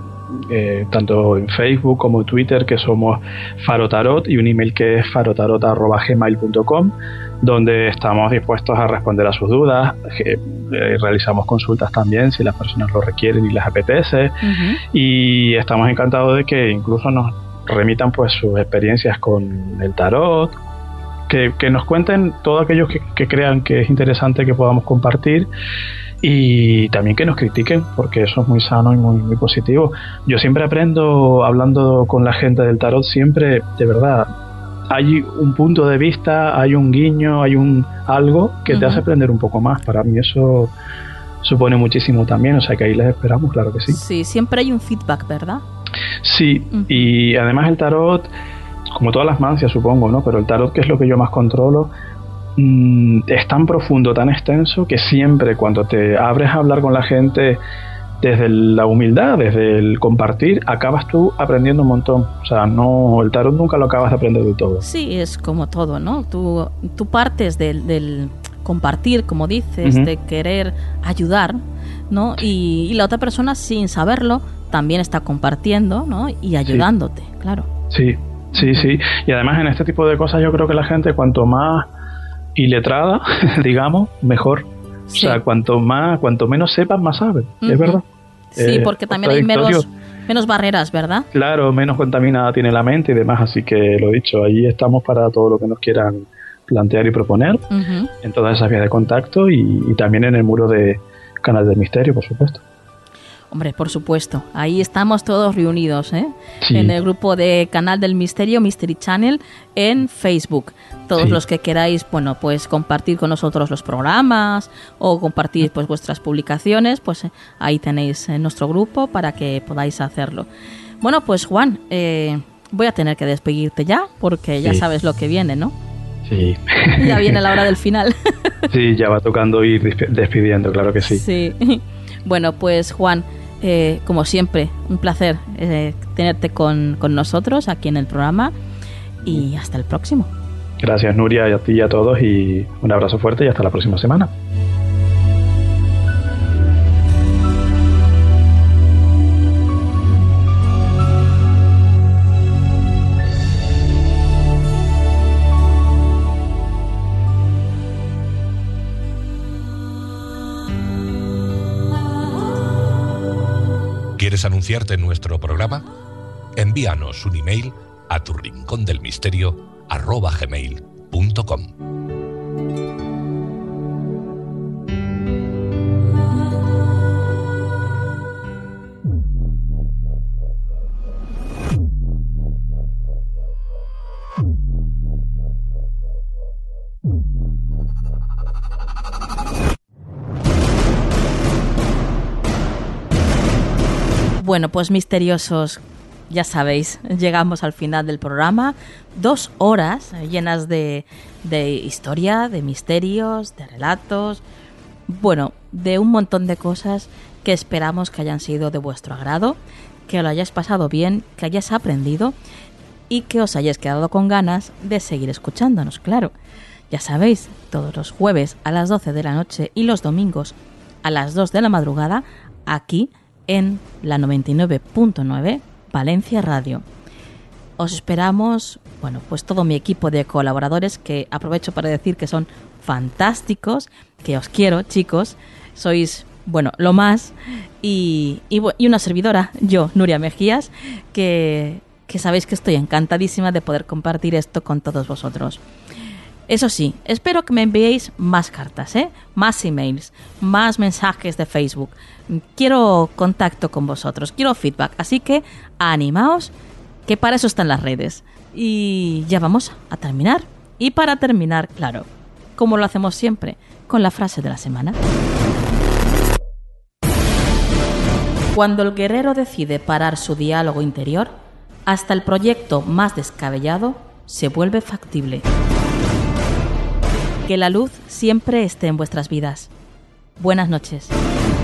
tanto en Facebook como en Twitter, que somos Farotarot, y un email que es farotarot@gmail.com, donde estamos dispuestos a responder a sus dudas. Realizamos consultas también si las personas lo requieren y les apetece, y estamos encantados de que incluso nos remitan pues sus experiencias con el tarot, que nos cuenten todo aquello que crean que es interesante que podamos compartir. y también que nos critiquen, porque eso es muy sano y muy positivo. Yo siempre aprendo hablando con la gente del tarot, siempre, de verdad, hay un punto de vista, hay un guiño, hay algo que te hace aprender un poco más. Para mí eso supone muchísimo también, o sea que ahí les esperamos, claro que sí. Sí, siempre hay un feedback, ¿verdad? Sí, y además el tarot, como todas las mancias supongo, ¿no? Pero el tarot, que es lo que yo más controlo, es tan profundo, tan extenso, que siempre cuando te abres a hablar con la gente desde la humildad, desde el compartir, acabas tú aprendiendo un montón. O sea, no, el tarot nunca lo acabas de aprender del todo. Sí, es como todo, ¿no? Tú partes del compartir, como dices, de querer ayudar, ¿no? Y la otra persona, sin saberlo, también está compartiendo, ¿no? Y ayudándote, claro. Sí. Y además en este tipo de cosas yo creo que la gente, cuanto más iletrada, digamos, mejor. Sí. O sea, cuanto menos sepas, más sabes. Es verdad. Sí, porque también hay menos barreras, ¿verdad? Claro, menos contaminada tiene la mente y demás. Así que lo dicho, ahí estamos para todo lo que nos quieran plantear y proponer en todas esas vías de contacto y también en el muro de Canal del Misterio, por supuesto. Hombre, por supuesto. Ahí estamos todos reunidos, ¿eh? Sí. En el grupo de Canal del Misterio, Mystery Channel, en Facebook. Todos los que queráis, bueno, pues compartir con nosotros los programas o compartir pues vuestras publicaciones, pues ahí tenéis nuestro grupo para que podáis hacerlo. Bueno, pues Juan, voy a tener que despedirte ya, porque ya sabes lo que viene, ¿no? Sí. Ya viene la hora del final. Sí, ya va tocando ir despidiendo, claro que sí. Sí. Bueno, pues Juan, como siempre, un placer tenerte con nosotros aquí en el programa y hasta el próximo. Gracias, Nuria, y a ti y a todos, y un abrazo fuerte y hasta la próxima semana. ¿Quieres anunciarte en nuestro programa? Envíanos un email a turrincondelmisterio@gmail.com. Bueno, pues misteriosos, ya sabéis, llegamos al final del programa. 2 horas llenas de historia, de misterios, de relatos, bueno, de un montón de cosas que esperamos que hayan sido de vuestro agrado, que lo hayáis pasado bien, que hayáis aprendido y que os hayáis quedado con ganas de seguir escuchándonos, claro. Ya sabéis, todos los jueves a las 12 de la noche y los domingos a las 2 de la madrugada, aquí en la 99.9 Valencia Radio. Os esperamos, bueno, pues todo mi equipo de colaboradores, que aprovecho para decir que son fantásticos, que os quiero, chicos, sois, bueno, lo más, y una servidora, yo, Nuria Mejías, que sabéis que estoy encantadísima de poder compartir esto con todos vosotros. Eso sí, espero que me enviéis más cartas, más emails, más mensajes de Facebook. Quiero contacto con vosotros, quiero feedback, así que animaos, que para eso están las redes. Y ya vamos a terminar. Y para terminar, claro, como lo hacemos siempre, con la frase de la semana. Cuando el guerrero decide parar su diálogo interior, hasta el proyecto más descabellado se vuelve factible. Que la luz siempre esté en vuestras vidas. Buenas noches.